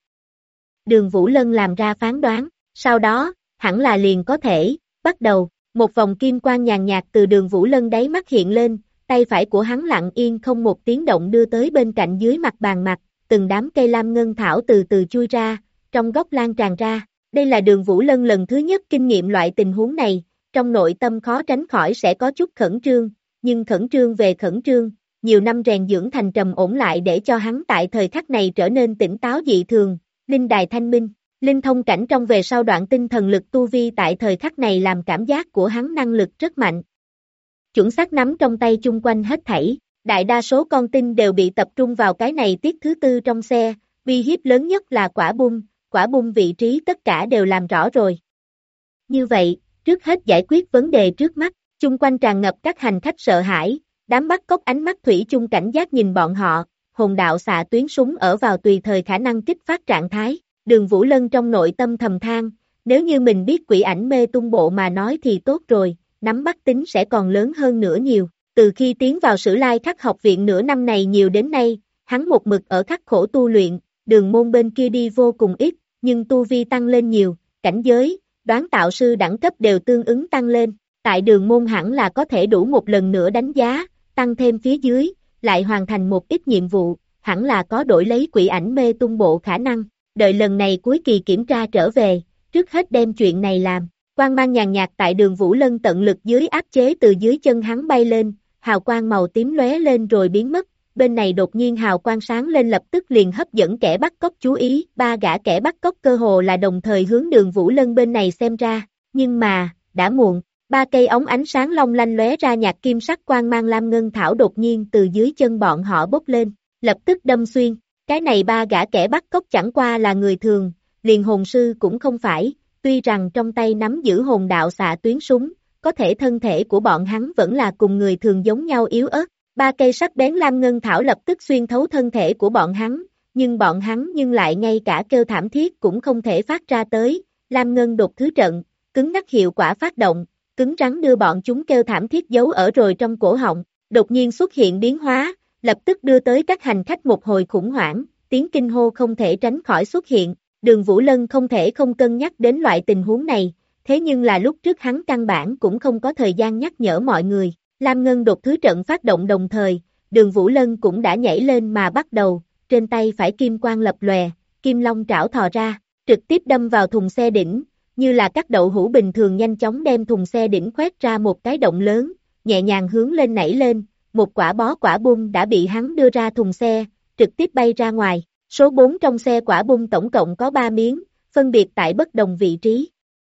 Đường Vũ Lân làm ra phán đoán, sau đó, hẳn là liền có thể, bắt đầu, một vòng kim quang nhàn nhạt từ Đường Vũ Lân đáy mắt hiện lên, tay phải của hắn lặng yên không một tiếng động đưa tới bên cạnh dưới mặt bàn mặt, từng đám cây lam ngân thảo từ từ chui ra, trong góc lan tràn ra. Đây là Đường Vũ Lân lần thứ nhất kinh nghiệm loại tình huống này, trong nội tâm khó tránh khỏi sẽ có chút khẩn trương, nhưng khẩn trương về khẩn trương, nhiều năm rèn dưỡng thành trầm ổn lại để cho hắn tại thời khắc này trở nên tỉnh táo dị thường, linh đài thanh minh, linh thông cảnh trong về sau đoạn tinh thần lực tu vi tại thời khắc này làm cảm giác của hắn năng lực rất mạnh. Chuẩn xác nắm trong tay chung quanh hết thảy, đại đa số con tin đều bị tập trung vào cái này tiết thứ tư trong xe, uy hiếp lớn nhất là quả bung vị trí tất cả đều làm rõ rồi. Như vậy, trước hết giải quyết vấn đề trước mắt, chung quanh tràn ngập các hành khách sợ hãi, đám bắt cóc ánh mắt thủy chung cảnh giác nhìn bọn họ, hồn đạo xạ tuyến súng ở vào tùy thời khả năng kích phát trạng thái, Đường Vũ Lân trong nội tâm thầm than, nếu như mình biết quỷ ảnh mê tung bộ mà nói thì tốt rồi, nắm bắt tính sẽ còn lớn hơn nữa nhiều, từ khi tiến vào Sử Lai Khắc học viện nửa năm này nhiều đến nay, hắn một mực ở khắc khổ tu luyện, đường môn bên kia đi vô cùng ít, nhưng tu vi tăng lên nhiều, cảnh giới, đoán tạo sư đẳng cấp đều tương ứng tăng lên, tại đường môn hẳn là có thể đủ một lần nữa đánh giá, tăng thêm phía dưới, lại hoàn thành một ít nhiệm vụ, hẳn là có đổi lấy quỷ ảnh mê tung bộ khả năng, đợi lần này cuối kỳ kiểm tra trở về, trước hết đem chuyện này làm, quang mang nhàn nhạt tại Đường Vũ Lân tận lực dưới áp chế từ dưới chân hắn bay lên, hào quang màu tím lóe lên rồi biến mất. Bên này đột nhiên hào quang sáng lên lập tức liền hấp dẫn kẻ bắt cóc chú ý, ba gã kẻ bắt cóc cơ hồ là đồng thời hướng Đường Vũ Lân bên này xem ra, nhưng mà, đã muộn, ba cây ống ánh sáng long lanh lóe ra nhạt kim sắc quang mang lam ngân thảo đột nhiên từ dưới chân bọn họ bốc lên, lập tức đâm xuyên, cái này ba gã kẻ bắt cóc chẳng qua là người thường, liền hồn sư cũng không phải, tuy rằng trong tay nắm giữ hồn đạo xạ tuyến súng, có thể thân thể của bọn hắn vẫn là cùng người thường giống nhau yếu ớt. Ba cây sắc bén lam ngân thảo lập tức xuyên thấu thân thể của bọn hắn, nhưng bọn hắn lại ngay cả kêu thảm thiết cũng không thể phát ra tới, lam ngân đột thứ trận, cứng ngắc hiệu quả phát động, cứng rắn đưa bọn chúng kêu thảm thiết giấu ở rồi trong cổ họng, đột nhiên xuất hiện biến hóa, lập tức đưa tới các hành khách một hồi khủng hoảng, tiếng kinh hô không thể tránh khỏi xuất hiện, Đường Vũ Lân không thể không cân nhắc đến loại tình huống này, thế nhưng là lúc trước hắn căn bản cũng không có thời gian nhắc nhở mọi người. Lam Ngân đột thứ trận phát động đồng thời, Đường Vũ Lân cũng đã nhảy lên mà bắt đầu, trên tay phải kim quang lập lòe, kim long trảo thò ra, trực tiếp đâm vào thùng xe đỉnh, như là cắt đậu hũ bình thường nhanh chóng đem thùng xe đỉnh khoét ra một cái động lớn, nhẹ nhàng hướng lên nảy lên, một quả bung đã bị hắn đưa ra thùng xe, trực tiếp bay ra ngoài, số 4 trong xe quả bung tổng cộng có 3 miếng, phân biệt tại bất đồng vị trí.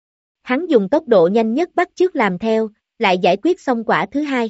Hắn dùng tốc độ nhanh nhất bắt chước làm theo, lại giải quyết xong quả thứ hai.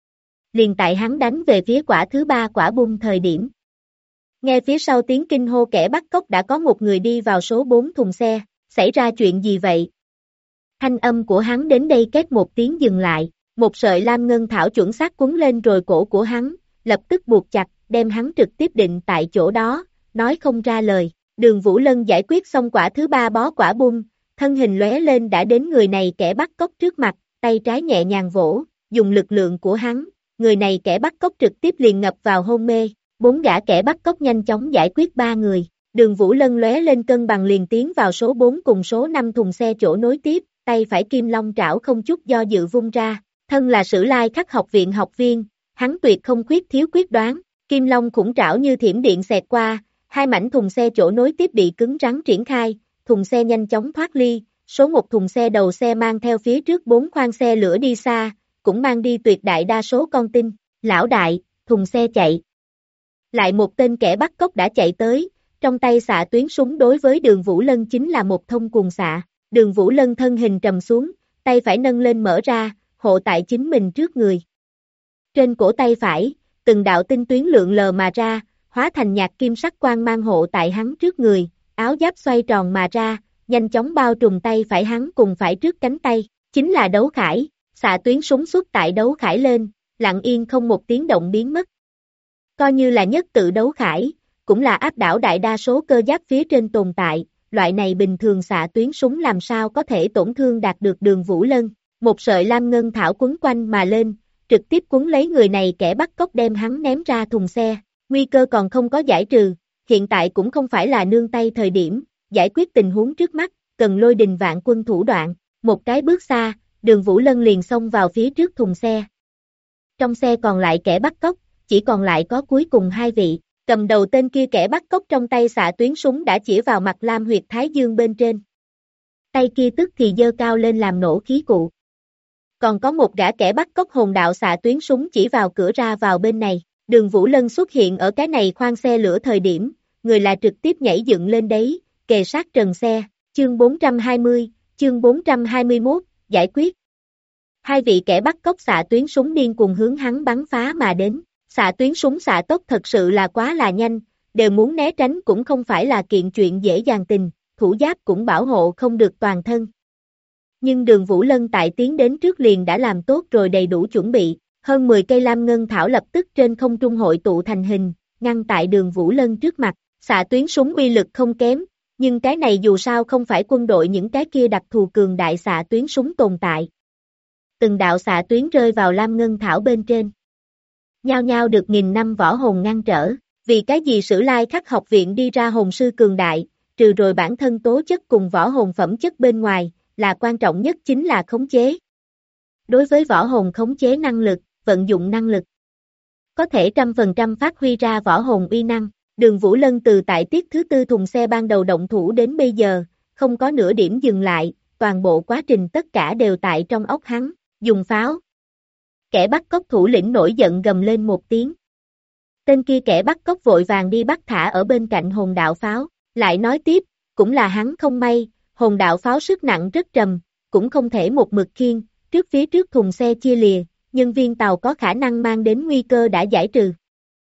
Liền tại hắn đánh về phía quả thứ ba quả bung thời điểm. Nghe phía sau tiếng kinh hô kẻ bắt cóc đã có một người đi vào số 4 thùng xe, xảy ra chuyện gì vậy? Thanh âm của hắn đến đây két một tiếng dừng lại, Một sợi lam ngân thảo chuẩn xác quấn lên rồi cổ của hắn, lập tức buộc chặt, đem hắn trực tiếp định tại chỗ đó, nói không ra lời. Đường Vũ Lân giải quyết xong quả thứ ba bó quả bung, thân hình lóe lên đã đến người này kẻ bắt cóc trước mặt, tay trái nhẹ nhàng vỗ, dùng lực lượng của hắn, người này kẻ bắt cóc trực tiếp liền ngập vào hôn mê. Bốn gã kẻ bắt cóc nhanh chóng giải quyết ba người. Đường Vũ Lân lóe lên cân bằng liền tiến vào số 4 cùng số 5 thùng xe chỗ nối tiếp, tay phải kim long trảo không chút do dự vung ra. Thân là Sử Lai Khắc học viện học viên, hắn tuyệt không khuyết thiếu quyết đoán, kim long khủng trảo như thiểm điện xẹt qua, hai mảnh thùng xe chỗ nối tiếp bị cứng rắn triển khai, thùng xe nhanh chóng thoát ly, số một thùng xe đầu xe mang theo phía trước 4 khoang xe lửa đi xa, cũng mang đi tuyệt đại đa số con tin. Lão đại, thùng xe chạy. Lại một tên kẻ bắt cóc đã chạy tới, trong tay xạ tuyến súng đối với Đường Vũ Lân chính là một thông cuồng xạ. Đường Vũ Lân thân hình trầm xuống, tay phải nâng lên mở ra, hộ tại chính mình trước người. Trên cổ tay phải, từng đạo tinh tuyến lượn lờ mà ra, hóa thành nhạt kim sắc quang mang hộ tại hắn trước người, áo giáp xoay tròn mà ra, nhanh chóng bao trùm tay phải hắn cùng phải trước cánh tay, chính là đấu khải, xạ tuyến súng xuất tại đấu khải lên, lặng yên không một tiếng động biến mất. Coi như là nhất tự đấu khải, cũng là áp đảo đại đa số cơ giáp phía trên tồn tại, loại này bình thường xạ tuyến súng làm sao có thể tổn thương đạt được Đường Vũ Lân. Một sợi lam ngân thảo quấn quanh mà lên, trực tiếp quấn lấy người này kẻ bắt cóc đem hắn ném ra thùng xe. Nguy cơ còn không có giải trừ, hiện tại cũng không phải là nương tay thời điểm, giải quyết tình huống trước mắt, cần lôi đình vạn quân thủ đoạn. Một cái bước xa, Đường Vũ Lân liền xông vào phía trước thùng xe. Trong xe còn lại kẻ bắt cóc, chỉ còn lại có cuối cùng hai vị. Cầm đầu tên kia kẻ bắt cóc trong tay xạ tuyến súng đã chỉ vào mặt Lam huyệt thái dương bên trên. Tay kia tức thì giơ cao lên làm nổ khí cụ. Còn có một gã kẻ bắt cóc hồn đạo xạ tuyến súng chỉ vào cửa ra vào bên này. Đường Vũ Lân xuất hiện ở cái này khoang xe lửa thời điểm, người là trực tiếp nhảy dựng lên đấy, kề sát trần xe. Chương 420, chương 421, giải quyết. Hai vị kẻ bắt cóc xạ tuyến súng điên cuồng hướng hắn bắn phá mà đến. Xạ tuyến súng xạ tốc thật sự là quá là nhanh, đều muốn né tránh cũng không phải là kiện chuyện dễ dàng tình, thủ giáp cũng bảo hộ không được toàn thân. Nhưng Đường Vũ Lân tại tiến đến trước liền đã làm tốt rồi đầy đủ chuẩn bị, hơn 10 cây lam ngân thảo lập tức trên không trung hội tụ thành hình, ngăn tại Đường Vũ Lân trước mặt. Xạ tuyến súng uy lực không kém, nhưng cái này dù sao không phải quân đội những cái kia đặc thù cường đại xạ tuyến súng tồn tại. Từng đạo xạ tuyến rơi vào lam ngân thảo bên trên. Nhao nhao được nghìn năm võ hồn ngăn trở, vì cái gì Sử Lai Khắc học viện đi ra hồn sư cường đại, trừ rồi bản thân tố chất cùng võ hồn phẩm chất bên ngoài, là quan trọng nhất chính là khống chế. Đối với võ hồn khống chế năng lực, vận dụng năng lực, có thể 100% phát huy ra võ hồn uy năng. Đường Vũ Lân từ tại tiết thứ tư thùng xe ban đầu động thủ đến bây giờ, không có nửa điểm dừng lại, toàn bộ quá trình tất cả đều tại trong óc hắn, dùng pháo. Kẻ bắt cóc thủ lĩnh nổi giận gầm lên một tiếng. Tên kia kẻ bắt cóc vội vàng đi bắt thả ở bên cạnh hồn đạo pháo, lại nói tiếp, cũng là hắn không may, hồn đạo pháo sức nặng rất trầm, cũng không thể một mực khiêng, phía trước thùng xe chia lìa, nhân viên tàu có khả năng mang đến nguy cơ đã giải trừ.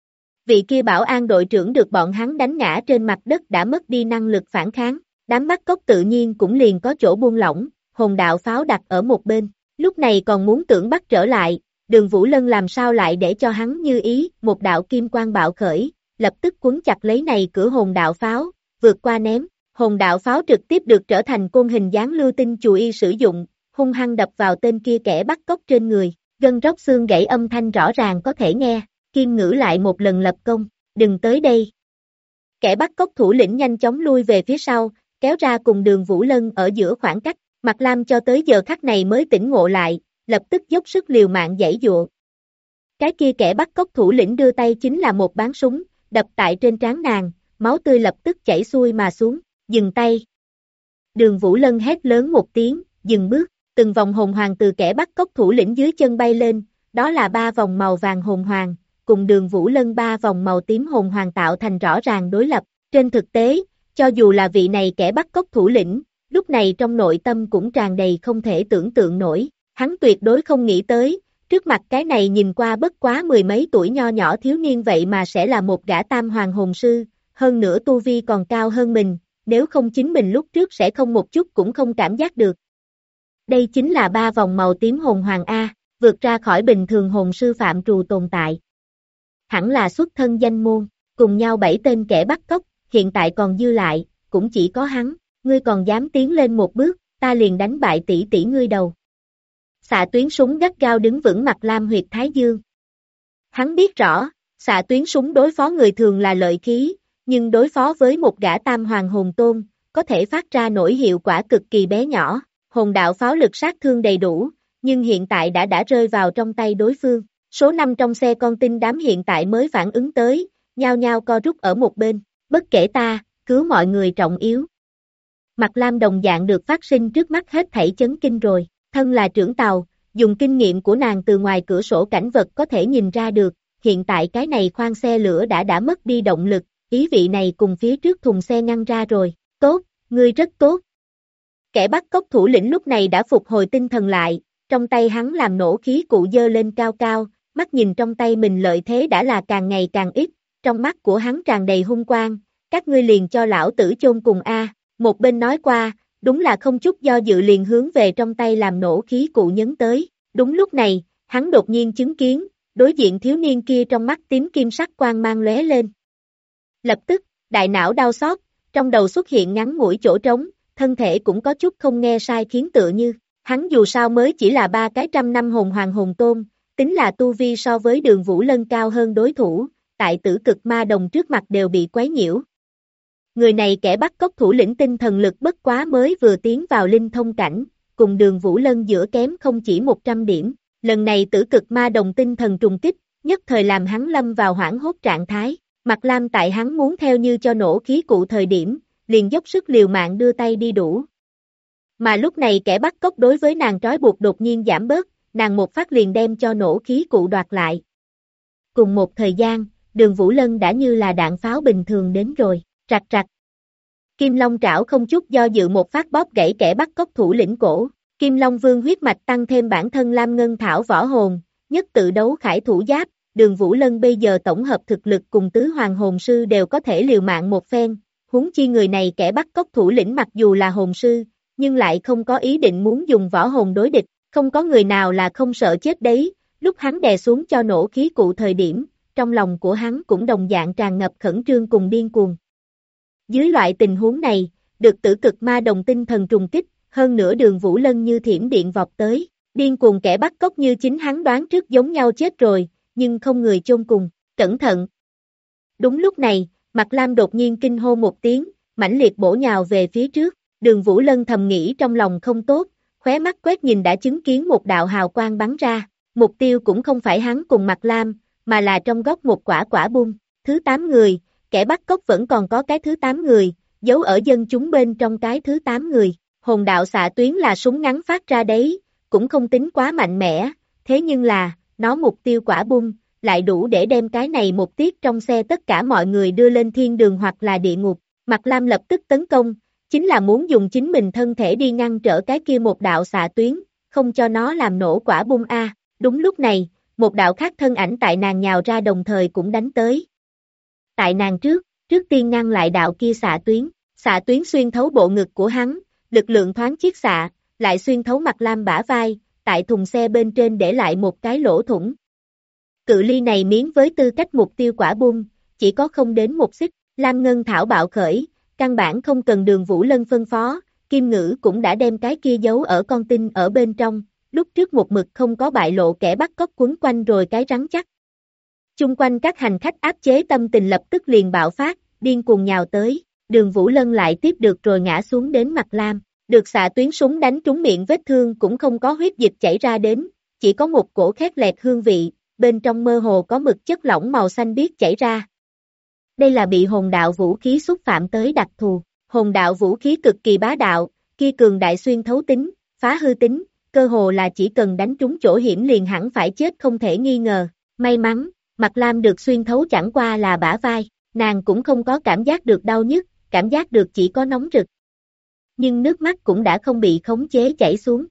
Vị kia bảo an đội trưởng được bọn hắn đánh ngã trên mặt đất đã mất đi năng lực phản kháng, đám bắt cóc tự nhiên cũng liền có chỗ buông lỏng, hồn đạo pháo đặt ở một bên, lúc này còn muốn tưởng bắt trở lại. Đường Vũ Lân làm sao lại để cho hắn như ý, một đạo kim quang bạo khởi, lập tức quấn chặt lấy này cửa hồn đạo pháo, vượt qua ném, hồn đạo pháo trực tiếp được trở thành côn hình dáng lưu tinh chù y sử dụng, hung hăng đập vào tên kia kẻ bắt cóc trên người, gân róc xương gãy âm thanh rõ ràng có thể nghe, Kim Ngữ lại một lần lập công, đừng tới đây. Kẻ bắt cóc thủ lĩnh nhanh chóng lui về phía sau, kéo ra cùng Đường Vũ Lân ở giữa khoảng cách, Mạc Lam cho tới giờ khắc này mới tỉnh ngộ lại, lập tức dốc sức liều mạng giãy giụa. Cái kia kẻ bắt cóc thủ lĩnh đưa tay chính là một báng súng, đập tại trên trán nàng, máu tươi lập tức chảy xuôi mà xuống, dừng tay. Đường Vũ Lân hét lớn một tiếng, dừng bước, từng vòng hồn hoàng từ kẻ bắt cóc thủ lĩnh dưới chân bay lên, đó là 3 vòng màu vàng hồn hoàng, cùng Đường Vũ Lân 3 vòng màu tím hồn hoàng tạo thành rõ ràng đối lập. Trên thực tế, cho dù là vị này kẻ bắt cóc thủ lĩnh, lúc này trong nội tâm cũng tràn đầy không thể tưởng tượng nổi. Hắn tuyệt đối không nghĩ tới, trước mặt cái này nhìn qua bất quá 10 mấy tuổi nho nhỏ thiếu niên vậy mà sẽ là một gã tam hoàng hồn sư, hơn nữa tu vi còn cao hơn mình, nếu không chính mình lúc trước sẽ không một chút cũng không cảm giác được. Đây chính là 3 vòng màu tím hồn hoàng A, vượt ra khỏi bình thường hồn sư phạm trù tồn tại. Hẳn là xuất thân danh môn, cùng nhau 7 tên kẻ bắt cóc, hiện tại còn dư lại, cũng chỉ có hắn, ngươi còn dám tiến lên một bước, ta liền đánh bại tỷ tỷ ngươi đầu. Xạ tuyến súng gắt gao đứng vững mặt Lam huyệt Thái Dương. Hắn biết rõ, xạ tuyến súng đối phó người thường là lợi khí, nhưng đối phó với một gã tam hoàng hồn tôn, có thể phát ra nổi hiệu quả cực kỳ bé nhỏ, hồn đạo pháo lực sát thương đầy đủ, nhưng hiện tại đã rơi vào trong tay đối phương. Số 5 trong xe con tin đám hiện tại mới phản ứng tới, nhao nhao co rút ở một bên, bất kể ta, cứu mọi người trọng yếu. Mặt Lam đồng dạng được phát sinh trước mắt hết thảy chấn kinh rồi, thân là trưởng tàu, dùng kinh nghiệm của nàng từ ngoài cửa sổ cảnh vật có thể nhìn ra được, hiện tại cái này khoang xe lửa đã mất đi động lực, ý vị này cùng phía trước thùng xe ngăn ra rồi, tốt, ngươi rất tốt. Kẻ bắt cóc thủ lĩnh lúc này đã phục hồi tinh thần lại, trong tay hắn làm nổ khí cụ dơ lên cao cao, mắt nhìn trong tay mình lợi thế đã là càng ngày càng ít, trong mắt của hắn tràn đầy hung quang, các ngươi liền cho lão tử chôn cùng a. Một bên nói qua, đúng là không chút do dự liền hướng về trong tay làm nổ khí cụ nhấn tới, đúng lúc này, hắn đột nhiên chứng kiến, đối diện thiếu niên kia trong mắt tím kim sắc quang mang lóe lên. Lập tức, đại não đau xót, trong đầu xuất hiện ngắn ngủi chỗ trống, thân thể cũng có chút không nghe sai khiến tựa như, hắn dù sao mới chỉ là 3 cái trăm năm hồn hoàng hồn tôn, tính là tu vi so với Đường Vũ Lân cao hơn đối thủ, tại tử cực ma đồng trước mặt đều bị quấy nhiễu. Người này kẻ bắt cóc thủ lĩnh tinh thần lực bất quá mới vừa tiến vào linh thông cảnh, cùng Đường Vũ Lân giữa kém không chỉ 100 điểm, lần này tử cực ma đồng tinh thần trùng kích, nhất thời làm hắn lâm vào hoảng hốt trạng thái, Mặt Lam tại hắn muốn theo như cho nổ khí cụ thời điểm, liền dốc sức liều mạng đưa tay đi đủ. Mà lúc này kẻ bắt cóc đối với nàng trói buộc đột nhiên giảm bớt, nàng một phát liền đem cho nổ khí cụ đoạt lại. Cùng một thời gian, Đường Vũ Lân đã như là đạn pháo bình thường đến rồi, rạch rạch. Kim Long trảo không chút do dự một phát bóp gãy kẻ bắt cóc thủ lĩnh cổ, Kim Long Vương huyết mạch tăng thêm bản thân Lam Ngân Thảo võ hồn, nhất tự đấu khải thủ giáp, Đường Vũ Lân bây giờ tổng hợp thực lực cùng tứ hoàng hồn sư đều có thể liều mạng một phen, huống chi người này kẻ bắt cóc thủ lĩnh mặc dù là hồn sư, nhưng lại không có ý định muốn dùng võ hồn đối địch, không có người nào là không sợ chết đấy, lúc hắn đè xuống cho nổ khí cụ thời điểm, trong lòng của hắn cũng đồng dạng tràn ngập khẩn trương cùng điên cuồng. Dưới loại tình huống này, được tử cực ma đồng tinh thần trùng kích, hơn nữa Đường Vũ Lân như thiểm điện vọt tới, điên cuồng kẻ bắt cóc như chính hắn đoán trước giống nhau chết rồi, nhưng không người chôn cùng, cẩn thận. Đúng lúc này, Mặt Lam đột nhiên kinh hô một tiếng, mãnh liệt bổ nhào về phía trước, Đường Vũ Lân thầm nghĩ trong lòng không tốt, khóe mắt quét nhìn đã chứng kiến một đạo hào quang bắn ra, mục tiêu cũng không phải hắn cùng Mặt Lam, mà là trong góc một quả quả bung, thứ 8 người, kẻ bắt cóc vẫn còn có cái thứ 8 người, giấu ở dân chúng bên trong cái thứ 8 người, hồn đạo xạ tuyến là súng ngắn phát ra đấy, cũng không tính quá mạnh mẽ, thế nhưng là, nó mục tiêu quả bung, lại đủ để đem cái này một tiết trong xe tất cả mọi người đưa lên thiên đường hoặc là địa ngục, Mặt Lam lập tức tấn công, chính là muốn dùng chính mình thân thể đi ngăn trở cái kia một đạo xạ tuyến, không cho nó làm nổ quả bung a. Đúng lúc này, một đạo khác thân ảnh tại nàng nhào ra đồng thời cũng đánh tới. Tại nàng trước tiên ngăn lại đạo kia xạ tuyến xuyên thấu bộ ngực của hắn, lực lượng thoáng chiết xạ, lại xuyên thấu Mặt Lam bả vai, tại thùng xe bên trên để lại một cái lỗ thủng. Cự ly này miếng với tư cách mục tiêu quả bung, chỉ có không đến một xích, Lam Ngân Thảo bạo khởi, căn bản không cần Đường Vũ Lân phân phó, Kim Ngữ cũng đã đem cái kia giấu ở con tin ở bên trong, lúc trước một mực không có bại lộ kẻ bắt cóc quấn quanh rồi cái rắn chắc. Chung quanh các hành khách áp chế tâm tình lập tức liền bạo phát, điên cuồng nhào tới, Đường Vũ Lân lại tiếp được rồi ngã xuống đến Mặt Lam, được xạ tuyến súng đánh trúng miệng vết thương cũng không có huyết dịch chảy ra đến, chỉ có một cổ khét lẹt hương vị, bên trong mơ hồ có mực chất lỏng màu xanh biếc chảy ra. Đây là bị hồn đạo vũ khí xúc phạm tới đặc thù, hồn đạo vũ khí cực kỳ bá đạo, kia cường đại xuyên thấu tính, phá hư tính, cơ hồ là chỉ cần đánh trúng chỗ hiểm liền hẳn phải chết không thể nghi ngờ, may mắn, Mặt Lam được xuyên thấu chẳng qua là bả vai, nàng cũng không có cảm giác được đau nhức, cảm giác được chỉ có nóng rực. Nhưng nước mắt cũng đã không bị khống chế chảy xuống.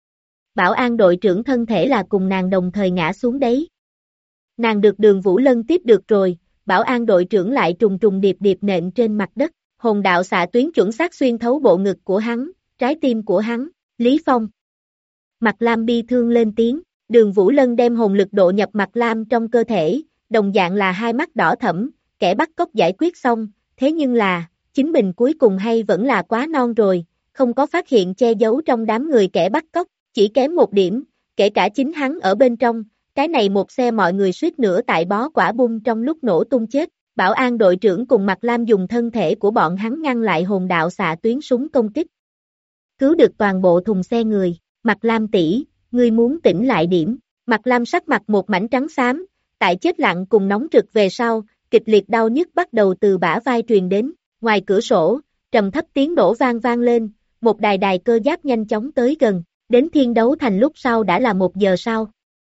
Bảo an đội trưởng thân thể là cùng nàng đồng thời ngã xuống đấy. Nàng được Đường Vũ Lân tiếp được rồi, bảo an đội trưởng lại trùng trùng điệp điệp nện trên mặt đất, hồn đạo xạ tuyến chuẩn xác xuyên thấu bộ ngực của hắn, trái tim của hắn, Lý Phong. Mặt Lam bi thương lên tiếng, Đường Vũ Lân đem hồn lực độ nhập Mạc Lam trong cơ thể, đồng dạng là hai mắt đỏ thẫm, kẻ bắt cóc giải quyết xong, thế nhưng là, chính mình cuối cùng hay vẫn là quá non rồi, không có phát hiện che giấu trong đám người kẻ bắt cóc, chỉ kém một điểm, kể cả chính hắn ở bên trong, cái này một xe mọi người suýt nữa tại bó quả bung trong lúc nổ tung chết. Bảo an đội trưởng cùng Mạc Lam dùng thân thể của bọn hắn ngăn lại hồn đạo xạ tuyến súng công kích. Cứu được toàn bộ thùng xe người, Mạc Lam tỷ, ngươi muốn tỉnh lại điểm. Mạc Lam sắc mặt một mảnh trắng xám, tại chết lặng cùng nóng rực về sau, kịch liệt đau nhức bắt đầu từ bả vai truyền đến, ngoài cửa sổ, trầm thấp tiếng nổ vang vang lên, một đài đài cơ giáp nhanh chóng tới gần, đến Thiên Đấu Thành lúc sau đã là 1 giờ sau.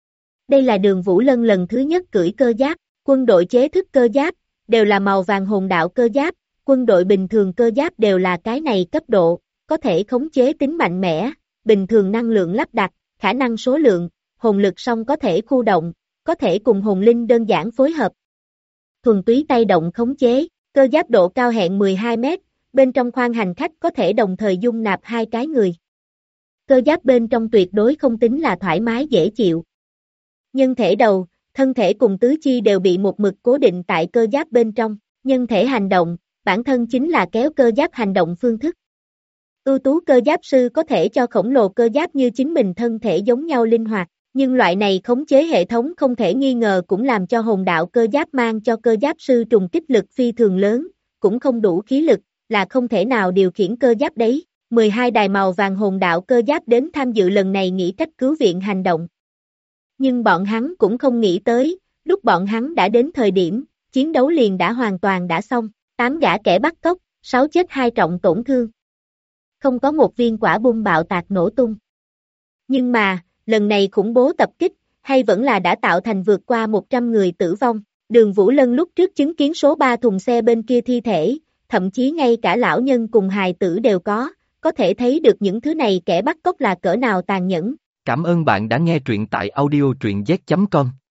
Đây là Đường Vũ Lân lần thứ nhất cưỡi cơ giáp, quân đội chế thức cơ giáp, đều là màu vàng hồn đạo cơ giáp, quân đội bình thường cơ giáp đều là cái này cấp độ, có thể khống chế tính mạnh mẽ, bình thường năng lượng lắp đặt, khả năng số lượng, hồn lực song có thể khu động, có thể cùng hồn linh đơn giản phối hợp. Thuần túy tay động khống chế, cơ giáp độ cao hẹn 12 mét, bên trong khoang hành khách có thể đồng thời dung nạp 2 cái người. Cơ giáp bên trong tuyệt đối không tính là thoải mái dễ chịu. Nhân thể đầu, thân thể cùng tứ chi đều bị một mực cố định tại cơ giáp bên trong, nhân thể hành động, bản thân chính là kéo cơ giáp hành động phương thức. Ưu tú cơ giáp sư có thể cho khổng lồ cơ giáp như chính mình thân thể giống nhau linh hoạt, nhưng loại này khống chế hệ thống không thể nghi ngờ cũng làm cho hồn đạo cơ giáp mang cho cơ giáp sư trùng kích lực phi thường lớn, cũng không đủ khí lực, là không thể nào điều khiển cơ giáp đấy. 12 đài màu vàng hồn đạo cơ giáp đến tham dự lần này nghĩ cách cứu viện hành động. Nhưng bọn hắn cũng không nghĩ tới, lúc bọn hắn đã đến thời điểm, chiến đấu liền đã hoàn toàn đã xong, 8 gã kẻ bắt cóc, 6 chết 2 trọng tổn thương. Không có một viên quả bom bạo tạc nổ tung. Nhưng mà, lần này khủng bố tập kích, hay vẫn là đã tạo thành vượt qua 100 người tử vong. Đường Vũ Lân lúc trước chứng kiến số 3 thùng xe bên kia thi thể, thậm chí ngay cả lão nhân cùng hài tử đều có thể thấy được những thứ này kẻ bắt cóc là cỡ nào tàn nhẫn. Cảm ơn bạn đã nghe truyện tại audio truyện z.com.